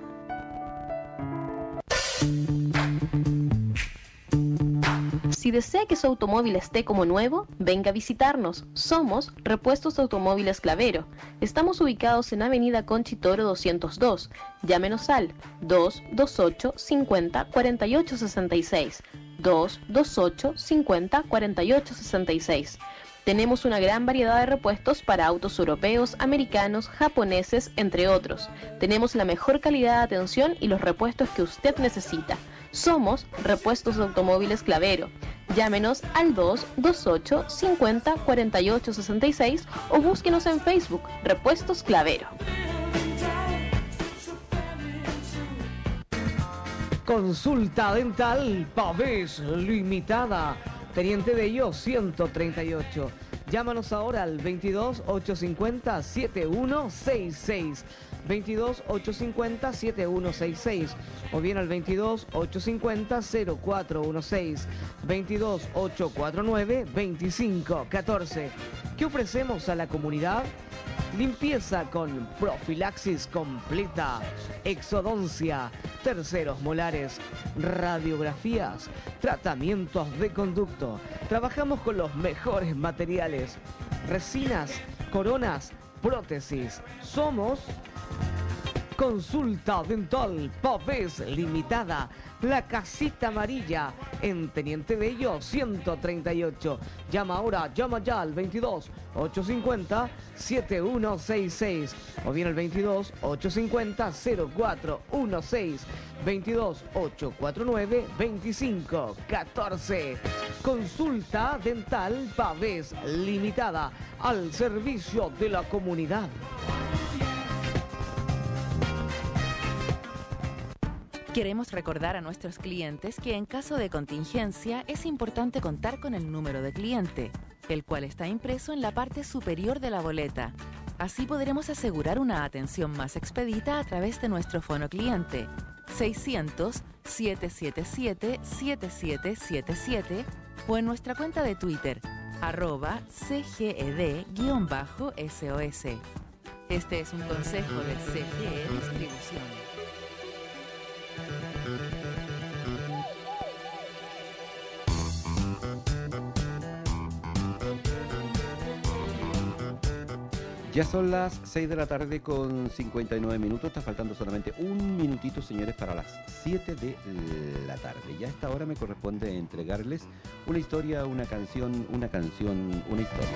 Si desea que su automóvil esté como nuevo, venga a visitarnos. Somos Repuestos Automóviles Clavero. Estamos ubicados en Avenida Conchitoro doscientos dos. Llámenos al dos dos ocho cincuenta cuarenta y ocho sesenta y seis. dos dos ocho cincuenta cuarenta y ocho sesenta y seis. Tenemos una gran variedad de repuestos para autos europeos, americanos, japoneses, entre otros. Tenemos la mejor calidad de atención y los repuestos que usted necesita. Somos Repuestos de Automóviles Clavero. Llámenos al dos dos ocho cincuenta cuarenta y ocho sesenta y seis o búsquenos en Facebook, Repuestos Clavero. Consulta Dental Pavés Limitada, Teniente Bello ciento treinta y ocho. Llámanos ahora al veintidós ochocientos cincuenta setenta y uno sesenta y seis. veintidós ochocientos cincuenta setenta y uno sesenta y seis o bien al veintidós ochocientos cincuenta cero cuatro dieciséis, veintidós ochocientos cuarenta y nueve veinticinco catorce. ¿Qué ofrecemos a la comunidad? Limpieza con profilaxis completa, exodoncia, terceros molares, radiografías, tratamientos de conducto. Trabajamos con los mejores materiales, resinas, coronas, prótesis. Somos Consulta Dental Pavés Limitada, La Casita Amarilla, en Teniente Bello ciento treinta y ocho. Llama ahora, llama ya al veintidós ochocientos cincuenta setenta y uno sesenta y seis o bien al veintidós ochocientos cincuenta cero cuatro dieciséis, veintidós ochocientos cuarenta y nueve veinticinco catorce. Consulta Dental Pavés Limitada, al servicio de la comunidad. Queremos recordar a nuestros clientes que en caso de contingencia es importante contar con el número de cliente, el cual está impreso en la parte superior de la boleta. Así podremos asegurar una atención más expedita a través de nuestro fono cliente seiscientos, setecientos setenta y siete, setenta y siete setenta y siete o en nuestra cuenta de Twitter arroba C G E D S O S. Este es un consejo del C G E Distribución. Ya son las seis de la tarde con cincuenta y nueve minutos, está faltando solamente un minutito, señores, para las siete de la tarde. Ya a esta hora me corresponde entregarles una historia, una canción, una canción, una historia.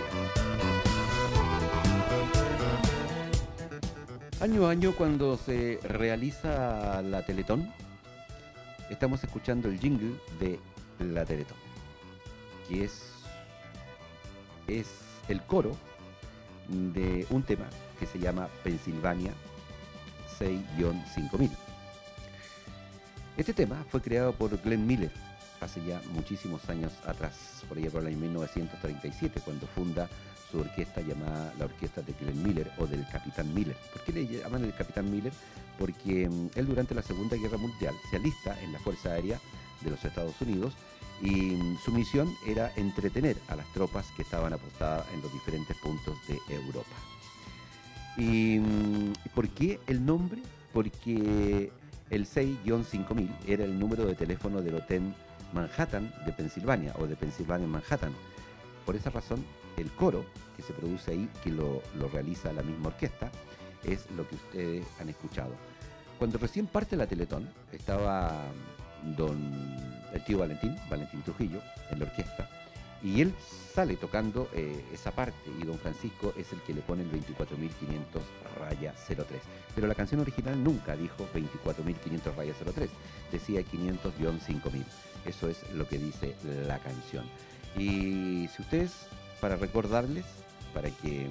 Año a año, cuando se realiza la Teletón, estamos escuchando el jingle de la Teletón, que es, es el coro de un tema que se llama Pensilvania seis cinco mil. Este tema fue creado por Glenn Miller hace ya muchísimos años atrás, por allá por el año mil novecientos treinta y siete, cuando funda su orquesta llamada la Orquesta de Glenn Miller o del Capitán Miller. ¿Por qué le llaman el Capitán Miller? Porque um, él durante la Segunda Guerra Mundial se alista en la Fuerza Aérea de los Estados Unidos y um, su misión era entretener a las tropas que estaban apostadas en los diferentes puntos de Europa. ¿Y um, por qué el nombre? Porque el seis cinco mil era el número de teléfono del Hotel Manhattan de Pensilvania o de Pensilvania en Manhattan. por esa razón, el coro que se produce ahí, que lo, lo realiza la misma orquesta, es lo que ustedes han escuchado. Cuando recién parte la Teletón, estaba don el tío Valentín, Valentín Trujillo, en la orquesta, y él sale tocando eh, esa parte, y don Francisco es el que le pone el veinticuatro mil quinientos raya cero tres. Pero la canción original nunca dijo veinticuatro mil quinientos raya cero tres, decía quinientos guión cinco mil. Eso es lo que dice la canción. Y si ustedes, para recordarles, para que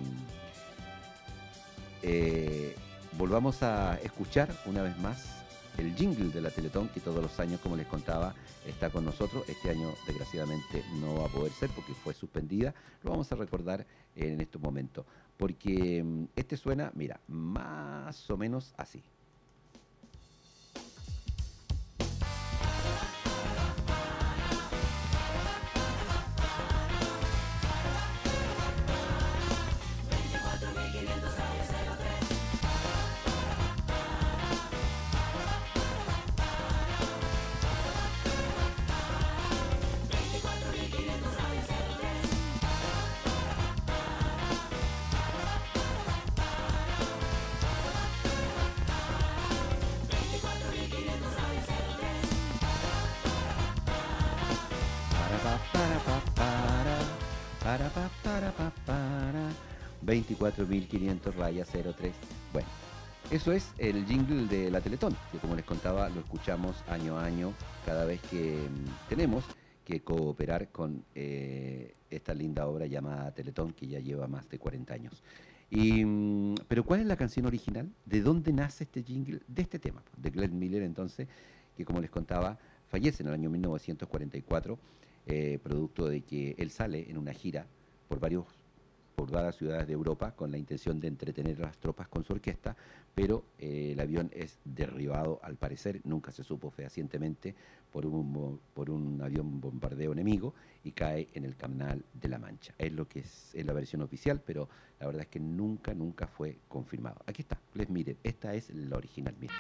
eh, volvamos a escuchar una vez más el jingle de la Teletón, que todos los años, como les contaba, está con nosotros. Este año, desgraciadamente, no va a poder ser porque fue suspendida. Lo vamos a recordar en estos momentos, porque este suena, mira, más o menos así. veinticuatro mil quinientos raya cero tres. Bueno, eso es el jingle de la Teletón, que como les contaba, lo escuchamos año a año cada vez que mm, tenemos que cooperar con eh, esta linda obra llamada Teletón, que ya lleva más de cuarenta años. Y, mm, pero ¿cuál es la canción original? ¿De dónde nace este jingle? De este tema, de Glenn Miller, entonces, que como les contaba, fallece en el año mil novecientos cuarenta y cuatro, eh, producto de que él sale en una gira por varios por varias ciudades de Europa con la intención de entretener a las tropas con su orquesta, pero eh, el avión es derribado, al parecer, nunca se supo fehacientemente, por un, por un avión bombardeo enemigo, y cae en el Canal de la Mancha. Es lo que es, es la versión oficial, pero la verdad es que nunca, nunca fue confirmado. Aquí está, les miren, esta es la original, miren.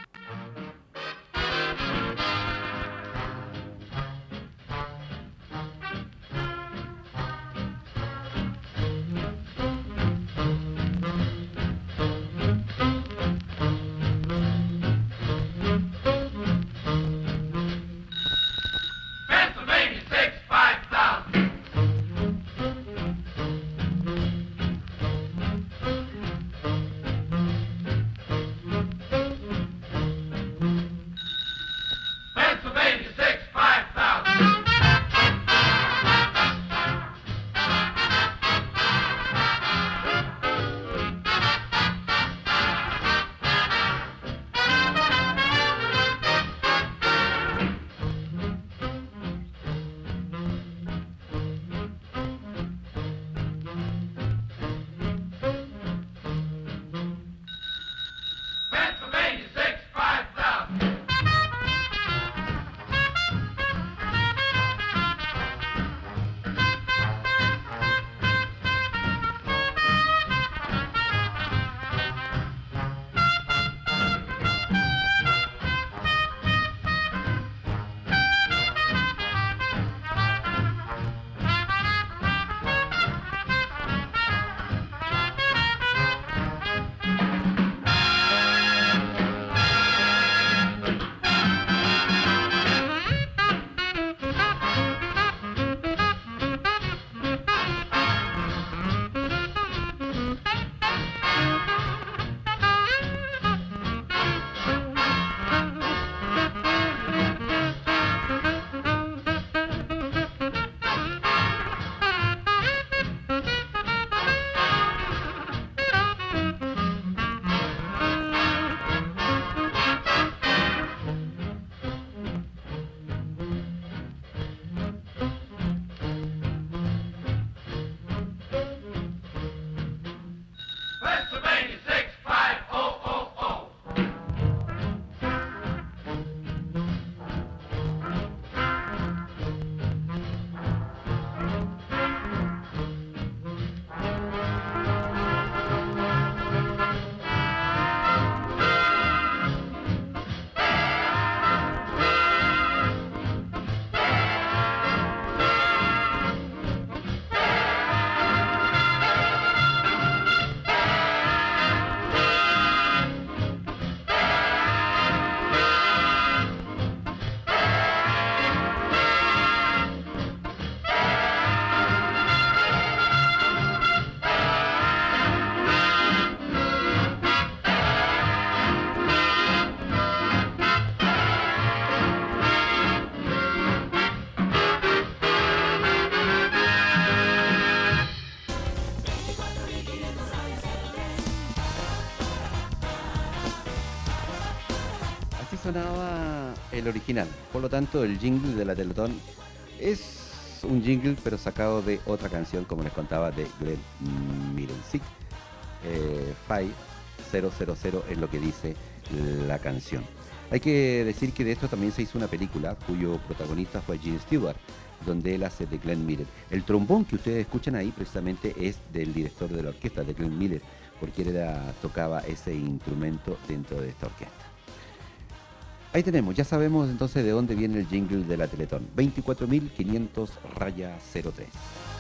sonaba el original. Por lo tanto, el jingle de la Teletón es un jingle, pero sacado de otra canción, como les contaba, de Glenn Miller. Sí, eh, Five cero cero cero es lo que dice la canción. Hay que decir que de esto también se hizo una película cuyo protagonista fue Gene Stewart, donde él hace de Glenn Miller. El trombón que ustedes escuchan ahí precisamente es del director de la orquesta, de Glenn Miller, porque él era, tocaba ese instrumento dentro de esta orquesta. Ahí tenemos, ya sabemos entonces de dónde viene el jingle de la Teletón. veinticuatro mil quinientos raya cero tres.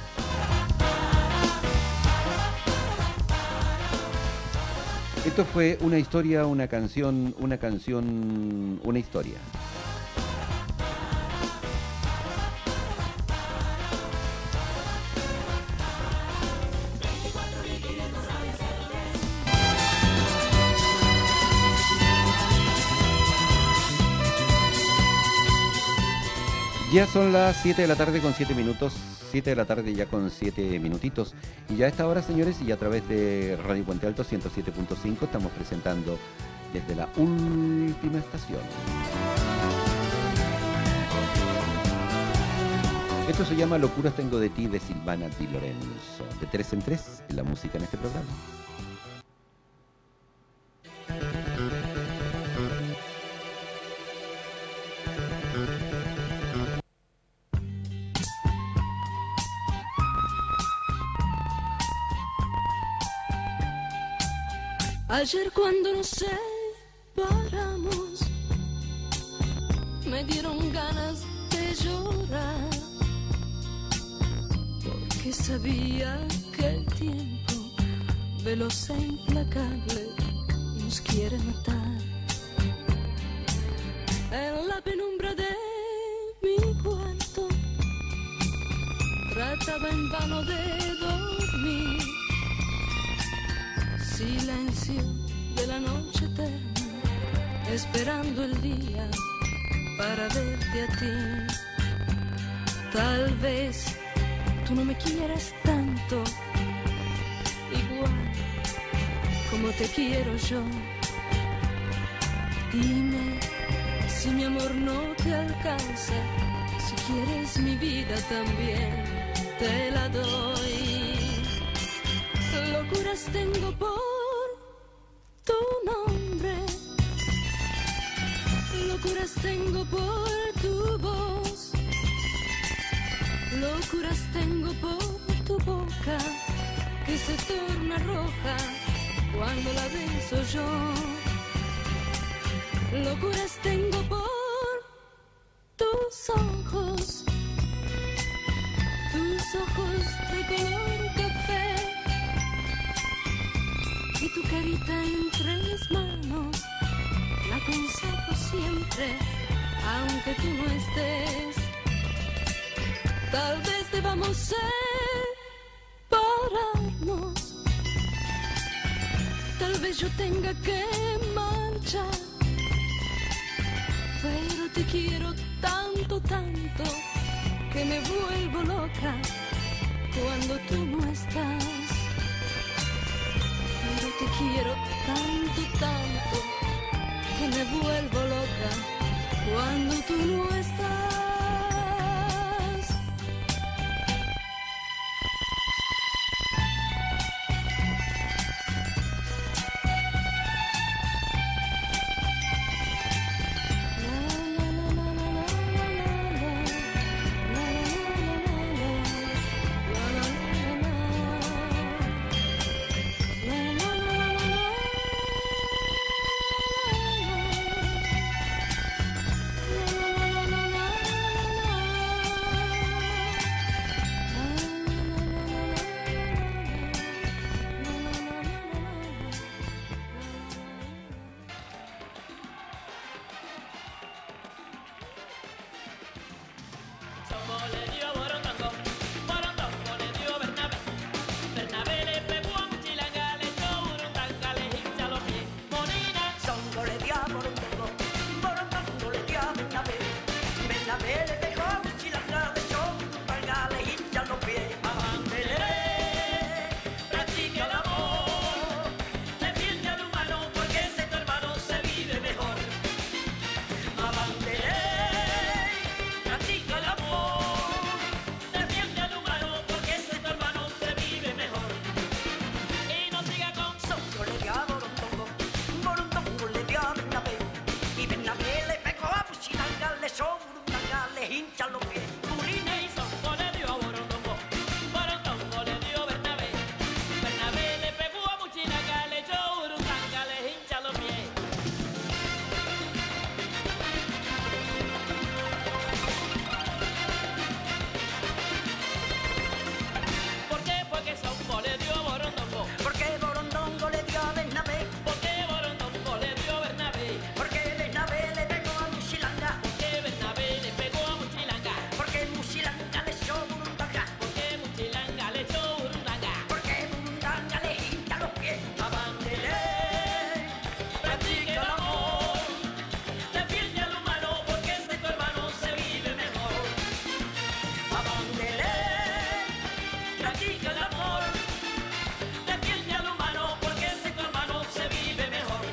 Esto fue una historia, una canción, una canción, una historia. Ya son las siete de la tarde con siete minutos, siete de la tarde ya con siete minutitos. Y ya a esta hora, señores, y a través de Radio Puente Alto ciento siete punto cinco estamos presentando desde la última estación. Esto se llama Locuras Tengo de Ti, de Silvana Di Lorenzo. De tres en tres, en la música en este programa. Ayer cuando nos separamos me dieron ganas de llorar, porque sabía que el tiempo veloz e implacable nos quiere matar. En la penumbra de mi cuarto trataba en vano de dormir. Silencio de la noche eterna, esperando el día para verte a ti. Tal vez tú no me quieras tanto, igual como te quiero yo. Dime si mi amor no te alcanza, si quieres mi vida también te la doy. Locuras tengo por tu nombre, locuras tengo por tu voz, locuras tengo por tu boca que se torna roja cuando la beso yo. Locuras tengo por tus ojos, tus ojos de color café, y tu carita entre mis manos, la conservo siempre, aunque tú no estés. Tal vez debamos separarnos, tal vez yo tenga que marchar, pero te quiero tanto, tanto, que me vuelvo loca cuando tú no estás. Pero te quiero tanto, tanto, que me vuelvo loca cuando tú no estás. Mándele, practica el amor, defiende al humano porque ese tu hermano se vive mejor.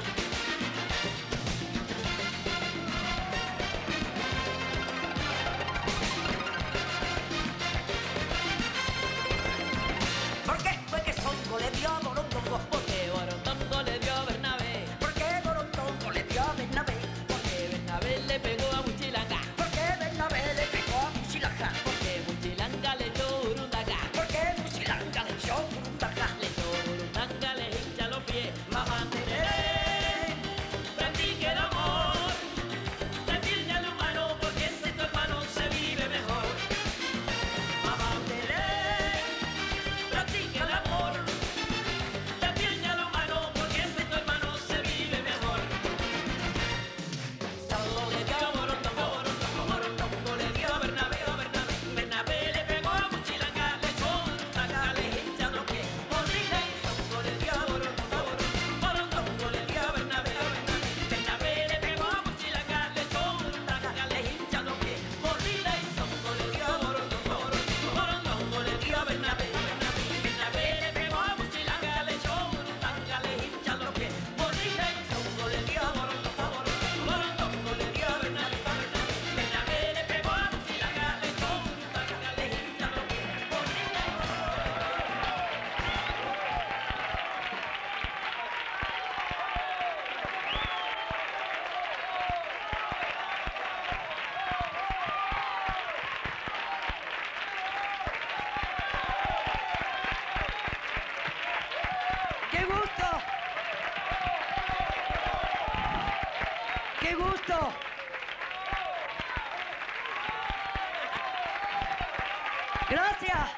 ¿Por qué fue que Songo le dio a Borontongo? Porque Borontongo le dio a Bernabé. ¿Por qué Borontongo le dio a Bernabé? Porque Bernabé le pegó a Muchilanga. ¿Por qué Bernabé le pegó a Muchilanga? Porque Muchilanga le echó Burundanga. ¿Por qué Muchilanga le echó Burundanga? Le echó Burundanga, le hincha los pies. Mamá Tereré, practique el amor, defiende al humano porque ese tu hermano se vive mejor. Mamá Tereré, practica el amor, defiende al humano porque ese tu hermano se vive mejor. Songo le dio a Borontongo, Borontongo, Borontongo le dio a Bernabé, a Bernabé. Bernabé le pegó a Muchilanga, le echó Burundanga, le hincha los pies. Morrida y Songo le dio a Borontongo, Borontongo, Borontongo le dio a Bernabé, a Bernabé. Bernabé le pegó a Muchilanga, le echó Burundanga, le hincha los pies. Morrida y Songo le dio a Borontongo, Borontongo, Borontongo le dio a Bernabé, a Bernabé. Bernabé le pegó a Muchilanga, le echó Burundanga, le hincha los pies. Morrida y Songo le dio a Borontongo, Borontongo, Borontongo le dio a Bernabé, a Bernabé. Bernabé le pegó a Muchilanga, le echó Burundanga, le hincha los pies. Morrida y ¡Qué gusto! ¡Qué gusto! Gracias.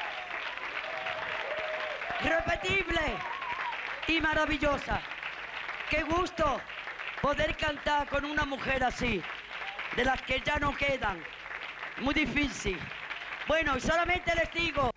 Irrepetible y maravillosa. Qué gusto poder cantar con una mujer así, de las que ya no quedan. Muy difícil. Bueno, y solamente les digo...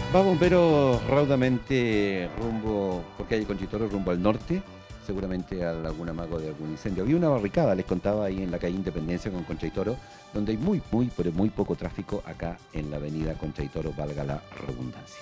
Va bomberos raudamente rumbo, por calle Conchitoro, rumbo al norte, seguramente a algún amago de algún incendio. Había una barricada, les contaba, ahí en la calle Independencia con Concha y Toro, donde hay muy, muy, pero muy poco tráfico acá en la avenida Concha y Toro, valga la redundancia.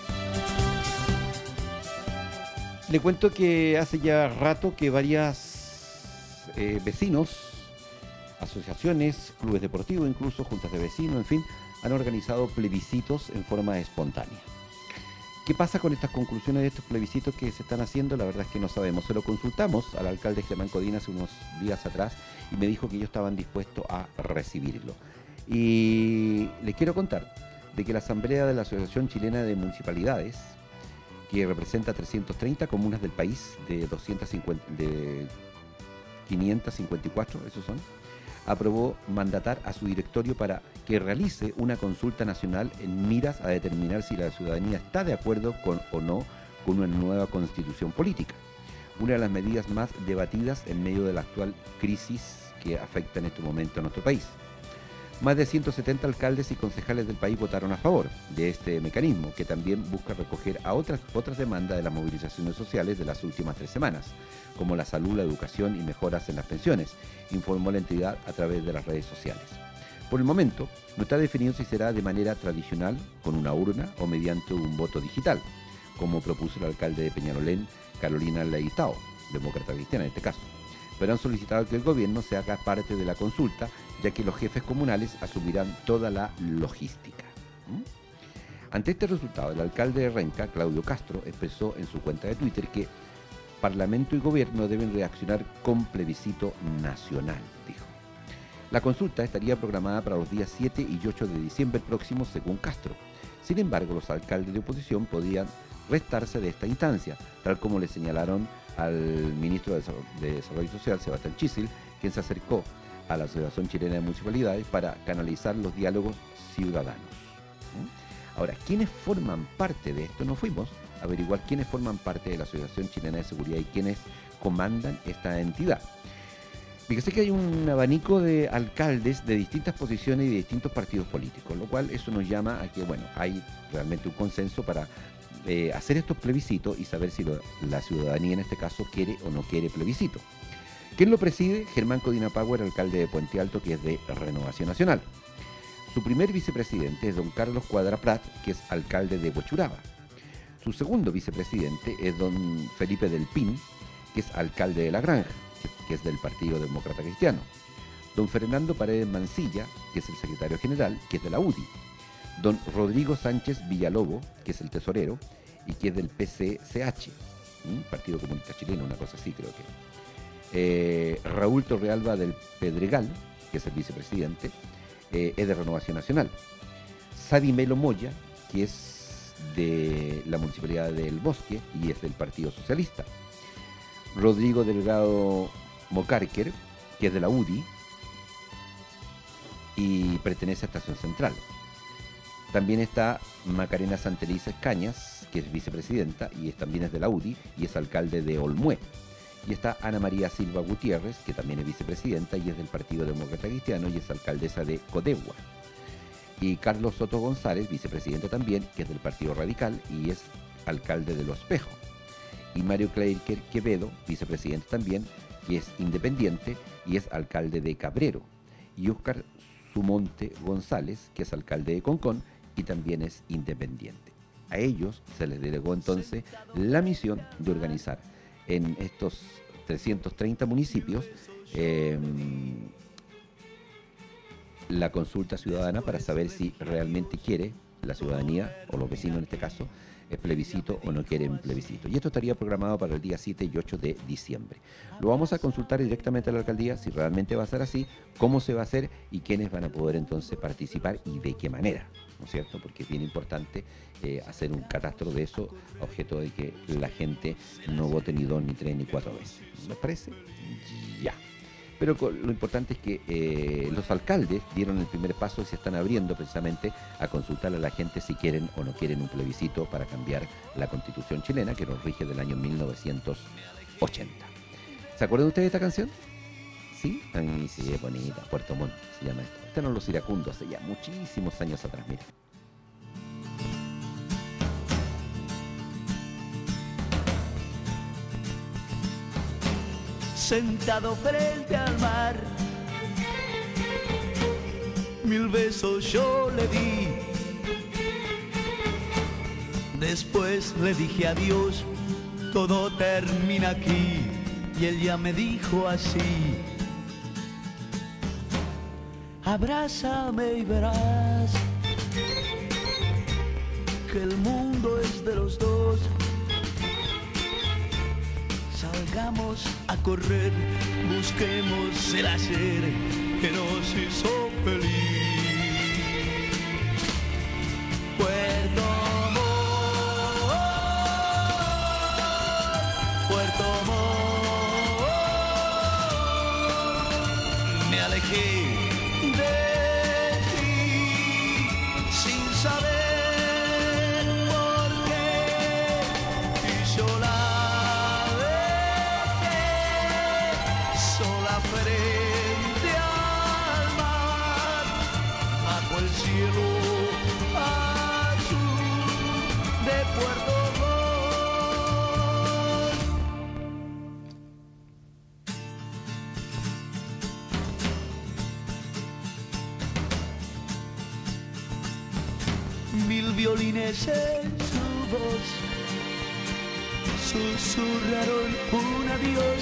Le cuento que hace ya rato que varias eh, vecinos, asociaciones, clubes deportivos, incluso juntas de vecinos, en fin, han organizado plebiscitos en forma espontánea. ¿Qué pasa con estas conclusiones de estos plebiscitos que se están haciendo? La verdad es que no sabemos. Se lo consultamos al alcalde Germán Codina hace unos días atrás y me dijo que ellos estaban dispuestos a recibirlo. Y les quiero contar de que la Asamblea de la Asociación Chilena de Municipalidades, que representa trescientas treinta comunas del país, de, doscientos cincuenta, de quinientos cincuenta y cuatro, esos son, aprobó mandatar a su directorio para que realice una consulta nacional en miras a determinar si la ciudadanía está de acuerdo con o no con una nueva constitución política. Una de las medidas más debatidas en medio de la actual crisis que afecta en este momento a nuestro país. Más de ciento setenta alcaldes y concejales del país votaron a favor de este mecanismo, que también busca recoger a otras, otras demandas de las movilizaciones sociales de las últimas tres semanas, como la salud, la educación y mejoras en las pensiones, informó la entidad a través de las redes sociales. Por el momento, no está definido si será de manera tradicional, con una urna o mediante un voto digital, como propuso el alcalde de Peñalolén, Carolina Leitao, demócrata cristiana en este caso. Pero han solicitado que el gobierno se haga parte de la consulta, ya que los jefes comunales asumirán toda la logística. ¿Mm? Ante este resultado, el alcalde de Renca, Claudio Castro, expresó en su cuenta de Twitter que Parlamento y Gobierno deben reaccionar con plebiscito nacional, dijo. La consulta estaría programada para los días siete y ocho de diciembre próximos, según Castro. Sin embargo, los alcaldes de oposición podían restarse de esta instancia, tal como le señalaron al ministro de Desarrollo Social, Sebastián Chisil, quien se acercó a la Asociación Chilena de Municipalidades para canalizar los diálogos ciudadanos. ¿Mm? Ahora, ¿quiénes forman parte de esto? Nos fuimos a averiguar quiénes forman parte de la Asociación Chilena de Seguridad y quiénes comandan esta entidad. Fíjese que hay un abanico de alcaldes de distintas posiciones y de distintos partidos políticos, lo cual eso nos llama a que, bueno, hay realmente un consenso para eh, hacer estos plebiscitos y saber si lo, la ciudadanía en este caso quiere o no quiere plebiscito. ¿Quién lo preside? Germán Codina Power, alcalde de Puente Alto, que es de Renovación Nacional. Su primer vicepresidente es don Carlos Cuadra Prat, que es alcalde de Huechuraba. Su segundo vicepresidente es don Felipe del Pin, que es alcalde de La Granja, que es del Partido Demócrata Cristiano. Don Fernando Paredes Mancilla, que es el secretario general, que es de la U D I. Don Rodrigo Sánchez Villalobo, que es el tesorero, y que es del P C C H, ¿sí? Partido Comunista Chileno, una cosa así creo que. Eh, Raúl Torrealba del Pedregal, que es el vicepresidente, eh, es de Renovación Nacional. Sadi Melo Moya, que es de la Municipalidad del Bosque y es del Partido Socialista. Rodrigo Delgado Mocarquer, que es de la U D I y pertenece a Estación Central. También está Macarena Santelices Cañas, que es vicepresidenta y es, también es de la U D I y es alcalde de Olmué. Y está Ana María Silva Gutiérrez, que también es vicepresidenta y es del Partido Demócrata Cristiano y es alcaldesa de Codegua. Y Carlos Soto González, vicepresidente también, que es del Partido Radical y es alcalde de Los Espejos. Y Mario Kleiker Quevedo, vicepresidente también, que es independiente y es alcalde de Cabrero. Y Óscar Sumonte González, que es alcalde de Concón y también es independiente. A ellos se les delegó entonces la misión de organizar en estos trescientos treinta municipios eh, la consulta ciudadana para saber si realmente quiere la ciudadanía, o los vecinos en este caso, el plebiscito o no quieren plebiscito. Y esto estaría programado para el día siete y ocho de diciembre. Lo vamos a consultar directamente a la alcaldía si realmente va a ser así, cómo se va a hacer y quiénes van a poder entonces participar y de qué manera, ¿no es cierto? Porque es bien importante eh, hacer un catastro de eso, objeto de que la gente no vote ni dos, ni tres, ni cuatro veces. ¿Me parece? Ya. Pero lo importante es que eh, los alcaldes dieron el primer paso y se están abriendo precisamente a consultar a la gente si quieren o no quieren un plebiscito para cambiar la Constitución chilena que nos rige del año mil novecientos ochenta. ¿Se acuerdan ustedes de esta canción? ¿Sí? A mí sí, es bonita. Puerto Montt se llama esto. Este no Los Iracundos hace ya muchísimos años atrás, mira. sentado frente al mar. Mil besos yo le di, después le dije adiós, todo termina aquí. Y él ya me dijo así: abrázame y verás que el mundo es de los dos. Salgamos a correr, busquemos el ayer que nos hizo feliz. Puerto Montt, Puerto Montt, me alejé de ti sin saber por qué, y yo la dejé sola frente al mar, bajo el cielo azul de Puerto Montt. Mil violines en su voz susurraron un adiós,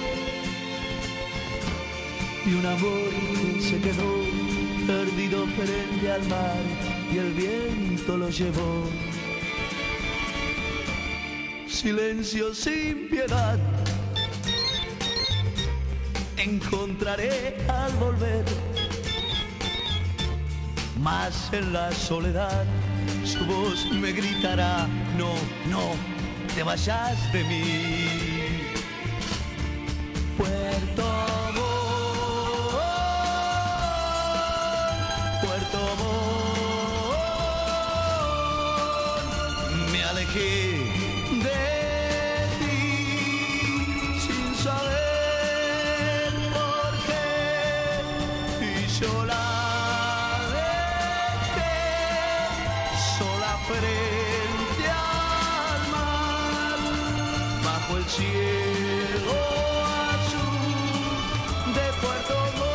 y un amor se quedó perdido frente al mar, y el viento lo llevó. Silencio sin piedad encontraré al volver, mas en la soledad su voz me gritará: no, no te vayas de mí. Puerto Montt, Puerto Montt, me alejé de ti sin saber por qué, y yo la dejé sola frente al mar, bajo el cielo azul de Puerto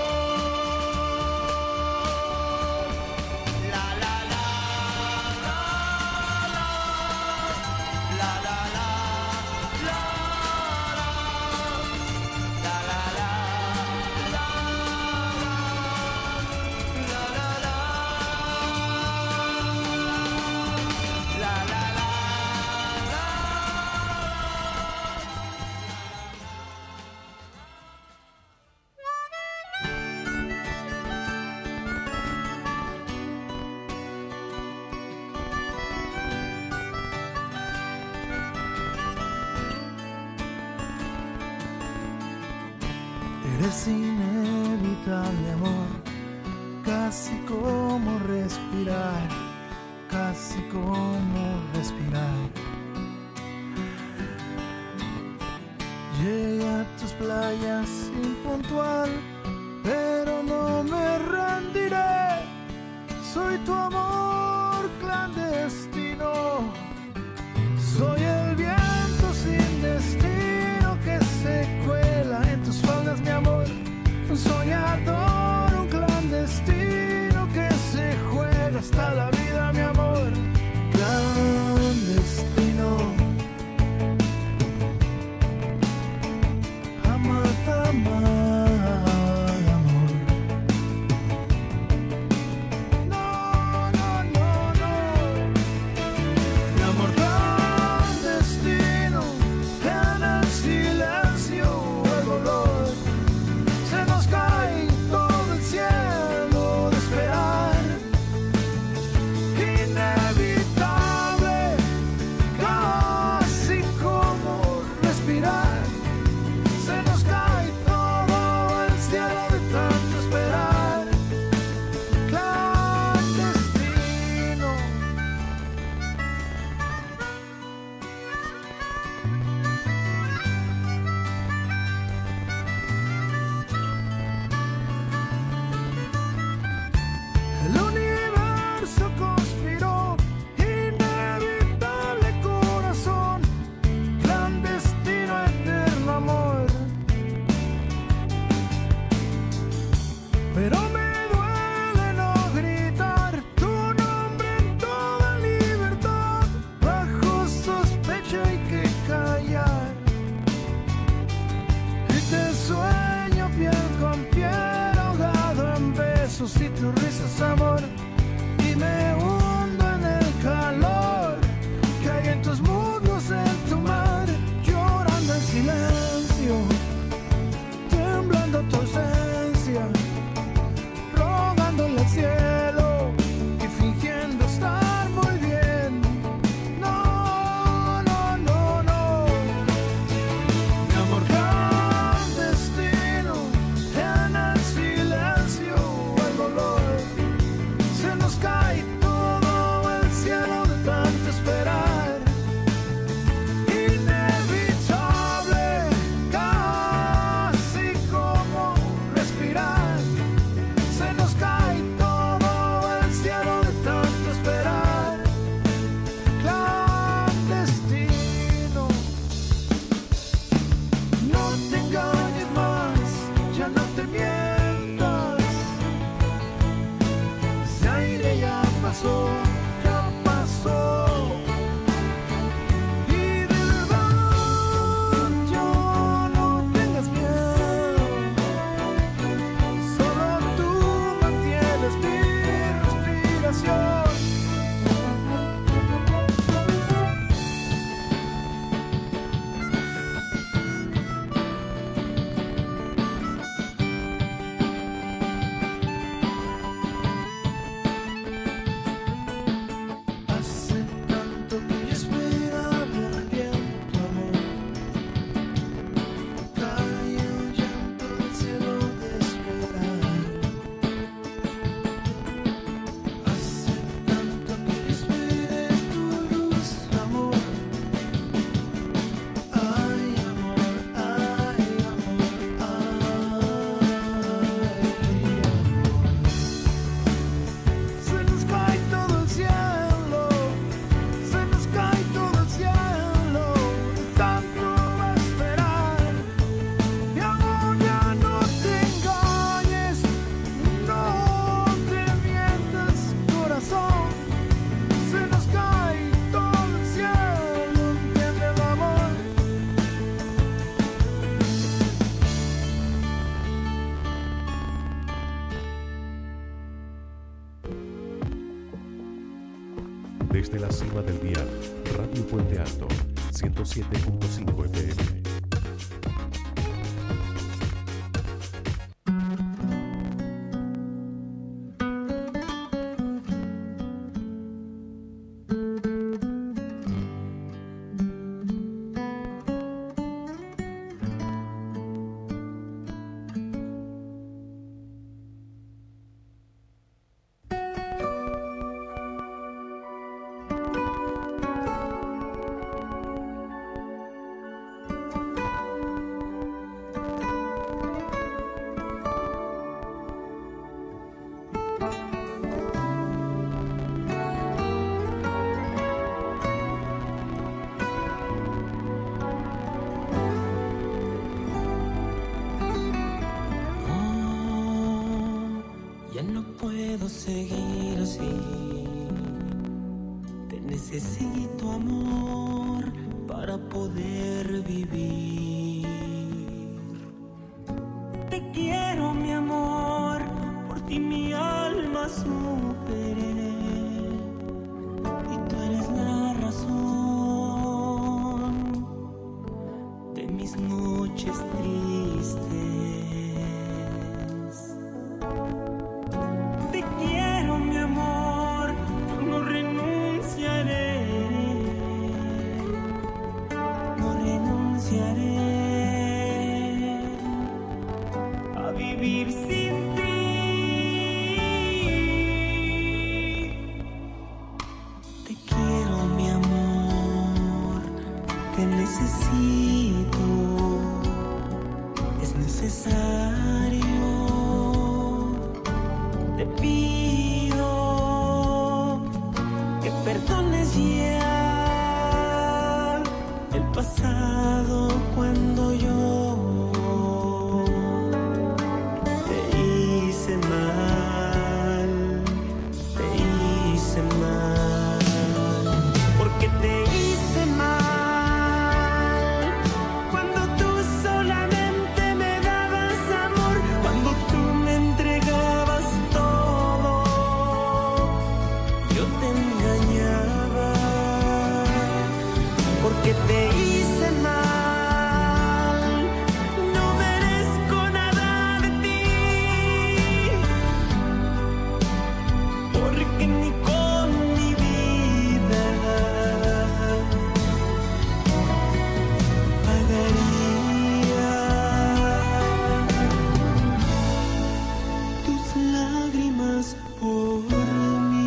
Montt. La la la la la la la la la la la la la Eres inevitable, amor, casi como respirar, casi como respirar. Llegué a tus playas impuntual, pero no me rendiré. Soy tu amor clandestino, soy el viento sin destino que se cuela en tus faldas, mi amor. Un soñador, un clandestino que se juega hasta la vida, mi amor. Clandestino, amar, amar, amor. No, no, pero me duele no gritar tu nombre en toda libertad. Bajo sospecha hay que callar. Y te sueño piel con piel, ahogado en besos y tu risa es amor. Y me hundo en el calor que hay en tus muslos, en tu mar, llorando en silencio, temblando tu ausencia, rogándole al cielo y fingiendo estar muy bien. No, no, no, no. Mi amor clandestino, en el silencio, el dolor, se nos cae todo el cielo de tanto esperar. Inevitable, casi como respirar. Se nos cae todo el cielo de tanto esperar. Clandestino, no te engañes más, ya no te mientas. Ese aire ya pasó, ya pasó. Y de verdad yo no tengas miedo, solo tú mantienes mi respiración. Hace tanto que yo esperaba el viento, amor. Cae un llanto del cielo de esperar. Hace tanto que yo esperé tu luz, amor. Ay, amor, ay, amor, ay, amor. Se nos cae todo el cielo, se nos cae todo el cielo, tanto va a esperar. Mi amor, ya no te engañes, no te mientas, corazón. Se nos cae todo el cielo, entiende el amor. Desde la cima del dial, Radio Puente Alto, ciento siete punto cinco F M. Ya no puedo seguir así. Te necesito, amor, para poder vivir. Te quiero, mi amor, por ti mi alma superé. Y tú eres la razón de mis noches tristes. Te quiero, mi amor, yo no renunciaré, no renunciaré a vivir sin ti. Te quiero, mi amor, te necesito, es necesario. Te pido que perdones ya el pasado cuando yo te hice mal. lágrimas por mí.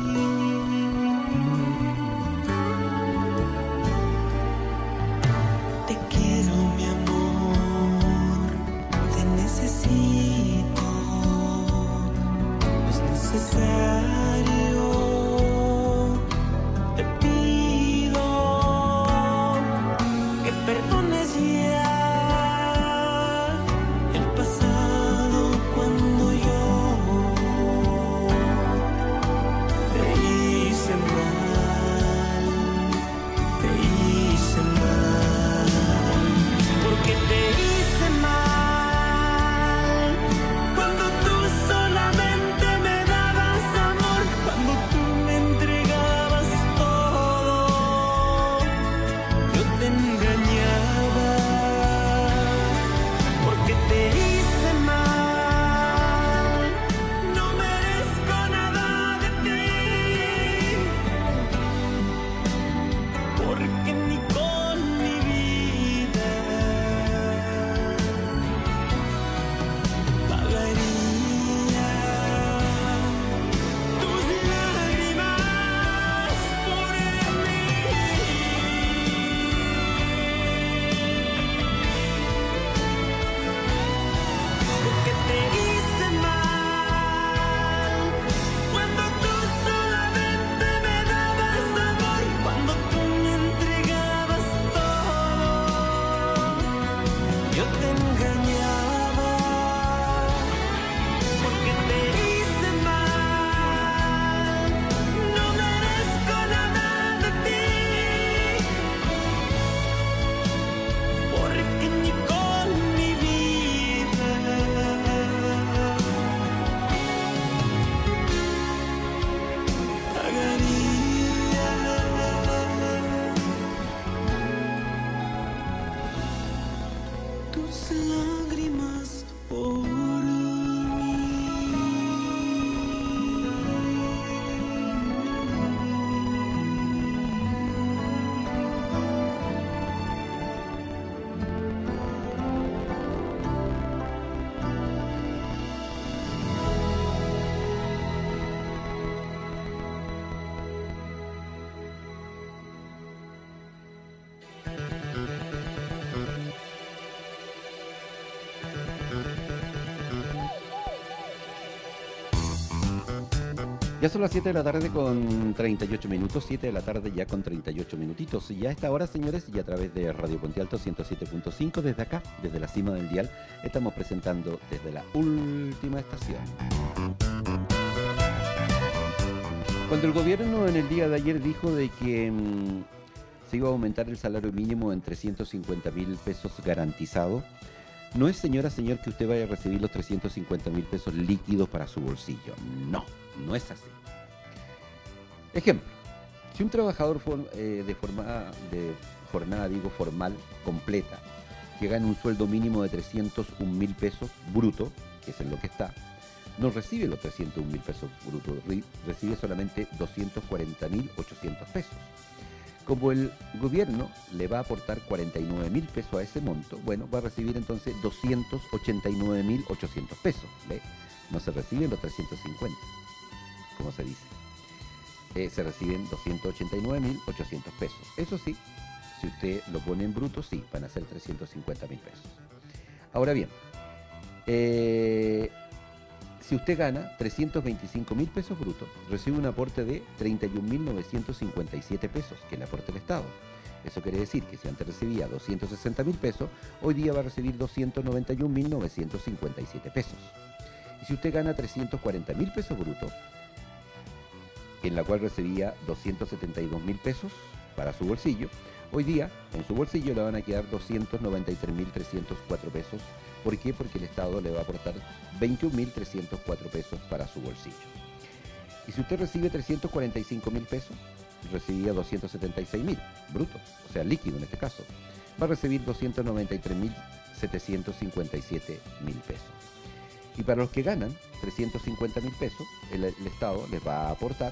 Te quiero, mi amor, te necesito, es necesario. Te pido que perdones ya el pasado cuando yo te hice mal, te hice mal, porque te hice mal cuando tú solamente me dabas amor, cuando tú me entregabas todo, yo te engañaba, porque te hice mal, no merezco nada de ti, porque ni con mi vida pagaría tus lágrimas por mí. Porque te hice mal cuando tú solamente me dabas amor, cuando tú me entregabas todo, yo te engañaba, porque te hice mal, no merezco nada de ti, porque ni con mi vida pagaría tus lágrimas por Ya son las siete de la tarde con treinta y ocho minutos, siete de la tarde ya con treinta y ocho minutitos. Y ya a esta hora, señores, y a través de Radio Puente Alto ciento siete punto cinco, desde acá, desde la cima del dial, estamos presentando desde la última estación. Cuando el gobierno en el día de ayer dijo de que mmm, se iba a aumentar el salario mínimo en trescientos cincuenta mil pesos garantizado, no es, señora, señor, que usted vaya a recibir los trescientos cincuenta mil pesos líquidos para su bolsillo. No, no es así. Ejemplo, si un trabajador for, eh, de, forma, de jornada, digo, formal, completa, que gana un sueldo mínimo de trescientos un mil pesos bruto, que es en lo que está, no recibe los trescientos un mil pesos brutos, recibe solamente doscientos cuarenta mil ochocientos pesos. Como el gobierno le va a aportar cuarenta y nueve mil pesos a ese monto, bueno, va a recibir entonces doscientos ochenta y nueve mil ochocientos pesos. ¿Ve? No se reciben los trescientos cincuenta, como se dice. Eh, se reciben doscientos ochenta y nueve mil ochocientos pesos. Eso sí, si usted lo pone en bruto, sí, van a ser trescientos cincuenta mil pesos. Ahora bien, eh, si usted gana trescientos veinticinco mil pesos brutos, recibe un aporte de treinta y un mil novecientos cincuenta y siete pesos, que es el aporte del Estado. Eso quiere decir que si antes recibía doscientos sesenta mil pesos, hoy día va a recibir doscientos noventa y un mil novecientos cincuenta y siete pesos. Y si usted gana trescientos cuarenta mil pesos brutos, en la cual recibía doscientos setenta y dos mil pesos para su bolsillo, hoy día en su bolsillo le van a quedar doscientos noventa y tres mil trescientos cuatro pesos. ¿Por qué? Porque el Estado le va a aportar veintiún mil trescientos cuatro pesos para su bolsillo. Y si usted recibe trescientos cuarenta y cinco mil pesos, recibía doscientos setenta y seis mil brutos, o sea líquido en este caso, va a recibir doscientos noventa y tres mil setecientos cincuenta y siete mil pesos. Y para los que ganan trescientos cincuenta mil pesos, el, el Estado les va a aportar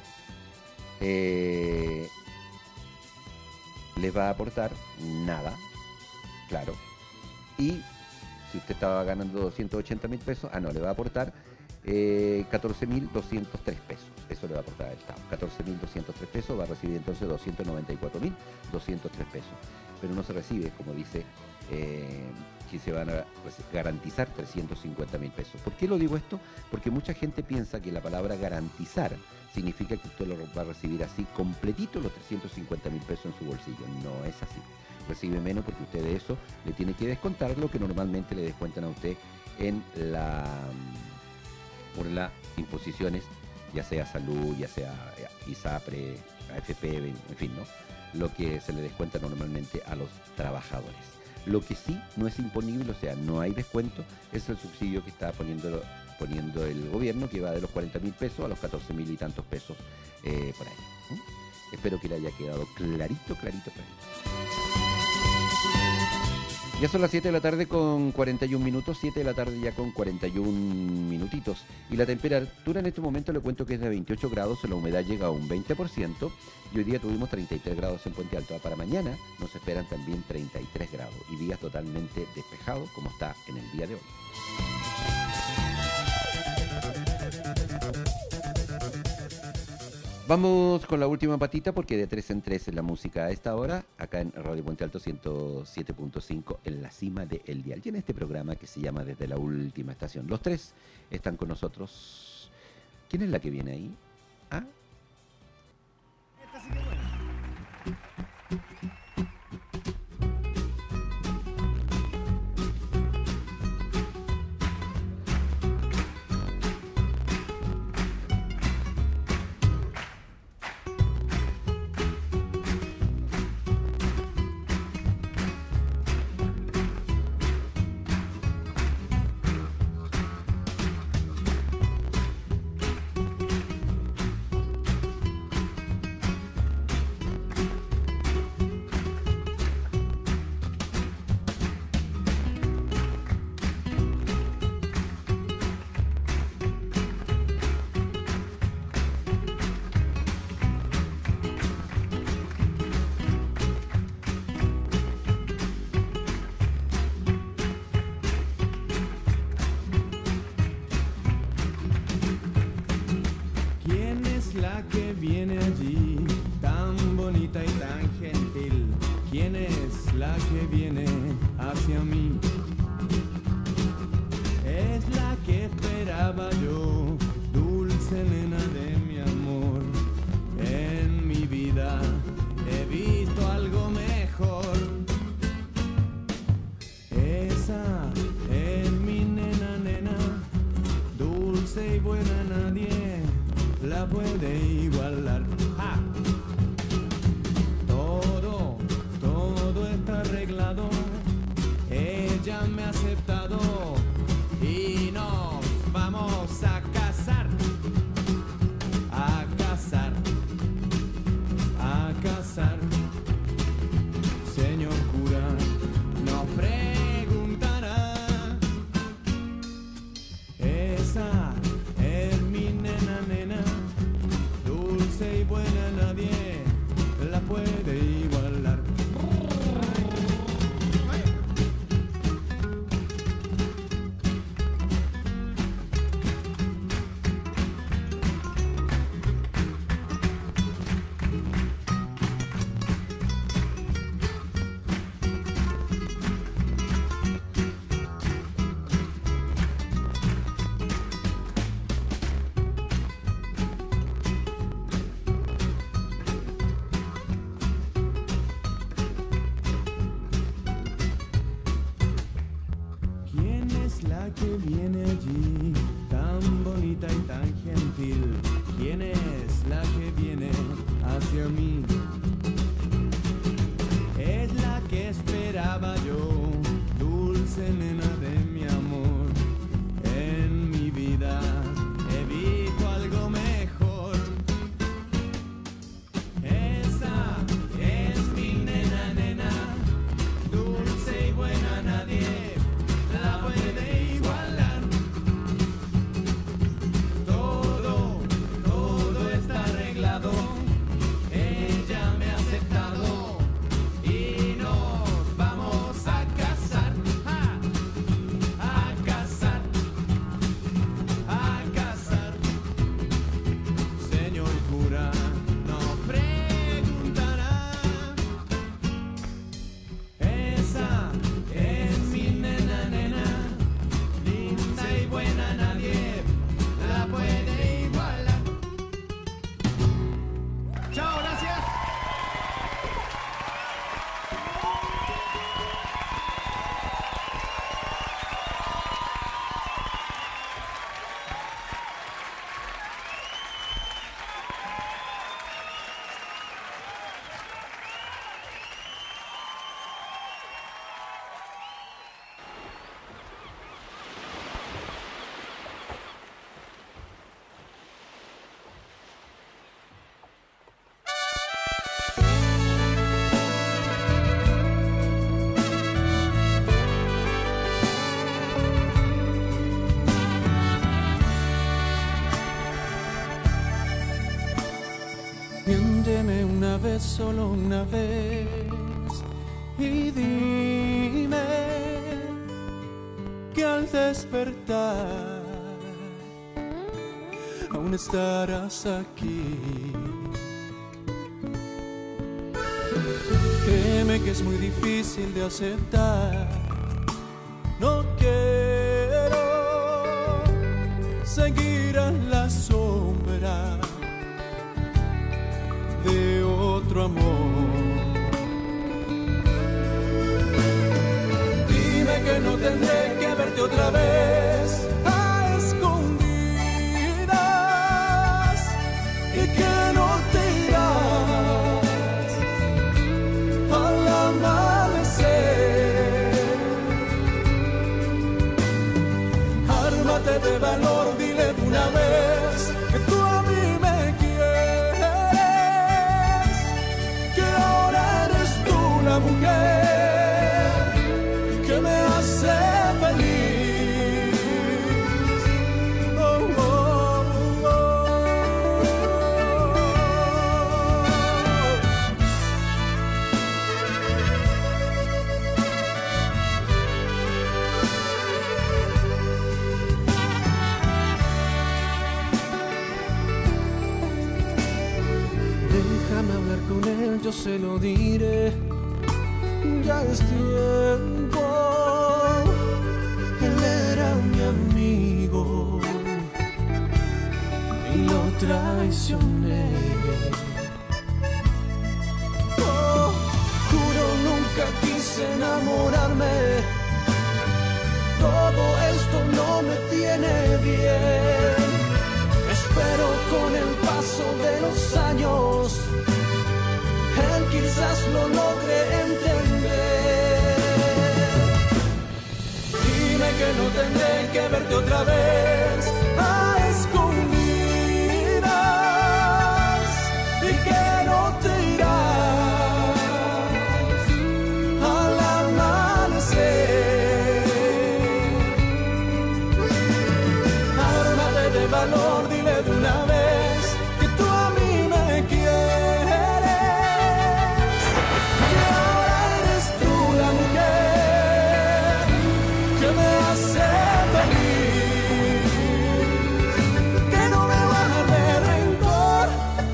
eh, les va a aportar nada, claro. Y si usted estaba ganando doscientos ochenta mil pesos, ah no, le va a aportar eh, catorce mil doscientos tres pesos. Eso le va a aportar el Estado. catorce mil doscientos tres pesos, va a recibir entonces doscientos noventa y cuatro mil doscientos tres pesos. Pero no se recibe, como dice, eh, que se van a garantizar trescientos cincuenta mil pesos. ¿Por qué lo digo esto? Porque mucha gente piensa que la palabra garantizar significa que usted lo va a recibir así completito los trescientos cincuenta mil pesos en su bolsillo. No es así. Recibe menos porque usted de eso le tiene que descontar lo que normalmente le descuentan a usted en la por las imposiciones, ya sea salud, ya sea ISAPRE, A F P, en fin, ¿no? Lo que se le descuenta normalmente a los trabajadores. Lo que sí no es imponible, o sea, no hay descuento, es el subsidio que está poniendo, poniendo el gobierno, que va de los cuarenta mil pesos a los catorce mil y tantos pesos eh, por ahí. ¿eh? Espero que le haya quedado clarito, clarito, clarito. Ya son las siete de la tarde con cuarenta y un minutos, siete de la tarde ya con cuarenta y un minutitos. Y la temperatura en este momento le cuento que es de veintiocho grados, la humedad llega a un veinte por ciento. Y hoy día tuvimos treinta y tres grados en Puente Alto. Para mañana nos esperan también treinta y tres grados y días totalmente despejados como está en el día de hoy. Vamos con la última patita porque de tres en tres es la música a esta hora, acá en Radio Puente Alto ciento siete punto cinco, en la cima de El Dial. Y en este programa que se llama Desde la Última Estación. Los tres están con nosotros. ¿Quién es la que viene ahí? ¿Ah? Esta sí que buena. Esa es mi nena, nena, dulce y buena. Miénteme una vez, solo una vez, y dime que al despertar aún estarás aquí. Créeme que es muy difícil de aceptar. No quiero seguir a la sombra de otro amor. Dime que no tendré que verte otra vez a escondidas y que no te irás al amanecer. Ármate de valor, dile de una vez que tú a mí me quieres, que ahora eres tú la mujer que me hace feliz. Oh, oh, oh. Déjame hablar con él, yo se lo diré. Ya es tiempo. Él era mi amigo y lo traicioné. Oh, juro nunca quise enamorarme. Todo esto no me tiene bien. Espero con el paso de los años él quizás lo logre entender. Dime que no tendré que verte otra vez a escondidas y que no te irás al amanecer. Ármate de valor, dile de una vez que tú a mí me quieres, que ahora eres tú la mujer que me hace feliz, que no me guarde rencor.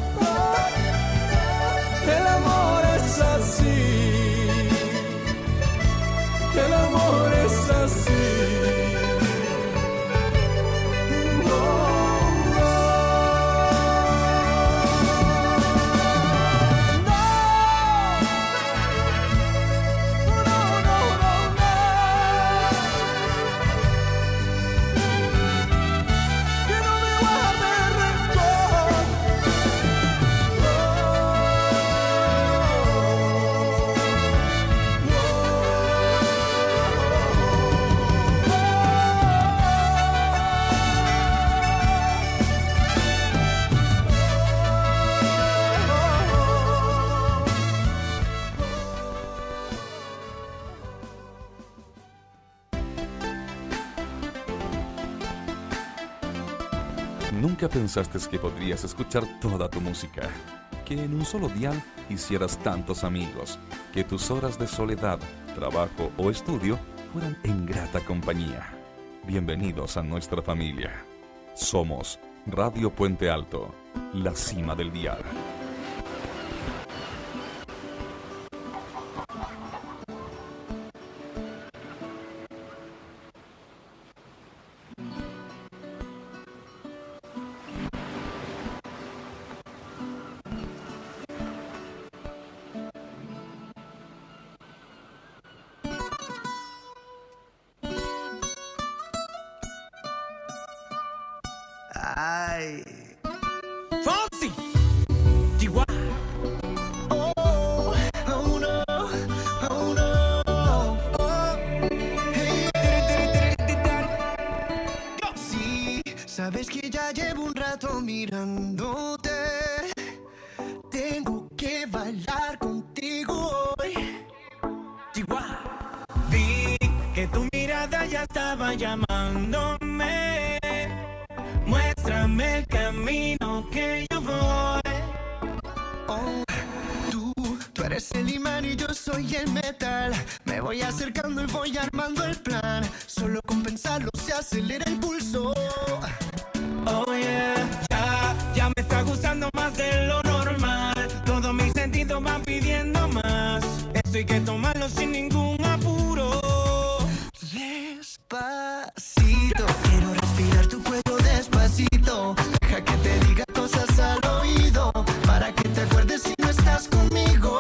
El amor es así, el amor es así. Nunca pensaste que podrías escuchar toda tu música, que en un solo dial hicieras tantos amigos, que tus horas de soledad, trabajo o estudio fueran en grata compañía. Bienvenidos a nuestra familia. Somos Radio Puente Alto, la cima del dial. Ay, Fonsi, Chihuahua. Oh, oh no, oh no. Oh. Hey, sí, sabes que ya llevo un rato mirándote. Tengo que bailar contigo hoy. Chihuahua. Vi que tu mirada ya estaba llamándome. Muéstrame el camino que yo voy. eres el imán y yo soy el metal. Me voy acercando y voy armando el plan. Solo con pensarlo se acelera el pulso. Oh yeah, ya, ya me está gustando más de lo normal. Todos mis sentidos van pidiendo más. Esto hay que tomarlo sin ningún apuro. Despacito, quiero respirar tu cuello despacito. Deja que te diga cosas al oído, para que te acuerdes si no estás conmigo.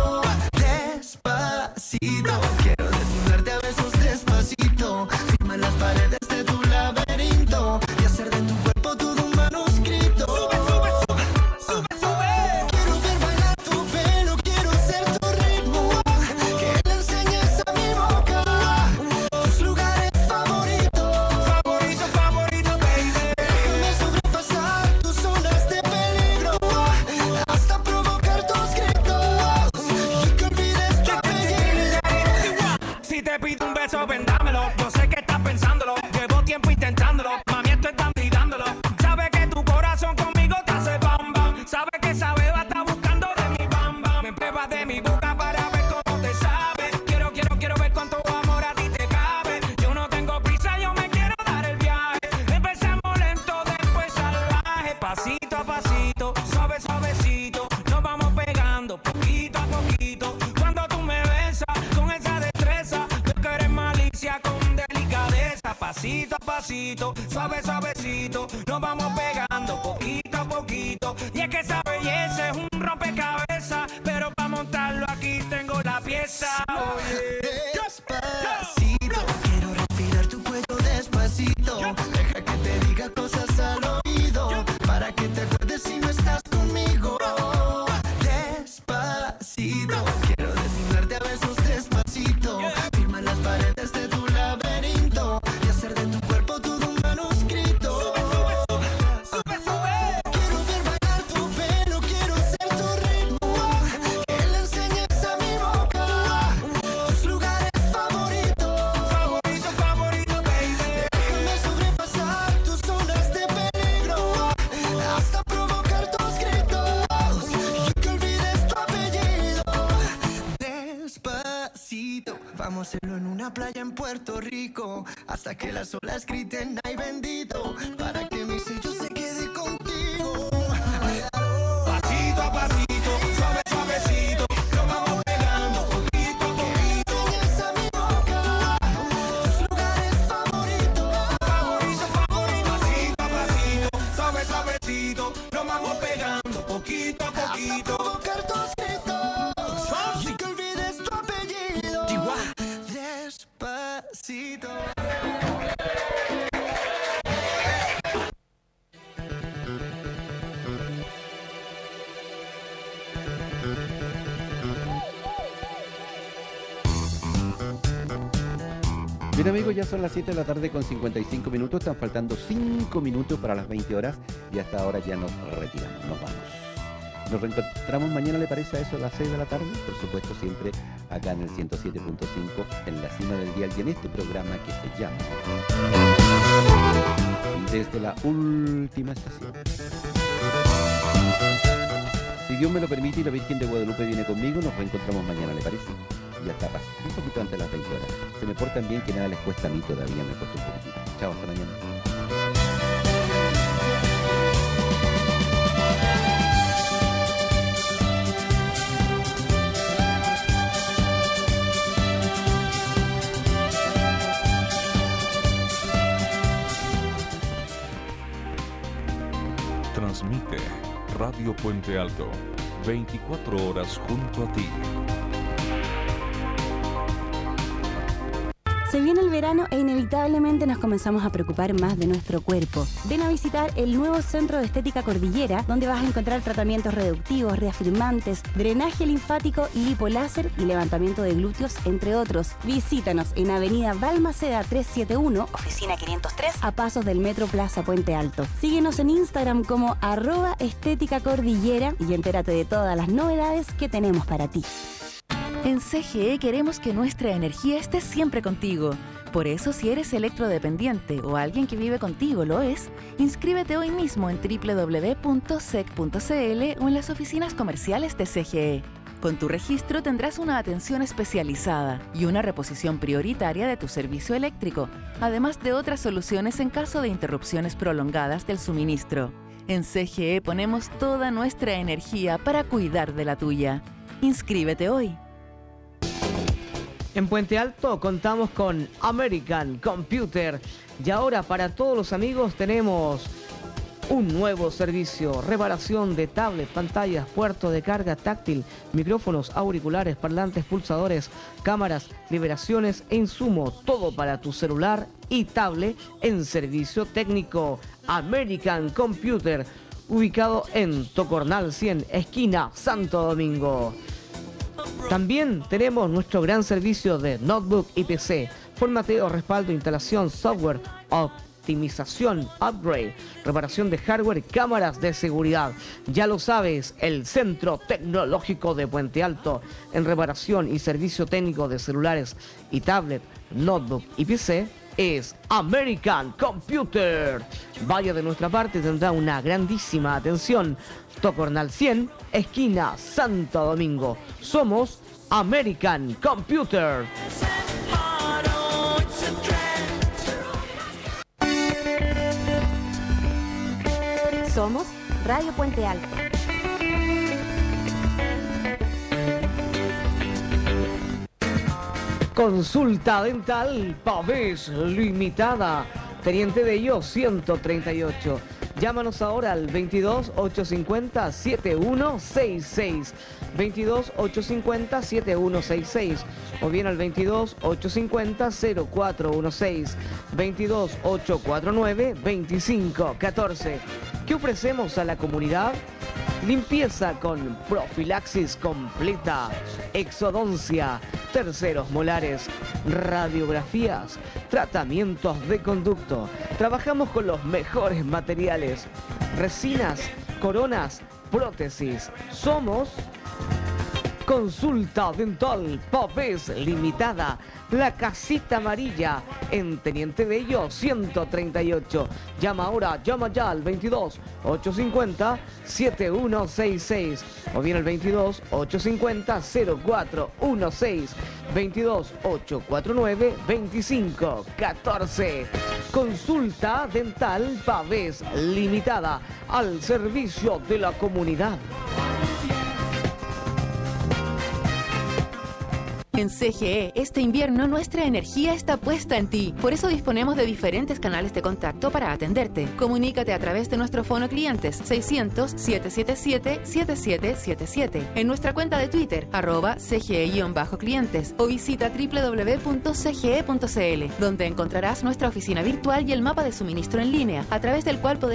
Despacito, quiero desnudarte a besos despacito. Firma las paredes de tu laberinto y hacer de tu cuerpo todo un manuscrito. Sube, sube, sube, sube, sube. Quiero ver bailar tu pelo, quiero ser tu ritmo. Que le enseñes a mi boca tus lugares favoritos. Favorito, favorito, baby. Déjame sobrepasar tus zonas de peligro hasta provocar tus gritos y que olvides tu apellido. Si te pido un beso, ven dámelo. Yo sé que estás pensándolo. Llevo tiempo intentándolo. Mami, esto está dándolo. Sabe que tu corazón conmigo te hace bam bam. Sabe que esa beba está buscando de mi bam bam. Me pruebas de mi boca para ver cómo te sabe. Quiero, quiero, quiero ver cuánto amor a ti te cabe. Yo no tengo prisa, yo me quiero dar el viaje. Empezamos lento, después salvaje. Pasito a pasito, suave, suavecito. Nos vamos pegando poquito a poquito. Cuando tú me besas con esa destreza, veo que eres malicia con delicadeza. Pasito a pasito, suave, suavecito. Nos vamos pegando poquito a poquito. Y es que esa belleza es un rompecabezas, pero para montarlo aquí tengo la pieza. Oye. Despacito, quiero respirar tu cuello despacito. Deja que te diga cosas al oído, para que te acuerdes si no estás conmigo. Despacito, quiero desnudarte a besos despacito. Firma las paredes de tu laberinto y hacer de tu cuerpo todo un manuscrito. Sube, sube, sube, sube. Quiero ver bailar tu pelo, quiero ser tu ritmo. Que le enseñes a mi boca tus lugares favoritos. Favorito, favorito, baby. Déjame sobrepasar tus zonas de peligro hasta provocar tus gritos y que olvides tu apellido. Despacito, vamos a hacerlo en una playa en Puerto Rico hasta que las olas griten ay bendito, para que mi sello se quede contigo. Pasito a pasito, suave, suavecito. Nos vamos pegando poquito a poquito. Enseñas a mi boca tus lugares favoritos. Favorito, favorito. Pasito a pasito, suave, suavecito. Nos vamos pegando poquito a poquito. Hasta provocar tus gritos y que olvides tu apellido. Despacito. Bien amigos, ya son las siete de la tarde con cincuenta y cinco minutos, están faltando cinco minutos para las veinte horas y hasta ahora ya nos retiramos, nos vamos. Nos reencontramos mañana, ¿le parece a eso a las seis de la tarde? Por supuesto siempre acá en el ciento siete punto cinco, en la cima del dial y en este programa que se llama Desde la Última Estación. Si Dios me lo permite y la Virgen de Guadalupe viene conmigo, nos reencontramos mañana, ¿le parece? Ya está, pasa. Un poquito antes de las veinte horas. Se me portan bien, que nada les cuesta a mí todavía, me cuesta un poquitito. Chao, hasta mañana. Transmite Radio Puente Alto, veinticuatro horas junto a ti. Se viene el verano e inevitablemente nos comenzamos a preocupar más de nuestro cuerpo. Ven a visitar el nuevo Centro de Estética Cordillera, donde vas a encontrar tratamientos reductivos, reafirmantes, drenaje linfático, lipoláser y levantamiento de glúteos, entre otros. Visítanos en Avenida Balmaceda trescientos setenta y uno, oficina quinientos tres, a pasos del Metro Plaza Puente Alto. Síguenos en Instagram como arroba estética cordillera y entérate de todas las novedades que tenemos para ti. En C G E queremos que nuestra energía esté siempre contigo. Por eso, si eres electrodependiente o alguien que vive contigo lo es, inscríbete hoy mismo en doble u doble u doble u punto s e c punto c l o en las oficinas comerciales de C G E. Con tu registro tendrás una atención especializada y una reposición prioritaria de tu servicio eléctrico, además de otras soluciones en caso de interrupciones prolongadas del suministro. En C G E ponemos toda nuestra energía para cuidar de la tuya. Inscríbete hoy. En Puente Alto contamos con American Computer y ahora para todos los amigos tenemos un nuevo servicio: reparación de tablets, pantallas, puertos de carga táctil, micrófonos, auriculares, parlantes, pulsadores, cámaras, liberaciones e insumo, todo para tu celular y tablet en servicio técnico. American Computer, ubicado en Tocornal cien, esquina Santo Domingo. También tenemos nuestro gran servicio de notebook y P C, formateo, respaldo, instalación, software, optimización, upgrade, reparación de hardware, cámaras de seguridad. Ya lo sabes, el Centro Tecnológico de Puente Alto en reparación y servicio técnico de celulares y tablet, notebook y P C es American Computer. Vaya de nuestra parte, tendrá una grandísima atención. Tocornal cien, esquina Santo Domingo. Somos American Computer. Somos Radio Puente Alto. Consulta dental Pavés Limitada, Teniente de Ello ciento treinta y ocho. Llámanos ahora al veintidós, ochocientos cincuenta, setenta y uno sesenta y seis, veintidós, ochocientos cincuenta, setenta y uno sesenta y seis, o bien al veintidós, ochocientos cincuenta, cero cuatro dieciséis, veintidós, ochocientos cuarenta y nueve, veinticinco catorce. ¿Qué ofrecemos a la comunidad? Limpieza con profilaxis completa, exodoncia, terceros molares, radiografías, tratamientos de conducto. Trabajamos con los mejores materiales, resinas, coronas, prótesis. Somos Consulta Dental Pavés Limitada, la casita amarilla en Teniente Bello ciento treinta y ocho. Llama ahora, llama ya al veintidós, ochocientos cincuenta, setenta y uno sesenta y seis, o bien al veintidós, ochocientos cincuenta, cero cuatro dieciséis, veintidós, ochocientos cuarenta y nueve, veinticinco catorce. Consulta Dental Pavés Limitada, al servicio de la comunidad. En C G E, este invierno nuestra energía está puesta en ti. Por eso disponemos de diferentes canales de contacto para atenderte. Comunícate a través de nuestro fono clientes seiscientos, setecientos setenta y siete, setenta y siete setenta y siete, en nuestra cuenta de Twitter, arroba C G E-clientes, o visita doble u doble u doble u punto c g e punto c l, donde encontrarás nuestra oficina virtual y el mapa de suministro en línea, a través del cual podrás